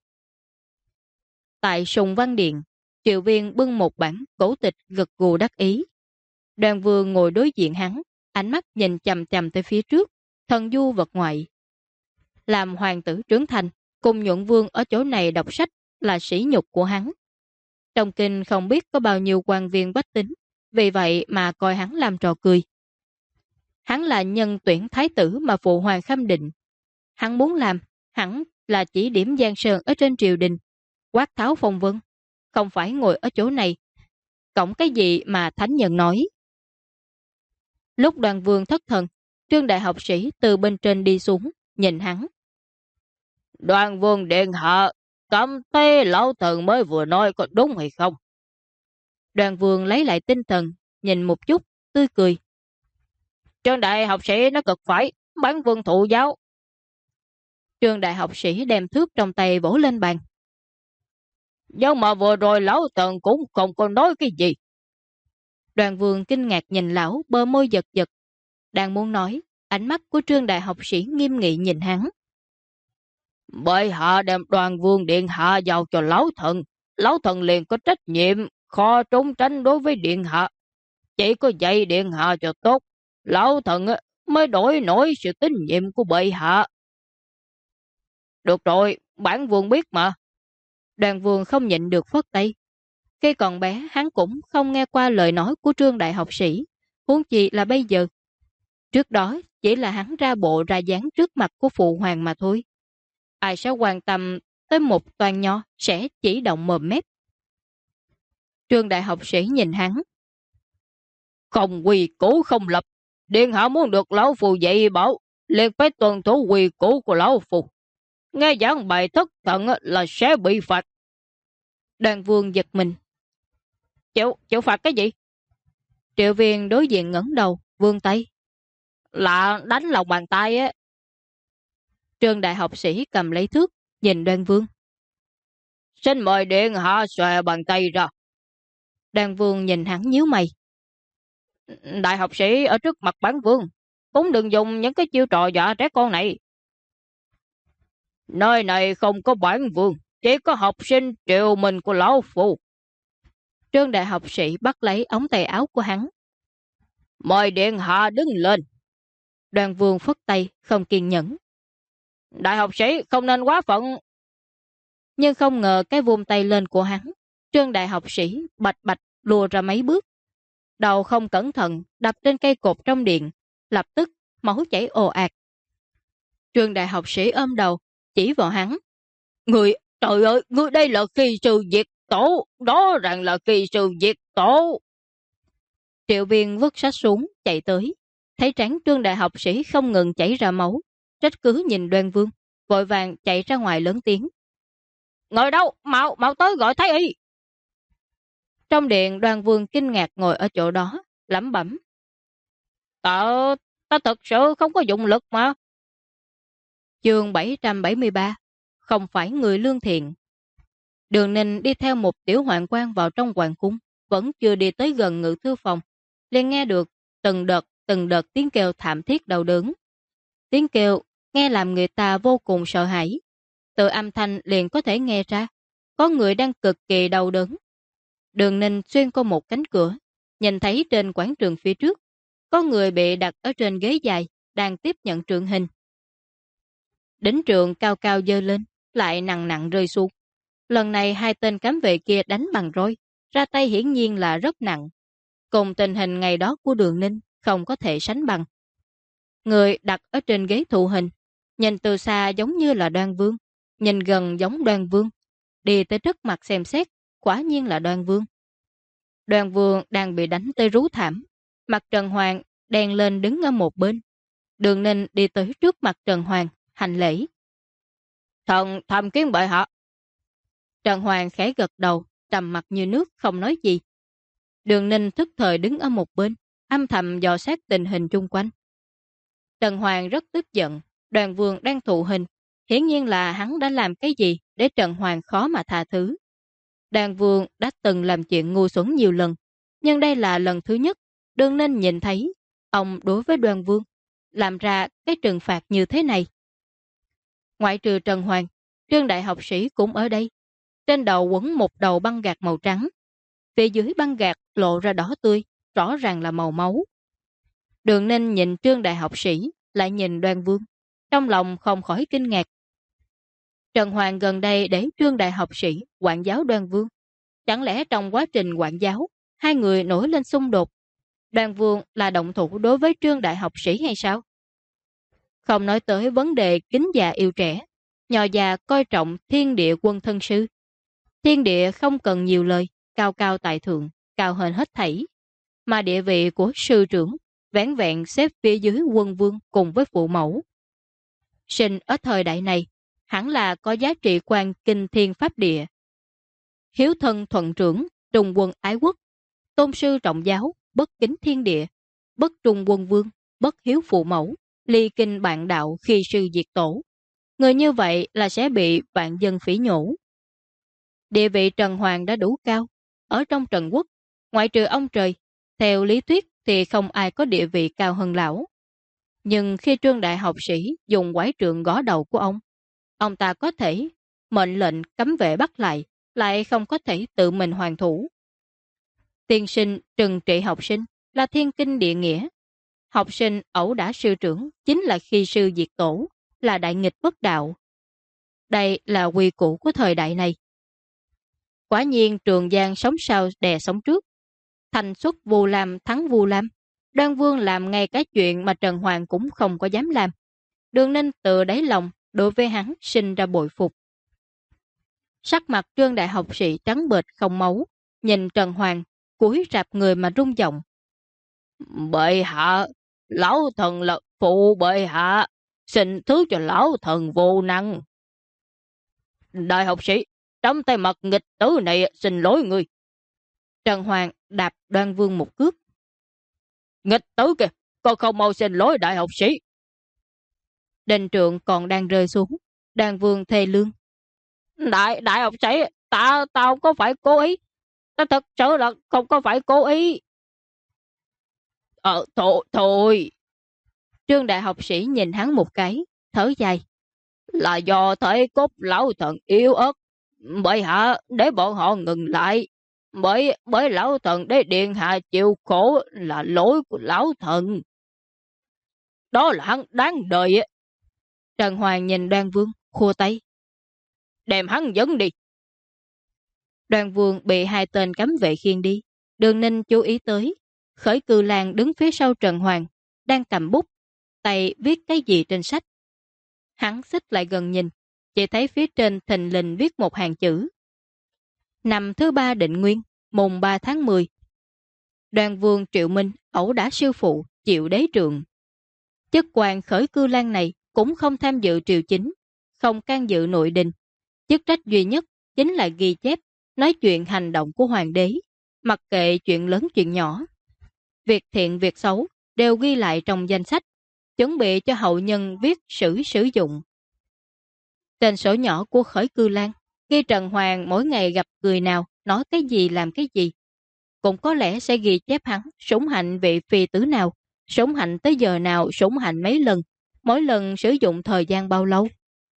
Tại Sùng Văn Điện, Triệu Viên bưng một bản cổ tịch gật gù đắc ý. Đoàn Vương ngồi đối diện hắn, ánh mắt nhìn chằm chằm tới phía trước, thần du vật ngoại. Làm hoàng tử trưởng thành, cùng Nhuận Vương ở chỗ này đọc sách là sỉ nhục của hắn. Trong kinh không biết có bao nhiêu quan viên bách tính, vì vậy mà coi hắn làm trò cười. Hắn là nhân tuyển thái tử mà phụ hoàng khâm định. Hắn muốn làm, hắn là chỉ điểm Giang Sơn ở trên triều đình, quát tháo phong vân, không phải ngồi ở chỗ này. Cổng cái gì mà thánh nhân nói. Lúc Đoàn Vương thất thần, Trương đại học sĩ từ bên trên đi xuống, nhìn hắn. Đoàn Vương điện hạ, cảm thấy lão thần mới vừa nói có đúng hay không? Đoàn Vương lấy lại tinh thần, nhìn một chút, tươi cười. Trương đại học sĩ nó cực phải, bản vương thụ giáo. Trương đại học sĩ đem thước trong tay vỗ lên bàn. Nhưng mà vừa rồi lão thần cũng không có nói cái gì. Đoàn Vương kinh ngạc nhìn lão, bờ môi giật giật. Đang muốn nói, ánh mắt của Trương đại học sĩ nghiêm nghị nhìn hắn. Bệ hạ đem Đoàn Vương điện hạ giao cho lão thần liền có trách nhiệm, khó trốn tránh đối với điện hạ. Chỉ có dạy điện hạ cho tốt, lão thần mới đổi nổi sự tín nhiệm của bệ hạ. Được rồi, bản vương biết mà. Đoàn Vương không nhịn được phất tay. Khi còn bé hắn cũng không nghe qua lời nói của Trương đại học sĩ, huống chi là bây giờ. Trước đó chỉ là hắn ra bộ ra dáng trước mặt của phụ hoàng mà thôi. Ai sẽ quan tâm tới một toàn nho sẽ chỉ động mồm mép. Trương đại học sĩ nhìn hắn. Không quy củ không lập, điện hạ muốn được lão phù dạy bảo, liền phải tuân thủ quy củ của lão phù. Nghe giảng bài thất thần là sẽ bị phạt. Đoàn Vương giật mình. Chịu phạt cái gì? Triệu Viên đối diện ngẩng đầu, vươn tay. Là đánh lòng bàn tay á. Trương đại học sĩ cầm lấy thước, nhìn Đoàn Vương. Xin mời điện hạ xòe bàn tay ra. Đoàn Vương nhìn hắn nhíu mày. Đại học sĩ ở trước mặt bản vương, cũng đừng dùng những cái chiêu trò dọa trẻ con này. Nơi này không có bản vương, chỉ có học sinh triều mình của lão phu. Trương đại học sĩ bắt lấy ống tay áo của hắn. Mời điện hạ đứng lên. Đoàn Vương phất tay, không kiên nhẫn. Đại học sĩ không nên quá phận. Nhưng không ngờ cái vung tay lên của hắn, Trương đại học sĩ bạch bạch lùa ra mấy bước. Đầu không cẩn thận đập trên cây cột trong điện, lập tức máu chảy ồ ạt. Trương đại học sĩ ôm đầu, chỉ vào hắn. Người, trời ơi, người đây là kỳ sư diệt tổ, đó rằng là kỳ sư diệt tổ. Triệu Viên vứt sách xuống, chạy tới. Thấy trán Trương đại học sĩ không ngừng chảy ra máu, trách cứ nhìn Đoan Vương, vội vàng chạy ra ngoài lớn tiếng. Ngồi đâu, mau tới gọi Thái y. Trong điện, Đoan Vương kinh ngạc ngồi ở chỗ đó, lẩm bẩm. Ta thật sự không có dụng lực mà. Chương 773, không phải người lương thiện. Đường Ninh đi theo một tiểu hoạn quan vào trong hoàng cung, vẫn chưa đi tới gần ngự thư phòng, liền nghe được từng đợt tiếng kêu thảm thiết đau đớn. Tiếng kêu nghe làm người ta vô cùng sợ hãi. Từ âm thanh liền có thể nghe ra, có người đang cực kỳ đau đớn. Đường Ninh xuyên qua một cánh cửa, nhìn thấy trên quảng trường phía trước, có người bị đặt ở trên ghế dài, đang tiếp nhận trượng hình. Đính trượng cao cao dơ lên, lại nặng nặng rơi xuống. Lần này hai tên cám vệ kia đánh bằng roi, ra tay hiển nhiên là rất nặng. Cùng tình hình ngày đó của Đường Ninh không có thể sánh bằng. Người đặt ở trên ghế thụ hình, nhìn từ xa giống như là Đoan Vương, nhìn gần giống Đoan Vương. Đi tới trước mặt xem xét, quả nhiên là Đoan Vương. Đoan Vương đang bị đánh tới rú thảm, mặt Trần Hoàng đèn lên đứng ở một bên. Đường Ninh đi tới trước mặt Trần Hoàng, hành lễ. Thần tham kiến bệ hạ. Trần Hoàng khẽ gật đầu, trầm mặt như nước không nói gì. Đường Ninh thức thời đứng ở một bên, âm thầm dò xét tình hình chung quanh. Trần Hoàng rất tức giận, Đoàn Vương đang thụ hình, hiển nhiên là hắn đã làm cái gì để Trần Hoàng khó mà tha thứ. Đoàn Vương đã từng làm chuyện ngu xuẩn nhiều lần, nhưng đây là lần thứ nhất Đường Ninh nhìn thấy ông đối với Đoàn Vương làm ra cái trừng phạt như thế này. Ngoại trừ Trần Hoàng, Trương đại học sĩ cũng ở đây. Trên đầu quấn một đầu băng gạc màu trắng. Phía dưới băng gạc lộ ra đỏ tươi, rõ ràng là màu máu. Đường Ninh nhìn Trương đại học sĩ, lại nhìn Đoan Vương. Trong lòng không khỏi kinh ngạc. Trần Hoàng gần đây để Trương đại học sĩ quản giáo Đoan Vương. Chẳng lẽ trong quá trình quản giáo, hai người nổi lên xung đột? Đoan Vương là động thủ đối với Trương đại học sĩ hay sao? Không nói tới vấn đề kính già yêu trẻ, Nho già coi trọng thiên địa quân thân sư. Thiên địa không cần nhiều lời, cao cao tại thượng, cao hơn hết thảy. Mà địa vị của sư trưởng, vẻn vẹn xếp phía dưới quân vương cùng với phụ mẫu. Sinh ở thời đại này, hẳn là có giá trị quan kinh thiên pháp địa. Hiếu thân thuận trưởng, trung quân ái quốc. Tôn sư trọng giáo, bất kính thiên địa. Bất trung quân vương, bất hiếu phụ mẫu. Ly kinh bạn đạo khi sư diệt tổ. Người như vậy là sẽ bị vạn dân phỉ nhổ. Địa vị Trần Hoàng đã đủ cao. Ở trong Trần Quốc, ngoại trừ ông trời, theo lý thuyết thì không ai có địa vị cao hơn lão. Nhưng khi Trương đại học sĩ dùng quái trượng gõ đầu của ông ta có thể mệnh lệnh cấm vệ bắt lại không có thể tự mình hoàn thủ. Tiên sinh trừng trị học sinh là thiên kinh địa nghĩa. Học sinh ẩu đả sư trưởng chính là khi sư diệt tổ, là đại nghịch bất đạo. Đây là quy củ của thời đại này. Quả nhiên Trường Giang sống sau đè sống trước. Thành xuất Vu Lam thắng Vu Lam. Đoan Vương làm ngay cái chuyện mà Trần Hoàng cũng không có dám làm. Đường Ninh từ đáy lòng đối với hắn sinh ra bội phục. Sắc mặt Trương đại học sĩ trắng bệch không máu, nhìn Trần Hoàng cúi rạp người mà rung giọng. Bệ hạ, lão thần là phụ bệ hạ, xin thứ cho lão thần vô năng. Đại học sĩ, trong tay mặt nghịch tử này xin lỗi người. Trần Hoàng đạp Đoan Vương một cước. Nghịch tử kìa, con không mau xin lỗi đại học sĩ. Đền trượng còn đang rơi xuống, Đoan Vương thê lương. Đại học sĩ, tao không có phải cố ý. Tao thật sự là không có phải cố ý. Thôi. Trương đại học sĩ nhìn hắn một cái, thở dài. Là do thể cốt lão thần yếu ớt. Bởi hạ để bọn họ ngừng lại. Bởi lão thần để điện hạ chịu khổ là lỗi của lão thần. Đó là hắn đáng đợi á. Trần Hoàng nhìn Đoan Vương, khua tay. Đem hắn dẫn đi. Đoan Vương bị hai tên cấm vệ khiêng đi. Đường Ninh chú ý tới. Khởi Cư Lan đứng phía sau Trần Hoàng, đang cầm bút, tay viết cái gì trên sách. Hắn xích lại gần nhìn, chỉ thấy phía trên thình lình viết một hàng chữ. Năm thứ 3 Định Nguyên, mùng 3 tháng 10. Đoan Vương Triệu Minh ẩu đả sư phụ, chịu đế trượng. Chức quan Khởi Cư Lan này cũng không tham dự triều chính, không can dự nội đình. Chức trách duy nhất chính là ghi chép, nói chuyện hành động của hoàng đế, mặc kệ chuyện lớn chuyện nhỏ. Việc thiện việc xấu đều ghi lại trong danh sách, chuẩn bị cho hậu nhân viết sử dụng. Tên sổ nhỏ của Khởi Cư Lan ghi Trần Hoàng mỗi ngày gặp người nào, nói cái gì làm cái gì. Cũng có lẽ sẽ ghi chép hắn sủng hạnh vị phi tứ nào, sủng hạnh tới giờ nào, sủng hạnh mấy lần, mỗi lần sử dụng thời gian bao lâu.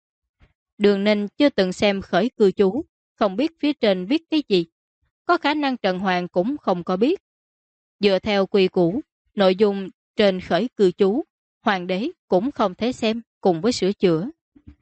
Đường Ninh chưa từng xem Khởi Cư chú, không biết phía trên viết cái gì. Có khả năng Trần Hoàng cũng không có biết. Dựa theo quy củ, nội dung trên Khởi Cư chú, hoàng đế cũng không thể xem cùng với sửa chữa.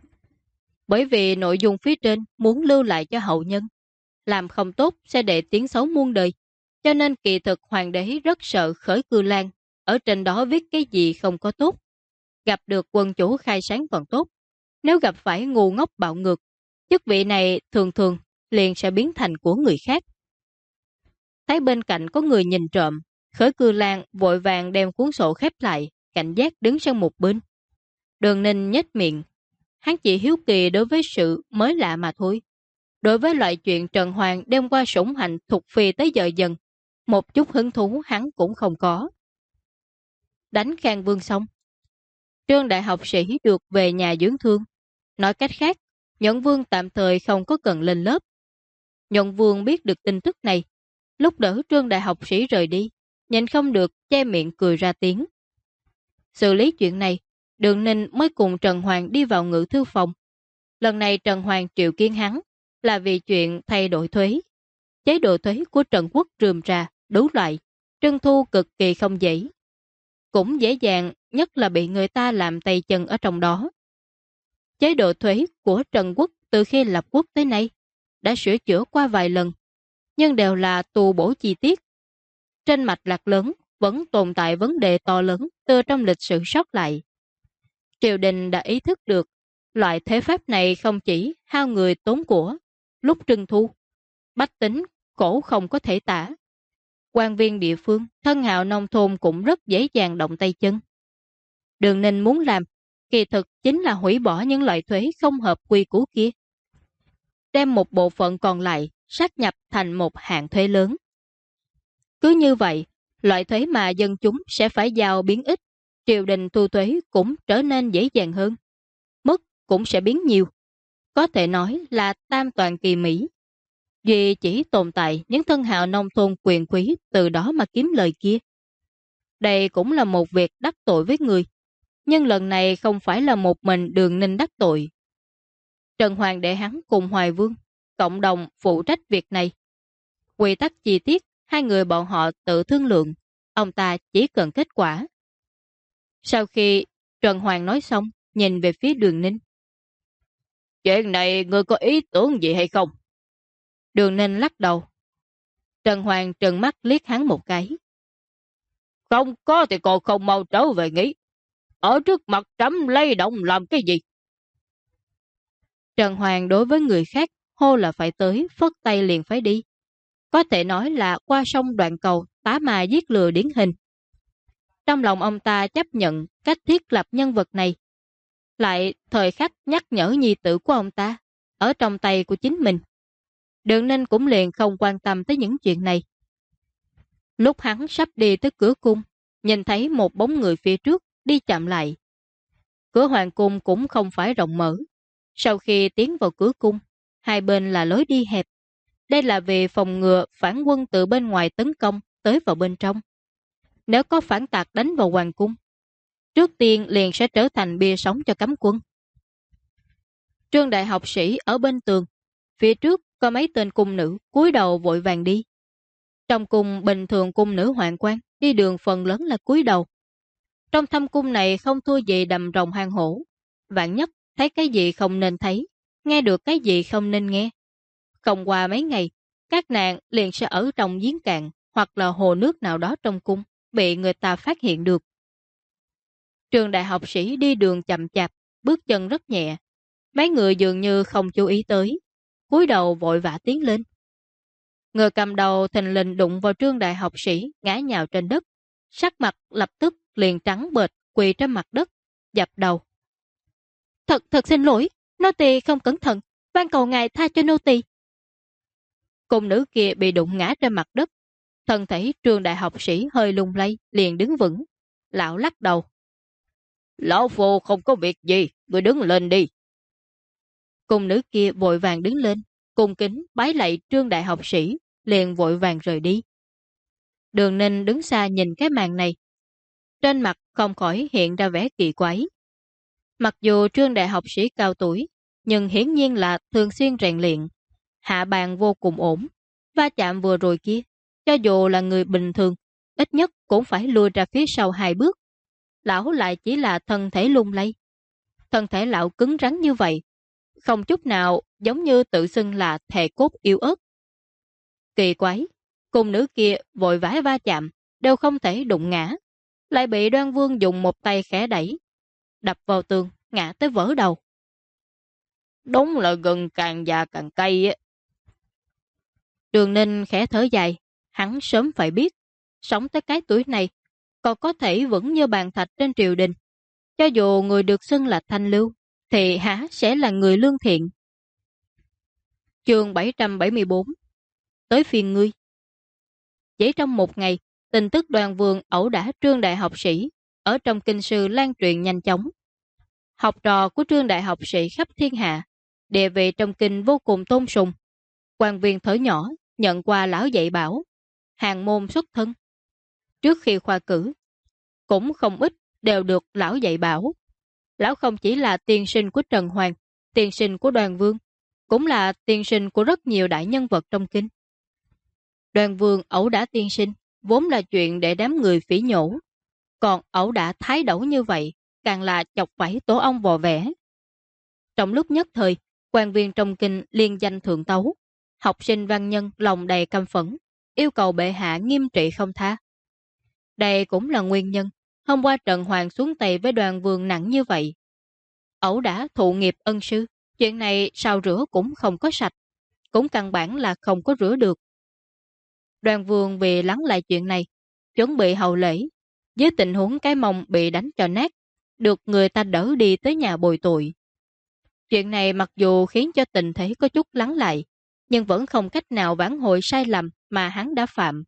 Bởi vì nội dung phía trên muốn lưu lại cho hậu nhân, làm không tốt sẽ để tiếng xấu muôn đời. Cho nên kỳ thực hoàng đế rất sợ Khởi Cư Lan, ở trên đó viết cái gì không có tốt. Gặp được quân chủ khai sáng còn tốt, nếu gặp phải ngu ngốc bạo ngược, chức vị này thường thường liền sẽ biến thành của người khác. Thấy bên cạnh có người nhìn trộm, Khởi Cư Lan vội vàng đem cuốn sổ khép lại, cảnh giác đứng sang một bên. Đường Ninh nhếch miệng, hắn chỉ hiếu kỳ đối với sự mới lạ mà thôi. Đối với loại chuyện Trần Hoàng đem qua sủng hạnh thuộc phi tới giờ dần, một chút hứng thú hắn cũng không có. Đánh Khang Vương xong, Trương đại học sĩ được về nhà dưỡng thương. Nói cách khác, Nhuận Vương tạm thời không có cần lên lớp. Nhuận Vương biết được tin tức này, lúc đỡ Trương đại học sĩ rời đi, nhìn không được che miệng cười ra tiếng. Xử lý chuyện này, Đường Ninh mới cùng Trần Hoàng đi vào ngự thư phòng. Lần này Trần Hoàng triệu kiến hắn là vì chuyện thay đổi thuế. Chế độ thuế của Trần Quốc rườm rà, đủ loại, trưng thu cực kỳ không dễ. Cũng dễ dàng, nhất là bị người ta làm tay chân ở trong đó. Chế độ thuế của Trần Quốc từ khi lập quốc tới nay đã sửa chữa qua vài lần, nhưng đều là tu bổ chi tiết. Trên mạch lạc lớn vẫn tồn tại vấn đề to lớn từ trong lịch sử sót lại. Triều đình đã ý thức được loại thuế pháp này không chỉ hao người tốn của, lúc trưng thu, bách tính khổ không có thể tả. Quan viên địa phương, thân hào nông thôn cũng rất dễ dàng động tay chân. Đường Ninh muốn làm, kỳ thực chính là hủy bỏ những loại thuế không hợp quy củ kia. Đem một bộ phận còn lại sát nhập thành một hạng thuế lớn. Cứ như vậy, loại thuế mà dân chúng sẽ phải giao biến ít, triều đình thu thuế cũng trở nên dễ dàng hơn. Mức cũng sẽ biến nhiều. Có thể nói là tam toàn kỳ mỹ. Duy chỉ tồn tại những thân hào nông thôn quyền quý từ đó mà kiếm lời kia. Đây cũng là một việc đắc tội với người. Nhưng lần này không phải là một mình Đường Ninh đắc tội. Trần Hoàng để hắn cùng Hoài Vương cộng đồng phụ trách việc này. Quy tắc chi tiết, hai người bọn họ tự thương lượng, ông ta chỉ cần kết quả. Sau khi Trần Hoàng nói xong, nhìn về phía Đường Ninh. Chuyện này ngươi có ý tưởng gì hay không? Đường Ninh lắc đầu. Trần Hoàng trừng mắt liếc hắn một cái. Không có thì còn không mau trở về nghỉ. Ở trước mặt trẫm lay động làm cái gì? Trần Hoàng đối với người khác hô là phải tới, phất tay liền phải đi. Có thể nói là qua sông Đoạn Cầu, tá ma giết lừa điển hình. Trong lòng ông ta chấp nhận cách thiết lập nhân vật này. Lại thời khắc nhắc nhở nhi tử của ông ta ở trong tay của chính mình. Đường Ninh cũng liền không quan tâm tới những chuyện này. Lúc hắn sắp đi tới cửa cung, nhìn thấy một bóng người phía trước đi chậm lại. Cửa hoàng cung cũng không phải rộng mở. Sau khi tiến vào cửa cung, hai bên là lối đi hẹp. Đây là vì phòng ngừa phản quân từ bên ngoài tấn công tới vào bên trong. Nếu có phản tạc đánh vào hoàng cung, trước tiên liền sẽ trở thành bia sống cho cấm quân. Trương đại học sĩ ở bên tường, phía trước có mấy tên cung nữ cúi đầu vội vàng đi. Trong cung bình thường cung nữ hoàng quan đi đường phần lớn là cúi đầu. Trong thâm cung này không thua gì đầm rồng hang hổ. Vạn nhất thấy cái gì không nên thấy, nghe được cái gì không nên nghe. Không qua mấy ngày, các nàng liền sẽ ở trong giếng cạn hoặc là hồ nước nào đó trong cung, bị người ta phát hiện được. Trường đại học sĩ đi đường chậm chạp, bước chân rất nhẹ. Mấy người dường như không chú ý tới, cúi đầu vội vã tiến lên. Người cầm đầu thình lình đụng vào Trương đại học sĩ, ngã nhào trên đất. Sắc mặt lập tức liền trắng bệch, quỳ trên mặt đất, dập đầu. Thật xin lỗi, nô tỳ không cẩn thận, van cầu ngài tha cho nô tỳ. Cung nữ kia bị đụng ngã trên mặt đất. Thân thể Trương đại học sĩ hơi lung lay, liền đứng vững. Lão lắc đầu. Lão phu không có việc gì, người đứng lên đi. Cung nữ kia vội vàng đứng lên, cung kính bái lạy Trương đại học sĩ, liền vội vàng rời đi. Đường Ninh đứng xa nhìn cái màn này. Trên mặt không khỏi hiện ra vẻ kỳ quái. Mặc dù Trương đại học sĩ cao tuổi, nhưng hiển nhiên là thường xuyên rèn luyện. Hạ bàn vô cùng ổn. Va chạm vừa rồi kia, cho dù là người bình thường, ít nhất cũng phải lùi ra phía sau 2 bước. Lão lại chỉ là thân thể lung lay. Thân thể lão cứng rắn như vậy, không chút nào giống như tự xưng là thề cốt yếu ớt. Kỳ quái, cung nữ kia vội vã va chạm, đều không thể đụng ngã. Lại bị Đoan Vương dùng một tay khẽ đẩy, đập vào tường, ngã tới vỡ đầu. Đúng là gừng càng già càng cay á. Đường Ninh khẽ thở dài, hắn sớm phải biết, sống tới cái tuổi này, còn có thể vững như bàn thạch trên triều đình. Cho dù người được xưng là thanh lưu, thì há sẽ là người lương thiện. Chương 774. Tới phiên ngươi. Chỉ trong một ngày, tin tức Đoan Vương ẩu đả Trương đại học sĩ ở trong kinh sư lan truyền nhanh chóng. Học trò của Trương đại học sĩ khắp thiên hạ, địa vị trong kinh vô cùng tôn sùng. Quan viên thở nhỏ nhận qua lão dạy bảo, hàng môn xuất thân. Trước khi khoa cử, cũng không ít đều được lão dạy bảo. Lão không chỉ là tiên sinh của Trần Hoàng, tiên sinh của Đoan Vương, cũng là tiên sinh của rất nhiều đại nhân vật trong kinh. Đoan Vương ẩu đả tiên sinh vốn là chuyện để đám người phỉ nhổ, còn ẩu đả thái đẩu như vậy càng là chọc phải tổ ong vò vẽ. Trong lúc nhất thời, quan viên trong kinh liên danh thượng tấu, học sinh văn nhân lòng đầy căm phẫn, yêu cầu bệ hạ nghiêm trị không tha. Đây cũng là nguyên nhân hôm qua Trần Hoàng xuống tay với Đoan Vương nặng như vậy. Ẩu đả thụ nghiệp ân sư, chuyện này sao rửa cũng không có sạch, cũng căn bản là không có rửa được. Đoan Vương vì lắng lại chuyện này, chuẩn bị hậu lễ, với tình huống cái mông bị đánh cho nát, được người ta đỡ đi tới nhà bồi tội. Chuyện này mặc dù khiến cho tình thế có chút lắng lại, nhưng vẫn không cách nào vãn hồi sai lầm mà hắn đã phạm.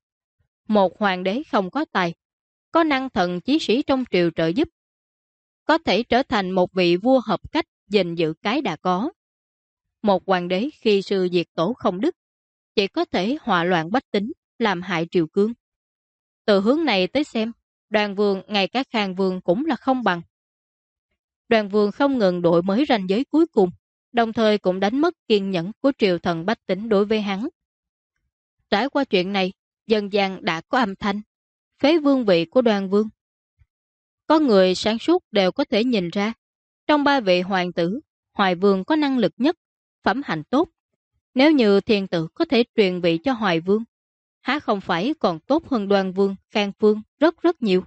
Một hoàng đế không có tài, có năng thần chí sĩ trong triều trợ giúp, có thể trở thành một vị vua hợp cách gìn giữ cái đã có. Một hoàng đế khi sư diệt tổ không đức, chỉ có thể họa loạn bách tính, làm hại triều cương. Từ hướng này tới xem, Đoan Vương ngay cả Khang Vương cũng là không bằng. Đoan Vương không ngừng đổi mới ranh giới cuối cùng, đồng thời cũng đánh mất kiên nhẫn của triều thần bách tính đối với hắn. Trải qua chuyện này, dần dần đã có âm thanh phế vương vị của Đoan Vương. Có người sáng suốt đều có thể nhìn ra, trong 3 vị hoàng tử, Hoài Vương có năng lực nhất, phẩm hạnh tốt. Nếu như thiên tử có thể truyền vị cho Hoài Vương, há không phải còn tốt hơn Đoan Vương, Khang Vương rất nhiều.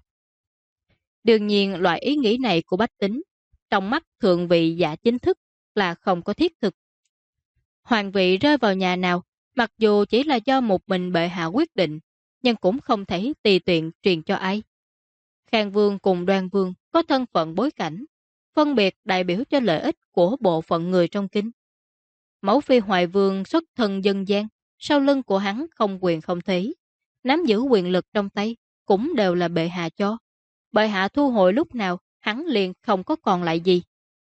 Đương nhiên loại ý nghĩ này của bách tính, trong mắt thượng vị giả chính thức là không có thiết thực. Hoàng vị rơi vào nhà nào, mặc dù chỉ là do một mình bệ hạ quyết định, nhưng cũng không thể tùy tiện truyền cho ai. Khang Vương cùng Đoan Vương có thân phận bối cảnh, phân biệt đại biểu cho lợi ích của bộ phận người trong kinh. Mẫu phi Hoài Vương xuất thân dân gian, sau lưng của hắn không quyền không thế, nắm giữ quyền lực trong tay cũng đều là bệ hạ cho. Bệ hạ thu hồi lúc nào, hắn liền không có còn lại gì.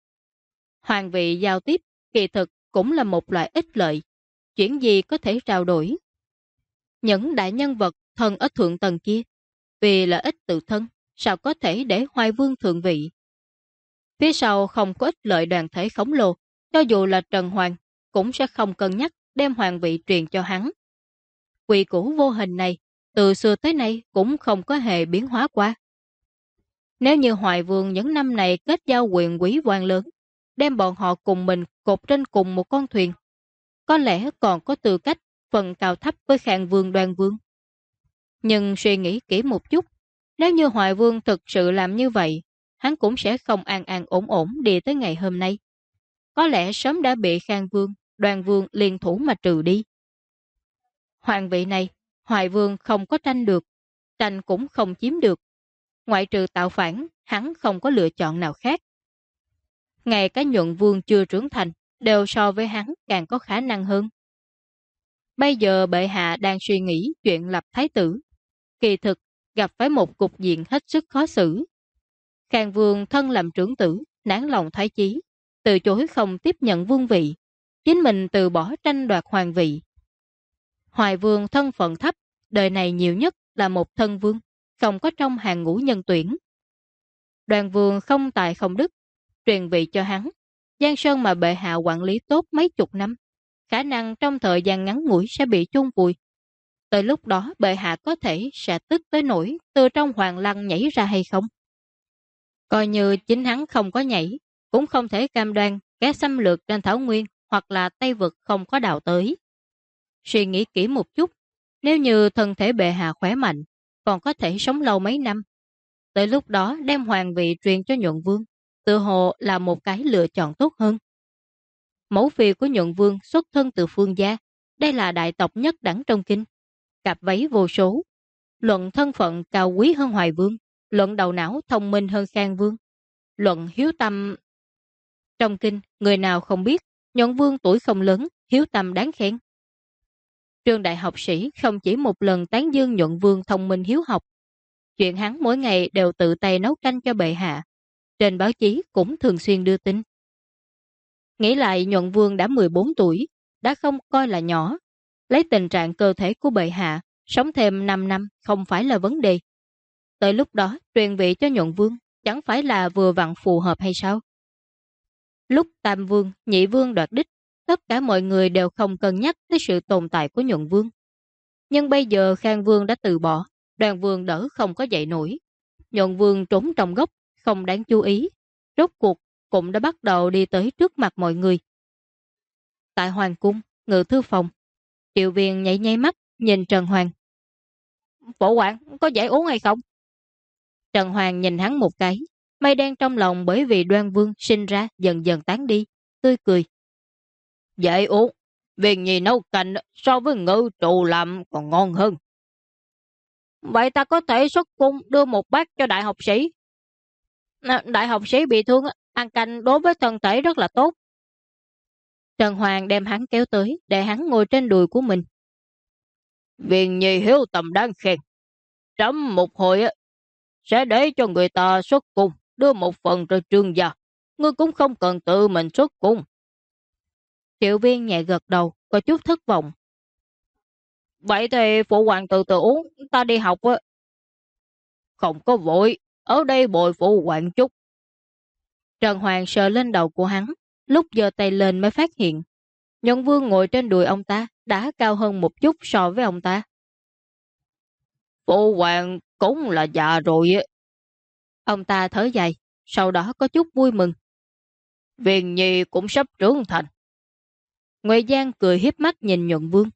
Hoàng vị giao tiếp kỳ thực cũng là một loại ích lợi, chuyện gì có thể trao đổi. Những đại nhân vật thân ở thượng tầng kia, vì lợi ích tự thân, sao có thể để Hoài Vương thượng vị. Phía sau không có ích lợi đoàn thể khổng lồ, cho dù là Trần Hoàng, cũng sẽ không cân nhắc đem hoàng vị truyền cho hắn. Quy củ vô hình này, từ xưa tới nay cũng không có hề biến hóa qua. Nếu như Hoài Vương những năm này kết giao quyền quý quan lớn, đem bọn họ cùng mình cột trên cùng một con thuyền, có lẽ còn có tư cách phần cao thấp với Khang Vương Đoan Vương. Nhưng suy nghĩ kỹ một chút, nếu như Hoài Vương thực sự làm như vậy, hắn cũng sẽ không an an ổn ổn đi tới ngày hôm nay. Có lẽ sớm đã bị Khang Vương, Đoan Vương liên thủ mà trừ đi. Hoàng vị này, Hoài Vương không có tranh được, tranh cũng không chiếm được. Ngoại trừ tạo phản, hắn không có lựa chọn nào khác. Ngay cả Nhuận Vương chưa trưởng thành, đều so với hắn càng có khả năng hơn. Bây giờ bệ hạ đang suy nghĩ chuyện lập thái tử. Kỳ thực, gặp phải một cục diện hết sức khó xử. Khang Vương thân làm trưởng tử, nản lòng thoái chí, từ chối không tiếp nhận vương vị, chính mình từ bỏ tranh đoạt hoàng vị. Hoài Vương thân phận thấp, đời này nhiều nhất là một thân vương, không có trong hàng ngũ nhân tuyển. Đoan Vương không tài không đức, truyền vị cho hắn. Giang Sơn mà bệ hạ quản lý tốt mấy chục năm, khả năng trong thời gian ngắn ngủi sẽ bị chôn vùi. Tới lúc đó bệ hạ có thể sẽ tức tới nỗi từ trong hoàng lăng nhảy ra hay không? Coi như chính hắn không có nhảy, cũng không thể cam đoan kẻ xâm lược trên Thảo Nguyên hoặc là Tây Vực không có đào tới. Suy nghĩ kỹ một chút, nếu như thân thể bệ hạ khỏe mạnh, còn có thể sống lâu mấy năm. Tới lúc đó đem hoàng vị truyền cho Nhuận Vương, tự hồ là một cái lựa chọn tốt hơn. Mẫu phi của Nhuận Vương xuất thân từ Phương gia, đây là đại tộc nhất đẳng trong kinh. Cặp váy vô số, luận thân phận cao quý hơn Hoài Vương, luận đầu não thông minh hơn Khang Vương, luận hiếu tâm. Trong kinh, người nào không biết, Nhuận Vương tuổi không lớn, hiếu tâm đáng khen. Trường đại học sĩ không chỉ một lần tán dương Nhuận Vương thông minh hiếu học, chuyện hắn mỗi ngày đều tự tay nấu canh cho bệ hạ. Trên báo chí cũng thường xuyên đưa tin. Nghĩ lại Nhuận Vương đã 14 tuổi, đã không coi là nhỏ. Lấy tình trạng cơ thể của bệ hạ, sống thêm 5 năm không phải là vấn đề. Tới lúc đó, truyền vị cho Nhuận Vương, chẳng phải là vừa vặn phù hợp hay sao? Lúc Tam Vương, Nhị Vương đoạt đích, tất cả mọi người đều không cân nhắc tới sự tồn tại của Nhuận Vương. Nhưng bây giờ Khang Vương đã từ bỏ, Đoan Vương đỡ không có dậy nổi. Nhuận Vương trốn trong góc, không đáng chú ý. Rốt cuộc cũng đã bắt đầu đi tới trước mặt mọi người. Tại Hoàng cung, ngự thư phòng, Triệu Viên nhảy nháy mắt, nhìn Trần Hoàng. Phổ quản, có giải uống hay không? Trần Hoàng nhìn hắn một cái, mây đen trong lòng bởi vì Đoan Vương sinh ra dần dần tán đi, tươi cười. Giải uống, Viên Nhi nấu canh so với ngự trụ làm còn ngon hơn. Vậy ta có thể xuất cung đưa một bát cho đại học sĩ. Đại học sĩ bị thương, ăn canh đối với thân thể rất là tốt. Trần Hoàng đem hắn kéo tới, để hắn ngồi trên đùi của mình. Viên Nhi hiếu tầm đáng khen. Trẫm một hồi sẽ để cho người ta xuất cung, đưa một phần cho Trương gia. Ngươi cũng không cần tự mình xuất cung. Triệu Viên nhẹ gật đầu, có chút thất vọng. Vậy thì phụ hoàng từ từ uống, ta đi học á. Không có vội, ở đây bồi phụ hoàng chút. Trần Hoàng sờ lên đầu của hắn, lúc giơ tay lên mới phát hiện. Nhuận Vương ngồi trên đùi ông ta, đã cao hơn một chút so với ông ta. Phụ hoàng cũng là già rồi. Ông ta thở dài, sau đó có chút vui mừng. Viên Nhi cũng sắp trưởng thành. Nguyễn Giang cười hiếp mắt nhìn Nhuận Vương.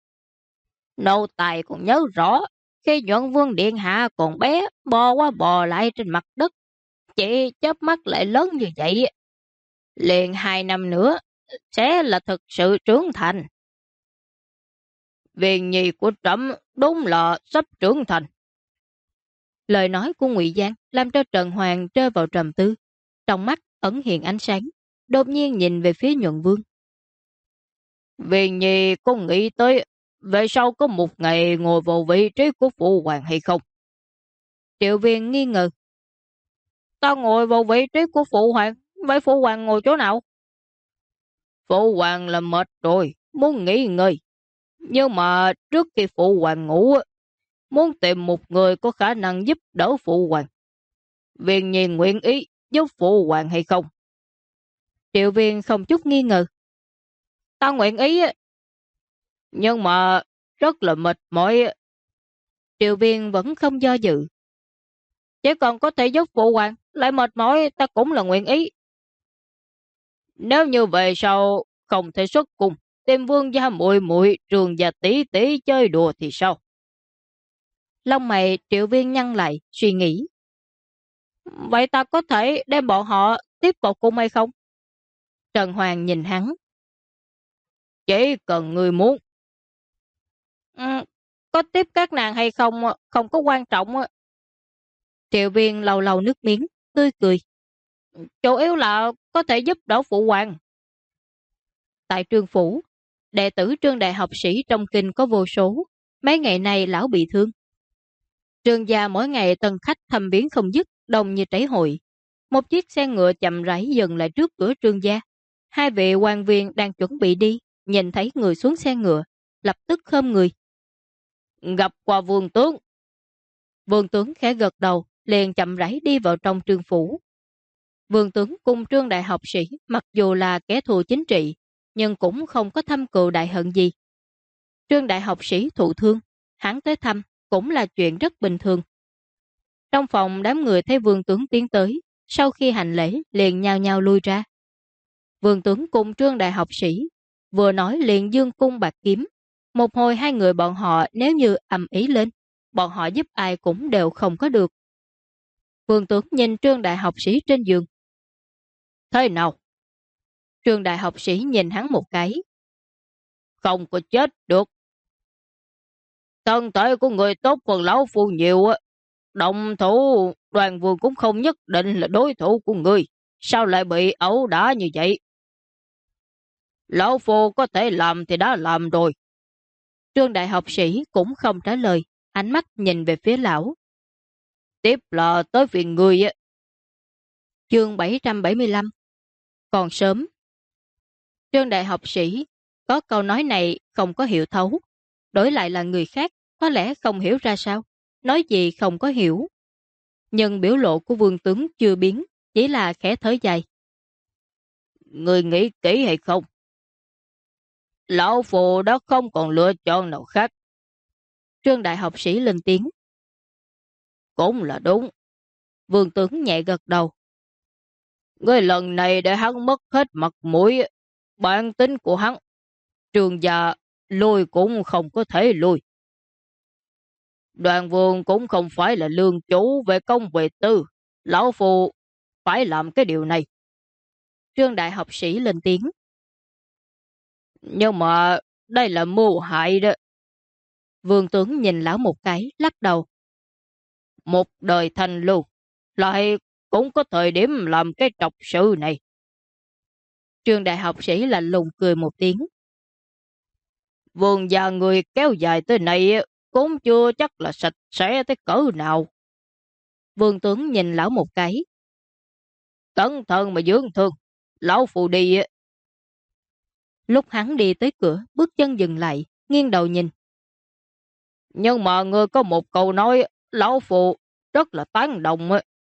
Nô tài còn nhớ rõ, khi Nhuận Vương điện hạ còn bé, bò qua bò lại trên mặt đất, chỉ chớp mắt lại lớn như vậy. Liền 2 năm nữa, sẽ là thực sự trưởng thành. Viên Nhi của trẫm đúng là sắp trưởng thành. Lời nói của Ngụy Giang làm cho Trần Hoàng rơi vào trầm tư, trong mắt ẩn hiện ánh sáng, đột nhiên nhìn về phía Nhuận Vương. Viên Nhi có nghĩ tới về sau có một ngày ngồi vào vị trí của phụ hoàng hay không? Triệu Viên nghi ngờ. Ta ngồi vào vị trí của phụ hoàng, vậy phụ hoàng ngồi chỗ nào? Phụ hoàng là mệt rồi, muốn nghỉ ngơi. Nhưng mà trước khi phụ hoàng ngủ, muốn tìm một người có khả năng giúp đỡ phụ hoàng. Viên Nhi nguyện ý giúp phụ hoàng hay không? Triệu Viên không chút nghi ngờ. Ta nguyện ý, nhưng mà rất là mệt mỏi. Triệu Viên vẫn không do dự. Chỉ cần có thể giúp phụ hoàng lại mệt mỏi, ta cũng là nguyện ý. Nếu như về sau không thể xuất cung, tìm vương gia muội muội, trường gia tỷ tỷ chơi đùa thì sao? Lông mày Triệu Viên nhăn lại, suy nghĩ. Vậy ta có thể đem bọn họ tiếp vào cung hay không? Trần Hoàng nhìn hắn. Chỉ cần người muốn. Ừ, có tiếp các nàng hay không, không có quan trọng. Triệu Viên lau lau nước miếng, tươi cười. Chủ yếu là có thể giúp đỡ phụ hoàng. Tại Trương Phủ, đệ tử Trương đại học sĩ trong kinh có vô số. Mấy ngày nay lão bị thương. Trương gia mỗi ngày tân khách thăm viếng không dứt, đông như trấy hội. Một chiếc xe ngựa chậm rãi dừng lại trước cửa Trương gia. Hai vị quan viên đang chuẩn bị đi, nhìn thấy người xuống xe ngựa, lập tức khom người. Gặp qua vương tướng. Vương tướng khẽ gật đầu, liền chậm rãi đi vào trong Trương Phủ. Vương tướng cùng Trương đại học sĩ mặc dù là kẻ thù chính trị, nhưng cũng không có thâm cừu đại hận gì. Trương đại học sĩ thụ thương, hắn tới thăm cũng là chuyện rất bình thường. Trong phòng đám người thấy vương tướng tiến tới, sau khi hành lễ liền nhao nhao lui ra. Vương tướng cùng Trương đại học sĩ vừa nói liền dương cung bạc kiếm. Một hồi hai người bọn họ nếu như ầm ĩ lên, bọn họ giúp ai cũng đều không có được. Vương tướng nhìn Trương đại học sĩ trên giường. Thế nào? Trương đại học sĩ nhìn hắn một cái. Không có chết được. Thân thể của người tốt còn lão phu nhiều. Động thủ Đoàn Vương cũng không nhất định là đối thủ của người. Sao lại bị ẩu đả như vậy? Lão phu có thể làm thì đã làm rồi. Trương đại học sĩ cũng không trả lời, ánh mắt nhìn về phía lão. Tiếp là tới phiền người. Chương 775. Còn sớm. Trương đại học sĩ có câu nói này không có hiểu thấu. Đổi lại là người khác có lẽ không hiểu ra sao, nói gì không có hiểu. Nhưng biểu lộ của vương tướng chưa biến, chỉ là khẽ thở dài. Người nghĩ kỹ hay không? Lão phu đã không còn lựa chọn nào khác. Trương đại học sĩ lên tiếng. Cũng là đúng. Vương tướng nhẹ gật đầu. Người lần này để hắn mất hết mặt mũi, bản tính của hắn. Trường gia lùi cũng không có thể lùi. Đoàn Vương cũng không phải là lương chủ về công về tư. Lão phu phải làm cái điều này. Trương đại học sĩ lên tiếng. Nhưng mà đây là mưu hại đó. Vương tướng nhìn lão một cái, lắc đầu. Một đời thanh lưu, lại cũng có thời điểm làm cái trọc sự này. Trương đại học sĩ lạnh lùng cười một tiếng. Vương gia người kéo dài tới này cũng chưa chắc là sạch sẽ tới cỡ nào. Vương tướng nhìn lão một cái. Cẩn thận mà dưỡng thương, lão phụ đi. Lúc hắn đi tới cửa, bước chân dừng lại, nghiêng đầu nhìn. Nhưng mà ngươi có một câu nói, lão phụ rất là tán đồng.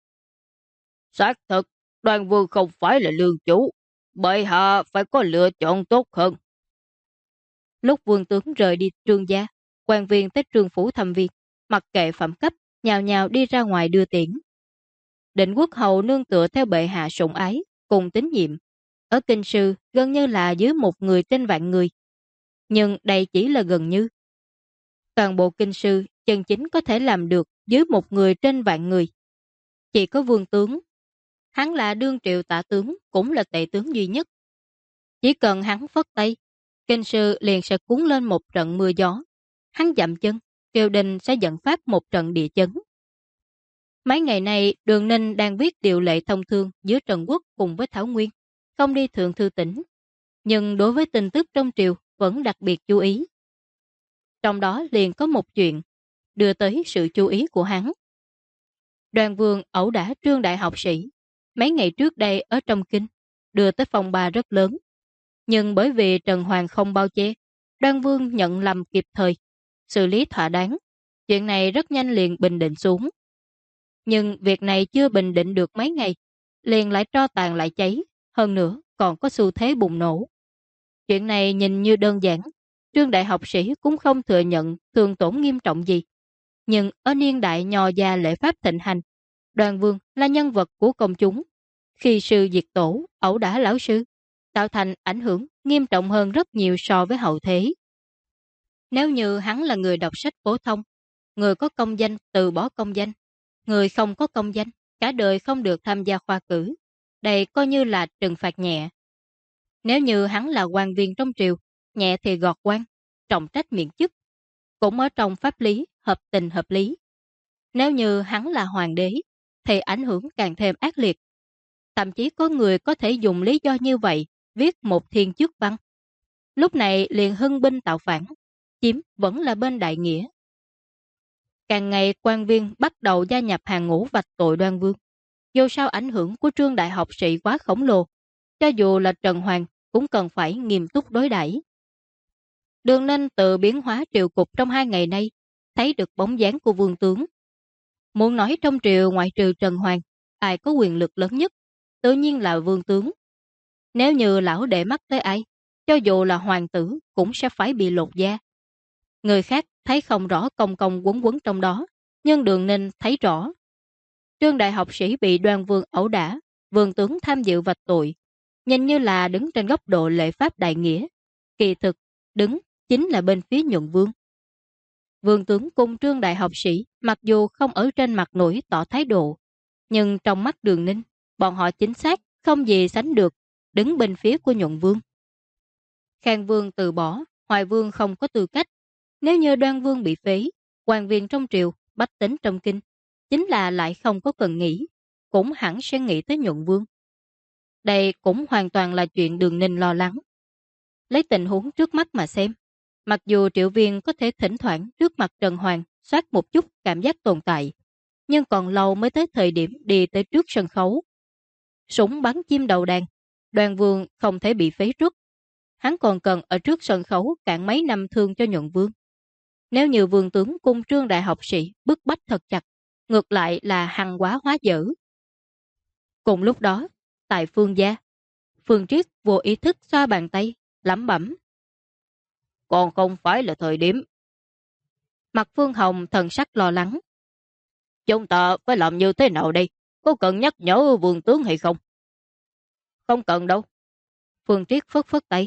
Xác thực, Đoàn Vương không phải là lương chủ, bệ hạ phải có lựa chọn tốt hơn. Lúc vương tướng rời đi Trương gia, quan viên tới Trương phủ thăm viếng, mặc kệ phẩm cấp, nhào nhào đi ra ngoài đưa tiễn. Định quốc hầu nương tựa theo bệ hạ sủng ái, cùng tín nhiệm. Ở kinh sư gần như là dưới một người trên vạn người. Nhưng đây chỉ là gần như. Toàn bộ kinh sư chân chính có thể làm được dưới một người trên vạn người. Chỉ có vương tướng. Hắn là đương triệu tả tướng, cũng là tệ tướng duy nhất. Chỉ cần hắn phất tay, kinh sư liền sẽ cuốn lên một trận mưa gió. Hắn dậm chân, triều đình sẽ dẫn phát một trận địa chấn. Mấy ngày nay, Đường Ninh đang viết điều lệ thông thương giữa Trần Quốc cùng với Thảo Nguyên, không đi thượng thư tỉnh. Nhưng đối với tin tức trong triều vẫn đặc biệt chú ý. Trong đó liền có một chuyện đưa tới sự chú ý của hắn. Đoàn Vương ẩu đả Trương đại học sĩ mấy ngày trước đây ở trong kinh, đưa tới phong ba rất lớn. Nhưng bởi vì Trần Hoàng không bao che, Đoàn Vương nhận lầm kịp thời, xử lý thỏa đáng. Chuyện này rất nhanh liền bình định xuống. Nhưng việc này chưa bình định được mấy ngày, liền lại tro tàn lại cháy, hơn nữa còn có xu thế bùng nổ. Chuyện này nhìn như đơn giản, Trương đại học sĩ cũng không thừa nhận thương tổn nghiêm trọng gì. Nhưng ở niên đại nho gia lễ pháp thịnh hành, Đoàn Vương là nhân vật của công chúng. Khi sư diệt tổ, ẩu đả lão sư, tạo thành ảnh hưởng nghiêm trọng hơn rất nhiều so với hậu thế. Nếu như hắn là người đọc sách phổ thông, người có công danh từ bỏ công danh, người không có công danh, cả đời không được tham gia khoa cử, đây coi như là trừng phạt nhẹ. Nếu như hắn là quan viên trong triều, nhẹ thì gọt quan, trọng trách miễn chức, cũng ở trong pháp lý, hợp tình hợp lý. Nếu như hắn là hoàng đế, thì ảnh hưởng càng thêm ác liệt. Thậm chí có người có thể dùng lý do như vậy viết một thiên chức văn. Lúc này liền hưng binh tạo phản, chiếm vẫn là bên đại nghĩa. Càng ngày quan viên bắt đầu gia nhập hàng ngũ vạch tội Đoan Vương. Dù sao ảnh hưởng của Trương đại học sĩ quá khổng lồ, cho dù là Trần Hoàng cũng cần phải nghiêm túc đối đãi. Đường Ninh tự biến hóa triều cục trong 2 ngày nay, thấy được bóng dáng của vương tướng. Muốn nói trong triều ngoại trừ Trần Hoàng, ai có quyền lực lớn nhất, tự nhiên là vương tướng. Nếu như lão để mắt tới ai, cho dù là hoàng tử cũng sẽ phải bị lột da. Người khác thấy không rõ công công quấn quấn trong đó, nhưng Đường Ninh thấy rõ. Trương đại học sĩ bị Đoan Vương ẩu đả, vương tướng tham dự vạch tội, nhìn như là đứng trên góc độ lễ pháp đại nghĩa. Kỳ thực, đứng chính là bên phía Nhuận Vương. Vương tướng cùng Trương đại học sĩ mặc dù không ở trên mặt nổi tỏ thái độ, nhưng trong mắt Đường Ninh, bọn họ chính xác không gì sánh được, đứng bên phía của Nhuận Vương. Khang Vương từ bỏ, Hoài Vương không có tư cách. Nếu như Đoan Vương bị phế, quan viên trong triều, bách tính trong kinh, chính là lại không có cần nghĩ, cũng hẳn sẽ nghĩ tới Nhuận Vương. Đây cũng hoàn toàn là chuyện Đường Ninh lo lắng. Lấy tình huống trước mắt mà xem, mặc dù Triệu Viên có thể thỉnh thoảng trước mặt Trần Hoàng soát một chút cảm giác tồn tại, nhưng còn lâu mới tới thời điểm đi tới trước sân khấu. Súng bắn chim đầu đàn, Đoan Vương không thể bị phế trước. Hắn còn cần ở trước sân khấu cản mấy năm thương cho Nhuận Vương. Nếu như vương tướng cùng Trương đại học sĩ bức bách thật chặt, ngược lại là hăng quá hóa dở. Cùng lúc đó, tại Phương gia, Phương Triết vô ý thức xoa bàn tay, lẩm bẩm. Còn không phải là thời điểm. Mặt Phương Hồng thần sắc lo lắng. Chúng ta phải làm như thế nào đây? Có cần nhắc nhở vương tướng hay không? Không cần đâu. Phương Triết phất phất tay.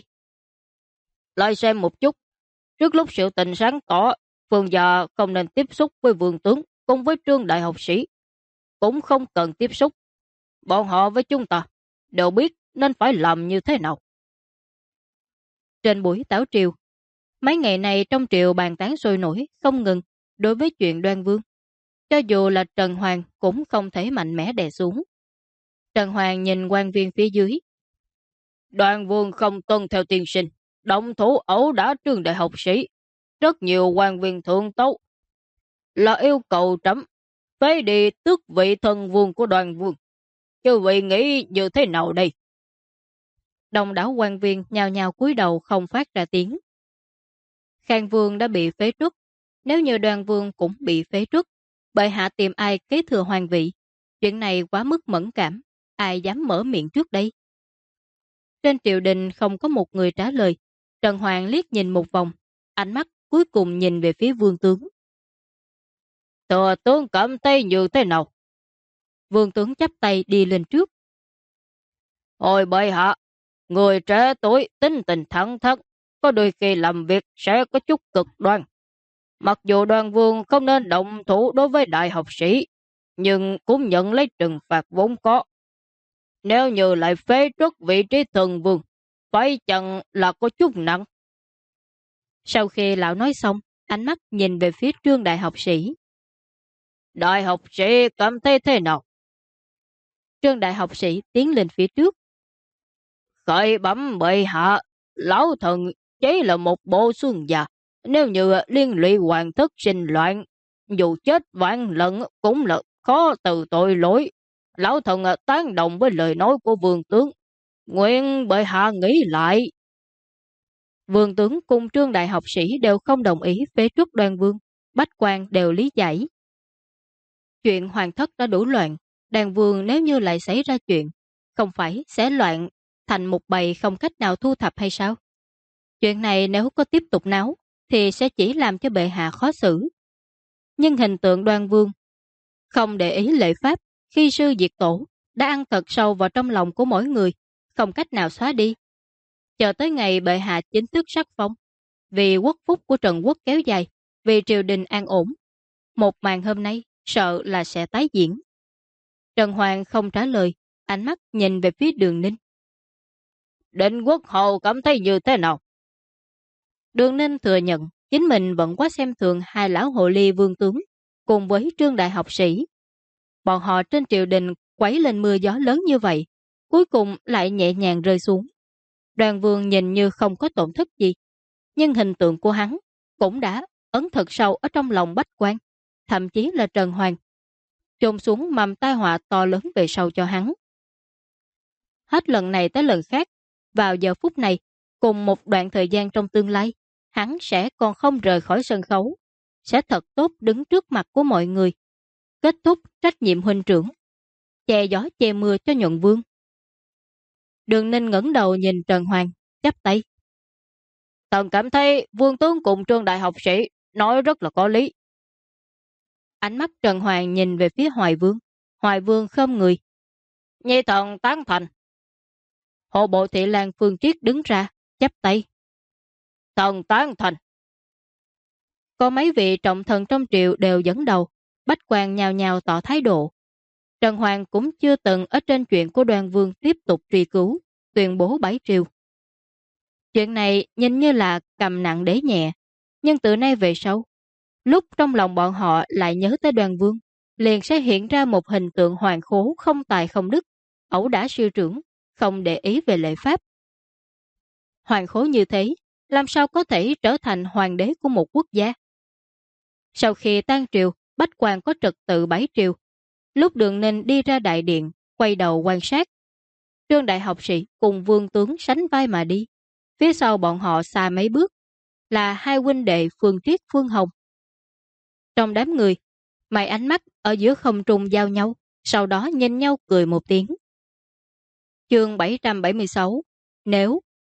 Lại xem một chút. Trước lúc sự tình sáng tỏ, Phương gia không nên tiếp xúc với vương tướng cùng với Trương đại học sĩ. Cũng không cần tiếp xúc. Bọn họ với chúng ta đều biết nên phải làm như thế nào. Trên buổi tảo triều, mấy ngày này trong triều bàn tán sôi nổi không ngừng đối với chuyện Đoan Vương. Cho dù là Trần Hoàng cũng không thể mạnh mẽ đè xuống. Trần Hoàng nhìn quan viên phía dưới. Đoan Vương không tuân theo tiên sinh, động thủ ẩu đả Trương đại học sĩ. Rất nhiều quan viên thượng tấu là yêu cầu trẫm phế đi tước vị thần vương của Đoan Vương. Chứ vị nghĩ như thế nào đây? Đông đảo quan viên nhào nhào cúi đầu không phát ra tiếng. Khang Vương đã bị phế truất. Nếu như Đoan Vương cũng bị phế truất, bệ hạ tìm ai kế thừa hoàng vị? Chuyện này quá mức mẫn cảm, ai dám mở miệng trước đây? Trên triều đình không có một người trả lời. Trần Hoàng liếc nhìn một vòng, ánh mắt cuối cùng nhìn về phía vương tướng. Thừa tướng cảm thấy như thế nào? Vương tướng chắp tay đi lên trước. Hồi bệ hạ, người trẻ tuổi tính tình thẳng thắn, có đôi khi làm việc sẽ có chút cực đoan. Mặc dù Đoan Vương không nên động thủ đối với đại học sĩ, nhưng cũng nhận lấy trừng phạt vốn có. Nếu như lại phế truất vị trí thần vương, phải chăng là có chút nặng? Sau khi lão nói xong, ánh mắt nhìn về phía Trương đại học sĩ. Đại học sĩ cảm thấy thế nào? Trương đại học sĩ tiến lên phía trước. Khởi bẩm bệ hạ, lão thần chỉ là một bộ xương già. Nếu như liên lụy hoàng thất sinh loạn, dù chết vạn lần cũng là khó từ tội lỗi. Lão thần tán đồng với lời nói của vương tướng. Nguyện bệ hạ nghĩ lại. Vương tướng cùng Trương đại học sĩ đều không đồng ý phế truất Đoan Vương. Bách quan đều lý giải. Chuyện hoàng thất đã đủ loạn. Đoan Vương nếu như lại xảy ra chuyện, không phải sẽ loạn thành một bầy không cách nào thu thập hay sao? Chuyện này nếu có tiếp tục náo, thì sẽ chỉ làm cho bệ hạ khó xử. Nhưng hình tượng Đoan Vương không để ý lễ pháp, khi sư diệt tổ đã ăn thật sâu vào trong lòng của mỗi người, không cách nào xóa đi. Chờ tới ngày bệ hạ chính thức sắc phong, vì quốc phúc của Trần Quốc kéo dài, vì triều đình an ổn, một màn hôm nay sợ là sẽ tái diễn. Trần Hoàng không trả lời, ánh mắt nhìn về phía Đường Ninh. Định Quốc hầu cảm thấy như thế nào? Đường Ninh thừa nhận chính mình vẫn quá xem thường hai lão hồ ly vương tướng cùng với Trương đại học sĩ. Bọn họ trên triều đình quấy lên mưa gió lớn như vậy, cuối cùng lại nhẹ nhàng rơi xuống. Đoàn Vương nhìn như không có tổn thất gì, nhưng hình tượng của hắn cũng đã ấn thật sâu ở trong lòng Bách Quan, thậm chí là Trần Hoàng, chôn xuống mầm tai họa to lớn về sau cho hắn. Hết lần này tới lần khác, vào giờ phút này, cùng một đoạn thời gian trong tương lai, hắn sẽ còn không rời khỏi sân khấu, sẽ thật tốt đứng trước mặt của mọi người, kết thúc trách nhiệm huynh trưởng, che gió che mưa cho Nhuận Vương. Đường Ninh ngẩng đầu nhìn Trần Hoàng, chắp tay. Thần cảm thấy Vương tướng cùng Trương đại học sĩ nói rất là có lý. Ánh mắt Trần Hoàng nhìn về phía Hoài Vương khom người. Nhi thần tán thành. Hộ bộ thị lang Phương Triết đứng ra, chắp tay. Thần tán thành. Có mấy vị trọng thần trong triều đều dẫn đầu, Bách Quan nhào nhào tỏ thái độ. Trần Hoàng cũng chưa từng ở trên chuyện của Đoàn Vương tiếp tục truy cứu, tuyên bố bãi triều. Chuyện này nhìn như là cầm nặng đế nhẹ, nhưng từ nay về sau, lúc trong lòng bọn họ lại nhớ tới Đoàn Vương, liền sẽ hiện ra một hình tượng hoàng khố không tài không đức, ẩu đả sư trưởng, không để ý về lễ pháp. Hoàng khố như thế, làm sao có thể trở thành hoàng đế của một quốc gia? Sau khi tan triều, Bách Quan có trật tự bãi triều. Lúc Đường Ninh đi ra đại điện, quay đầu quan sát. Trương đại học sĩ cùng Vương tướng sánh vai mà đi. Phía sau bọn họ xa mấy bước, là hai huynh đệ Phương Triết Phương Hồng. Trong đám người, mấy ánh mắt ở giữa không trung giao nhau, sau đó nhìn nhau cười một tiếng. Chương 776. Nếu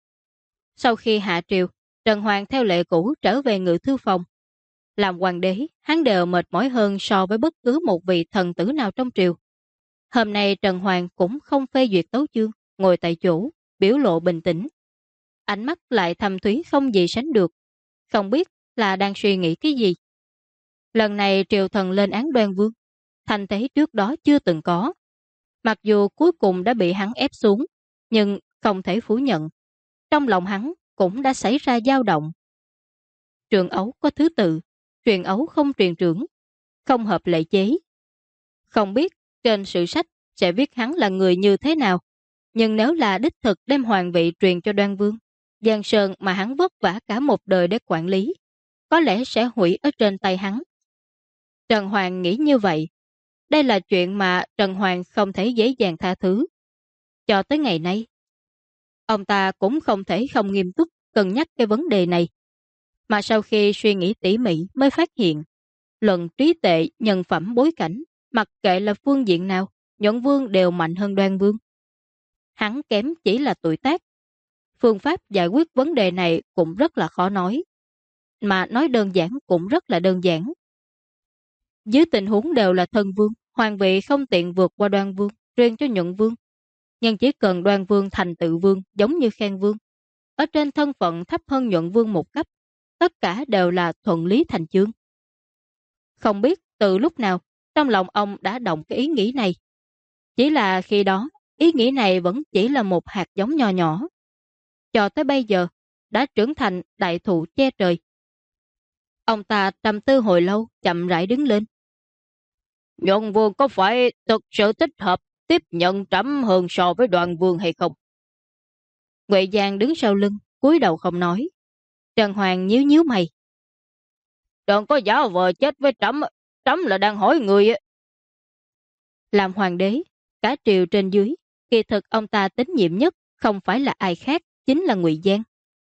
sau khi hạ triều, Trần Hoàng theo lệ cũ trở về ngự thư phòng. Làm hoàng đế, hắn đều mệt mỏi hơn so với bất cứ một vị thần tử nào trong triều. Hôm nay Trần Hoàng cũng không phê duyệt tấu chương, ngồi tại chỗ, biểu lộ bình tĩnh. Ánh mắt lại thâm thúy không gì sánh được, không biết là đang suy nghĩ cái gì. Lần này triều thần lên án Đoan Vương, thành thế trước đó chưa từng có. Mặc dù cuối cùng đã bị hắn ép xuống, nhưng không thể phủ nhận. Trong lòng hắn cũng đã xảy ra dao động. Trường ấu có thứ tự, truyền ấu không truyền trưởng, không hợp lệ chế. Không biết trên sử sách sẽ viết hắn là người như thế nào, nhưng nếu là đích thực đem hoàng vị truyền cho Đoan Vương, Giang Sơn mà hắn vất vả cả một đời để quản lý, có lẽ sẽ hủy ở trên tay hắn. Trần Hoàng nghĩ như vậy. Đây là chuyện mà Trần Hoàng không thể dễ dàng tha thứ. Cho tới ngày nay, ông ta cũng không thể không nghiêm túc cân nhắc cái vấn đề này. Mà sau khi suy nghĩ tỉ mỉ mới phát hiện, luận trí tuệ, nhân phẩm, bối cảnh, mặc kệ là phương diện nào, Nhuận Vương đều mạnh hơn Đoan Vương. Hắn kém chỉ là tuổi tác. Phương pháp giải quyết vấn đề này cũng rất là khó nói. Mà nói đơn giản cũng rất là đơn giản. Dưới tình huống đều là thân vương, hoàng vị không tiện vượt qua Đoan Vương, truyền cho Nhuận Vương. Nhưng chỉ cần Đoan Vương thành tự vương giống như Khang Vương, ở trên thân phận thấp hơn Nhuận Vương một cấp, tất cả đều là thuận lý thành chương. Không biết từ lúc nào trong lòng ông đã động cái ý nghĩ này. Chỉ là khi đó, ý nghĩ này vẫn chỉ là một hạt giống nho nhỏ. Cho tới bây giờ, đã trưởng thành đại thụ che trời. Ông ta trầm tư hồi lâu, chậm rãi đứng lên. Nhuận Vương có phải thực sự thích hợp tiếp nhận trẫm hơn so với Đoàn Vương hay không? Ngụy Giang đứng sau lưng, cúi đầu không nói. Trần Hoàng nhíu nhíu mày. Đừng có giả vờ chết với trẫm, trẫm là đang hỏi người. Làm hoàng đế, cả triều trên dưới, kỳ thực ông ta tín nhiệm nhất không phải là ai khác, chính là Ngụy Giang.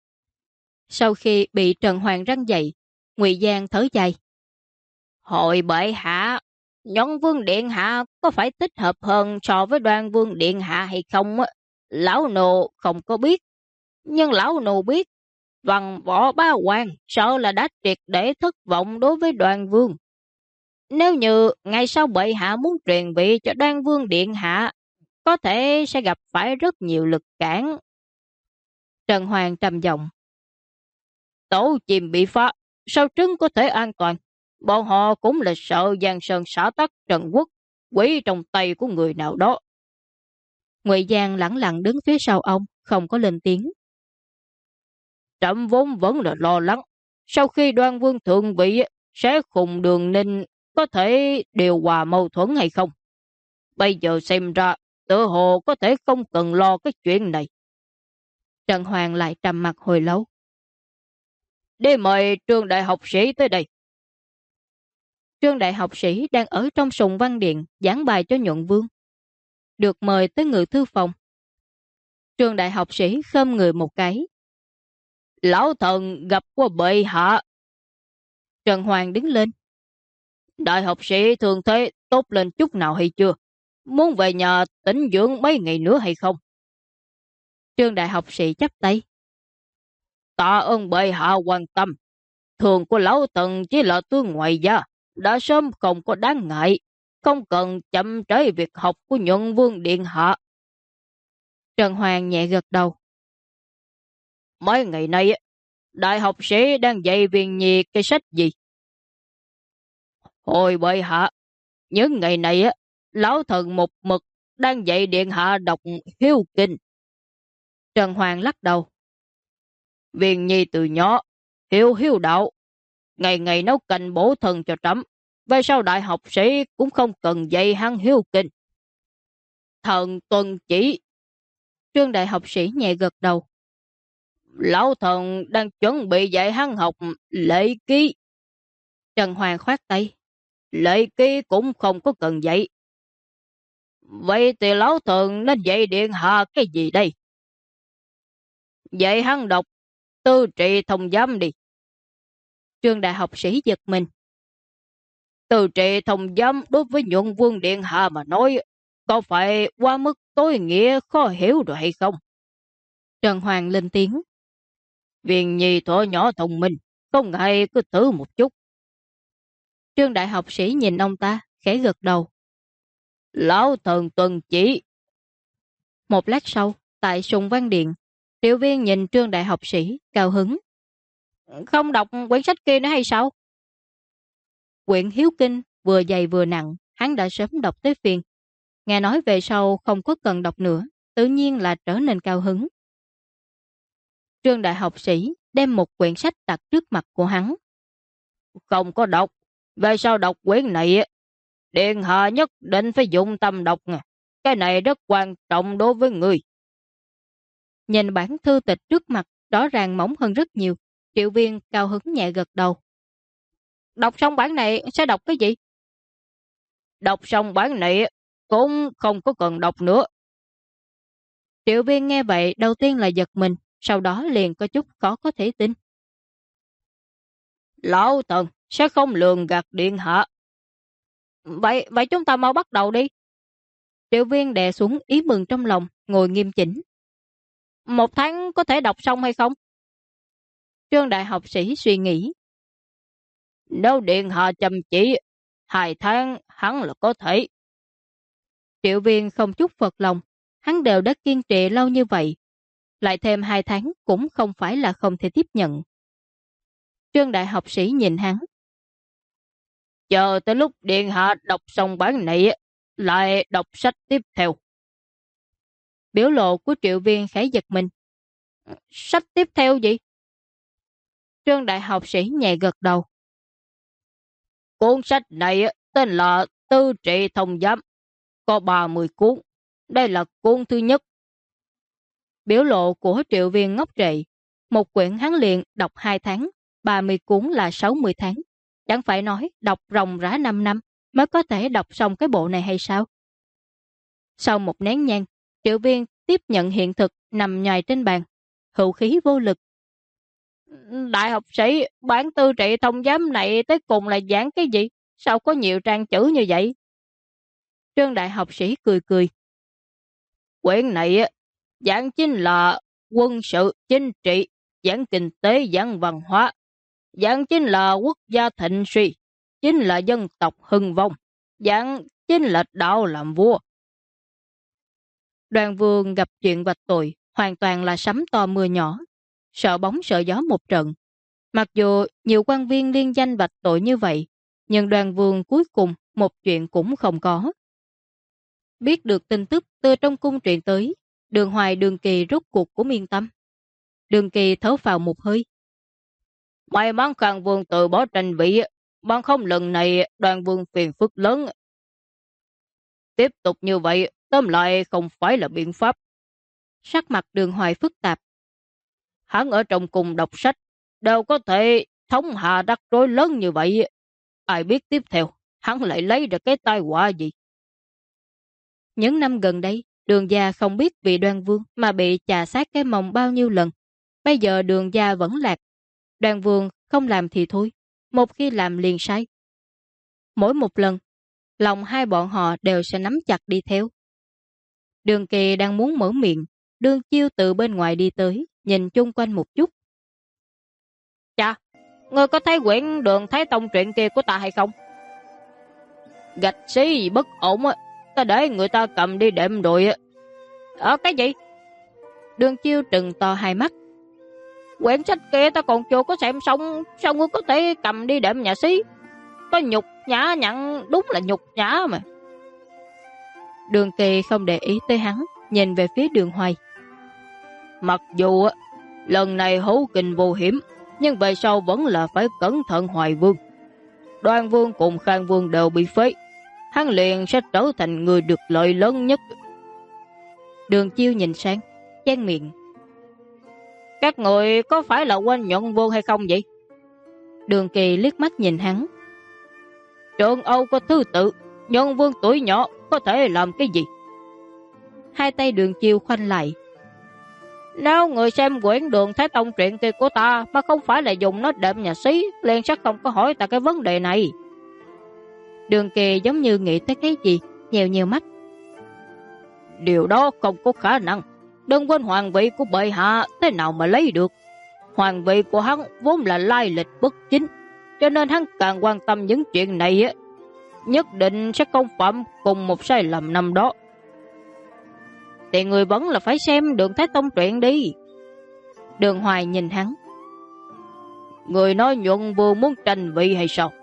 Sau khi bị Trần Hoàng răn dậy, Ngụy Giang thở dài. Hội bệ hạ, Nhuận Vương điện hạ có phải thích hợp hơn so với Đoan Vương điện hạ hay không? Lão nô không có biết, nhưng lão nô biết, bằng võ ba quan sợ là đã triệt để thất vọng đối với Đoan Vương. Nếu như ngày sau bệ hạ muốn truyền vị cho Đoan Vương Điện Hạ, có thể sẽ gặp phải rất nhiều lực cản. Trần Hoàng trầm giọng. Tổ chim bị phá, sao trứng có thể an toàn? Bọn họ cũng là sợ Giang Sơn xã tắc Trần Quốc, quỷ trong tay của người nào đó. Ngụy Giang lẳng lặng đứng phía sau ông, không có lên tiếng. Trẫm vốn vẫn là lo lắng, sau khi Đoan Vương thượng vị sẽ cùng Đường Ninh có thể điều hòa mâu thuẫn hay không? Bây giờ xem ra, tự hồ có thể không cần lo cái chuyện này. Trần Hoàng lại trầm mặt hồi lâu. Để mời Trương đại học sĩ tới đây. Trương đại học sĩ đang ở trong sùng văn điện giảng bài cho Nhuận Vương. Được mời tới ngự thư phòng. Trương đại học sĩ khom người một cái. Lão thần gặp qua bệ hạ. Trần Hoàng đứng lên. Đại học sĩ thường thế tốt lên chút nào hay chưa? Muốn về nhà tĩnh dưỡng mấy ngày nữa hay không? Trương đại học sĩ chắp tay. Tạ ơn bệ hạ quan tâm. Thường của lão thần chỉ là tướng ngoại gia, đã sớm không có đáng ngại, không cần chậm trễ việc học của Nhuận Vương Điện Hạ. Trần Hoàng nhẹ gật đầu. Mấy ngày nay, đại học sĩ đang dạy Viên Nhi cái sách gì? Hồi bệ hạ, những ngày này, lão thần một mực đang dạy Điện Hạ đọc Hiếu Kinh. Trần Hoàng lắc đầu. Viên Nhi từ nhỏ, hiếu hiếu đạo, ngày ngày nấu canh bổ thân cho trẫm. Về sau đại học sĩ cũng không cần dạy hắn hiếu kinh. Thần tuân chỉ. Trương đại học sĩ nhẹ gật đầu. Lão thần đang chuẩn bị dạy hắn học lễ ký. Trần Hoàng khoát tay. Lễ ký cũng không có cần dạy. Vậy thì lão thần nên dạy Điện Hạ cái gì đây? Dạy hắn đọc Tư Trị Thông Giám đi. Trương đại học sĩ giật mình. Tư Trị Thông Giám đối với Nhuận Vương Điện Hạ mà nói, có phải quá mức tối nghĩa khó hiểu rồi hay không? Trần Hoàng lên tiếng. Viên Nhi thuở nhỏ thông minh, không ngại cứ thử một chút. Trương đại học sĩ nhìn ông ta, khẽ gật đầu. Lão thần tuân chỉ. Một lát sau, tại sùng văn điện, Triệu Viên nhìn Trương đại học sĩ, cao hứng. Không đọc quyển sách kia nữa hay sao? Quyển Hiếu Kinh vừa dày vừa nặng, hắn đã sớm đọc tới phiên. Nghe nói về sau không có cần đọc nữa, tự nhiên là trở nên cao hứng. Trương đại học sĩ đem một quyển sách đặt trước mặt của hắn. Không có đọc, về sau đọc quyển này, Điện Hạ nhất định phải dụng tâm đọc. Cái này rất quan trọng đối với người. Nhìn bản thư tịch trước mặt rõ ràng mỏng hơn rất nhiều, Triệu Viên cao hứng nhẹ gật đầu. Đọc xong bản này sẽ đọc cái gì? Đọc xong bản này cũng không có cần đọc nữa. Triệu Viên nghe vậy đầu tiên là giật mình, sau đó liền có chút khó có thể tin. Lão thần sẽ không lường gạt Điện Hạ. Vậy chúng ta mau bắt đầu đi. Triệu Viên đè xuống ý mừng trong lòng, ngồi nghiêm chỉnh. 1 tháng có thể đọc xong hay không? Trương đại học sĩ suy nghĩ. Nếu Điện Hạ chăm chỉ, 2 tháng hắn là có thể. Triệu Viên không chút phật lòng, hắn đều đã kiên trì lâu như vậy. Lại thêm 2 tháng cũng không phải là không thể tiếp nhận. Trương đại học sĩ nhìn hắn. Chờ tới lúc Điện Hạ đọc xong bản này, lại đọc sách tiếp theo. Biểu lộ của Triệu Viên khẽ giật mình. Sách tiếp theo gì? Trương đại học sĩ nhẹ gật đầu. Cuốn sách này tên là Tư Trị Thông Giám, có 30 cuốn. Đây là cuốn thứ nhất. Biểu lộ của Triệu Viên ngốc trệ. Một quyển hắn liền đọc 2 tháng, 30 cuốn là 60 tháng. Chẳng phải nói đọc ròng rã 5 năm mới có thể đọc xong cái bộ này hay sao? Sau một nén nhang, Triệu Viên tiếp nhận hiện thực nằm nhòi trên bàn, hữu khí vô lực. Đại học sĩ, bản Tư Trị Thông Giám này tới cùng là giảng cái gì? Sao có nhiều trang chữ như vậy? Trương đại học sĩ cười cười. Quyển này giảng chính là quân sự, chính trị, giảng kinh tế, giảng văn hóa, giảng chính là quốc gia thịnh suy, chính là dân tộc hưng vong, dạng chính là đạo làm vua. Đoàn Vương gặp chuyện vạch tội hoàn toàn là sấm to mưa nhỏ, sợ bóng sợ gió một trận. Mặc dù nhiều quan viên liên danh vạch tội như vậy, nhưng Đoàn Vương cuối cùng một chuyện cũng không có. Biết được tin tức từ trong cung truyền tới, Đường Hoài Đường Kỳ rút cuộc cũng yên tâm. Đường Kỳ thở phào một hơi. May mắn Khang Vương từ bỏ tranh vị, bằng không lần này Đoàn Vương phiền phức lớn. Tiếp tục như vậy, tóm lại không phải là biện pháp. Sắc mặt Đường Hoài phức tạp. Hắn ở trong cùng đọc sách, đều có thể thống hạ rắc rối lớn như vậy. Ai biết tiếp theo, hắn lại lấy được cái tai họa gì. Những năm gần đây, Đường gia không biết vì Đoan Vương mà bị chà sát cái mông bao nhiêu lần. Bây giờ Đường gia vẫn lạc. Đoan Vương không làm thì thôi, một khi làm liền sai. Mỗi một lần, lòng hai bọn họ đều sẽ nắm chặt đi theo. Đường Kỳ đang muốn mở miệng, Đường Chiêu từ bên ngoài đi tới, nhìn chung quanh một chút. Chà, ngươi có thấy quyển Đường Thái Tông truyện kia của ta hay không? Gạch xí bất ổn á, ta để người ta cầm đi đệm rồi á. Cái gì? Đường Chiêu trừng to hai mắt. Quyển sách kia ta còn chưa có xem xong, sao ngươi có thể cầm đi đệm nhà xí? Có nhục nhã nhận, đúng là nhục nhã mà. Đường Kỳ không để ý tới hắn, nhìn về phía Đường Hoài. Mặc dù lần này hữu kinh vô hiểm, nhưng về sau vẫn là phải cẩn thận Hoài Vương. Đoan Vương cùng Khang Vương đều bị phế, hắn liền sẽ trở thành người được lợi lớn nhất. Đường Chiêu nhìn sang, chen miệng. Các người có phải là quên Nhuận Vương hay không vậy? Đường Kỳ liếc mắt nhìn hắn. Trường Âu có thứ tự, Nhuận Vương tuổi nhỏ có thể làm cái gì? Hai tay Đường Chiêu khoanh lại. Nếu người xem quyển Đường Thái Tông truyện kia của ta mà không phải là dùng nó đệm nhà xí, liền sẽ không có hỏi ta cái vấn đề này. Đường Kỳ giống như nghĩ tới cái gì, nhèo nhèo mắt. Điều đó không có khả năng. Đừng quên hoàng vị của bệ hạ thế nào mà lấy được. Hoàng vị của hắn vốn là lai lịch bất chính, cho nên hắn càng quan tâm những chuyện này á, nhất định sẽ không phạm cùng một sai lầm năm đó. Thì người vẫn là phải xem Đường Thái Tông truyện đi. Đường Hoài nhìn hắn. Người nói Nhuận Vương muốn tranh vị hay sao?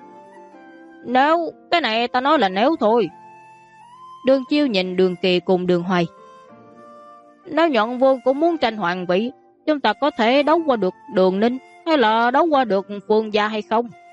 Nếu, cái này ta nói là nếu thôi. Đường Chiêu nhìn Đường Kỳ cùng Đường Hoài. Nếu Nhuận Vương cũng muốn tranh hoàng vị, chúng ta có thể đấu qua được Đường Ninh hay là đấu qua được Phương gia hay không?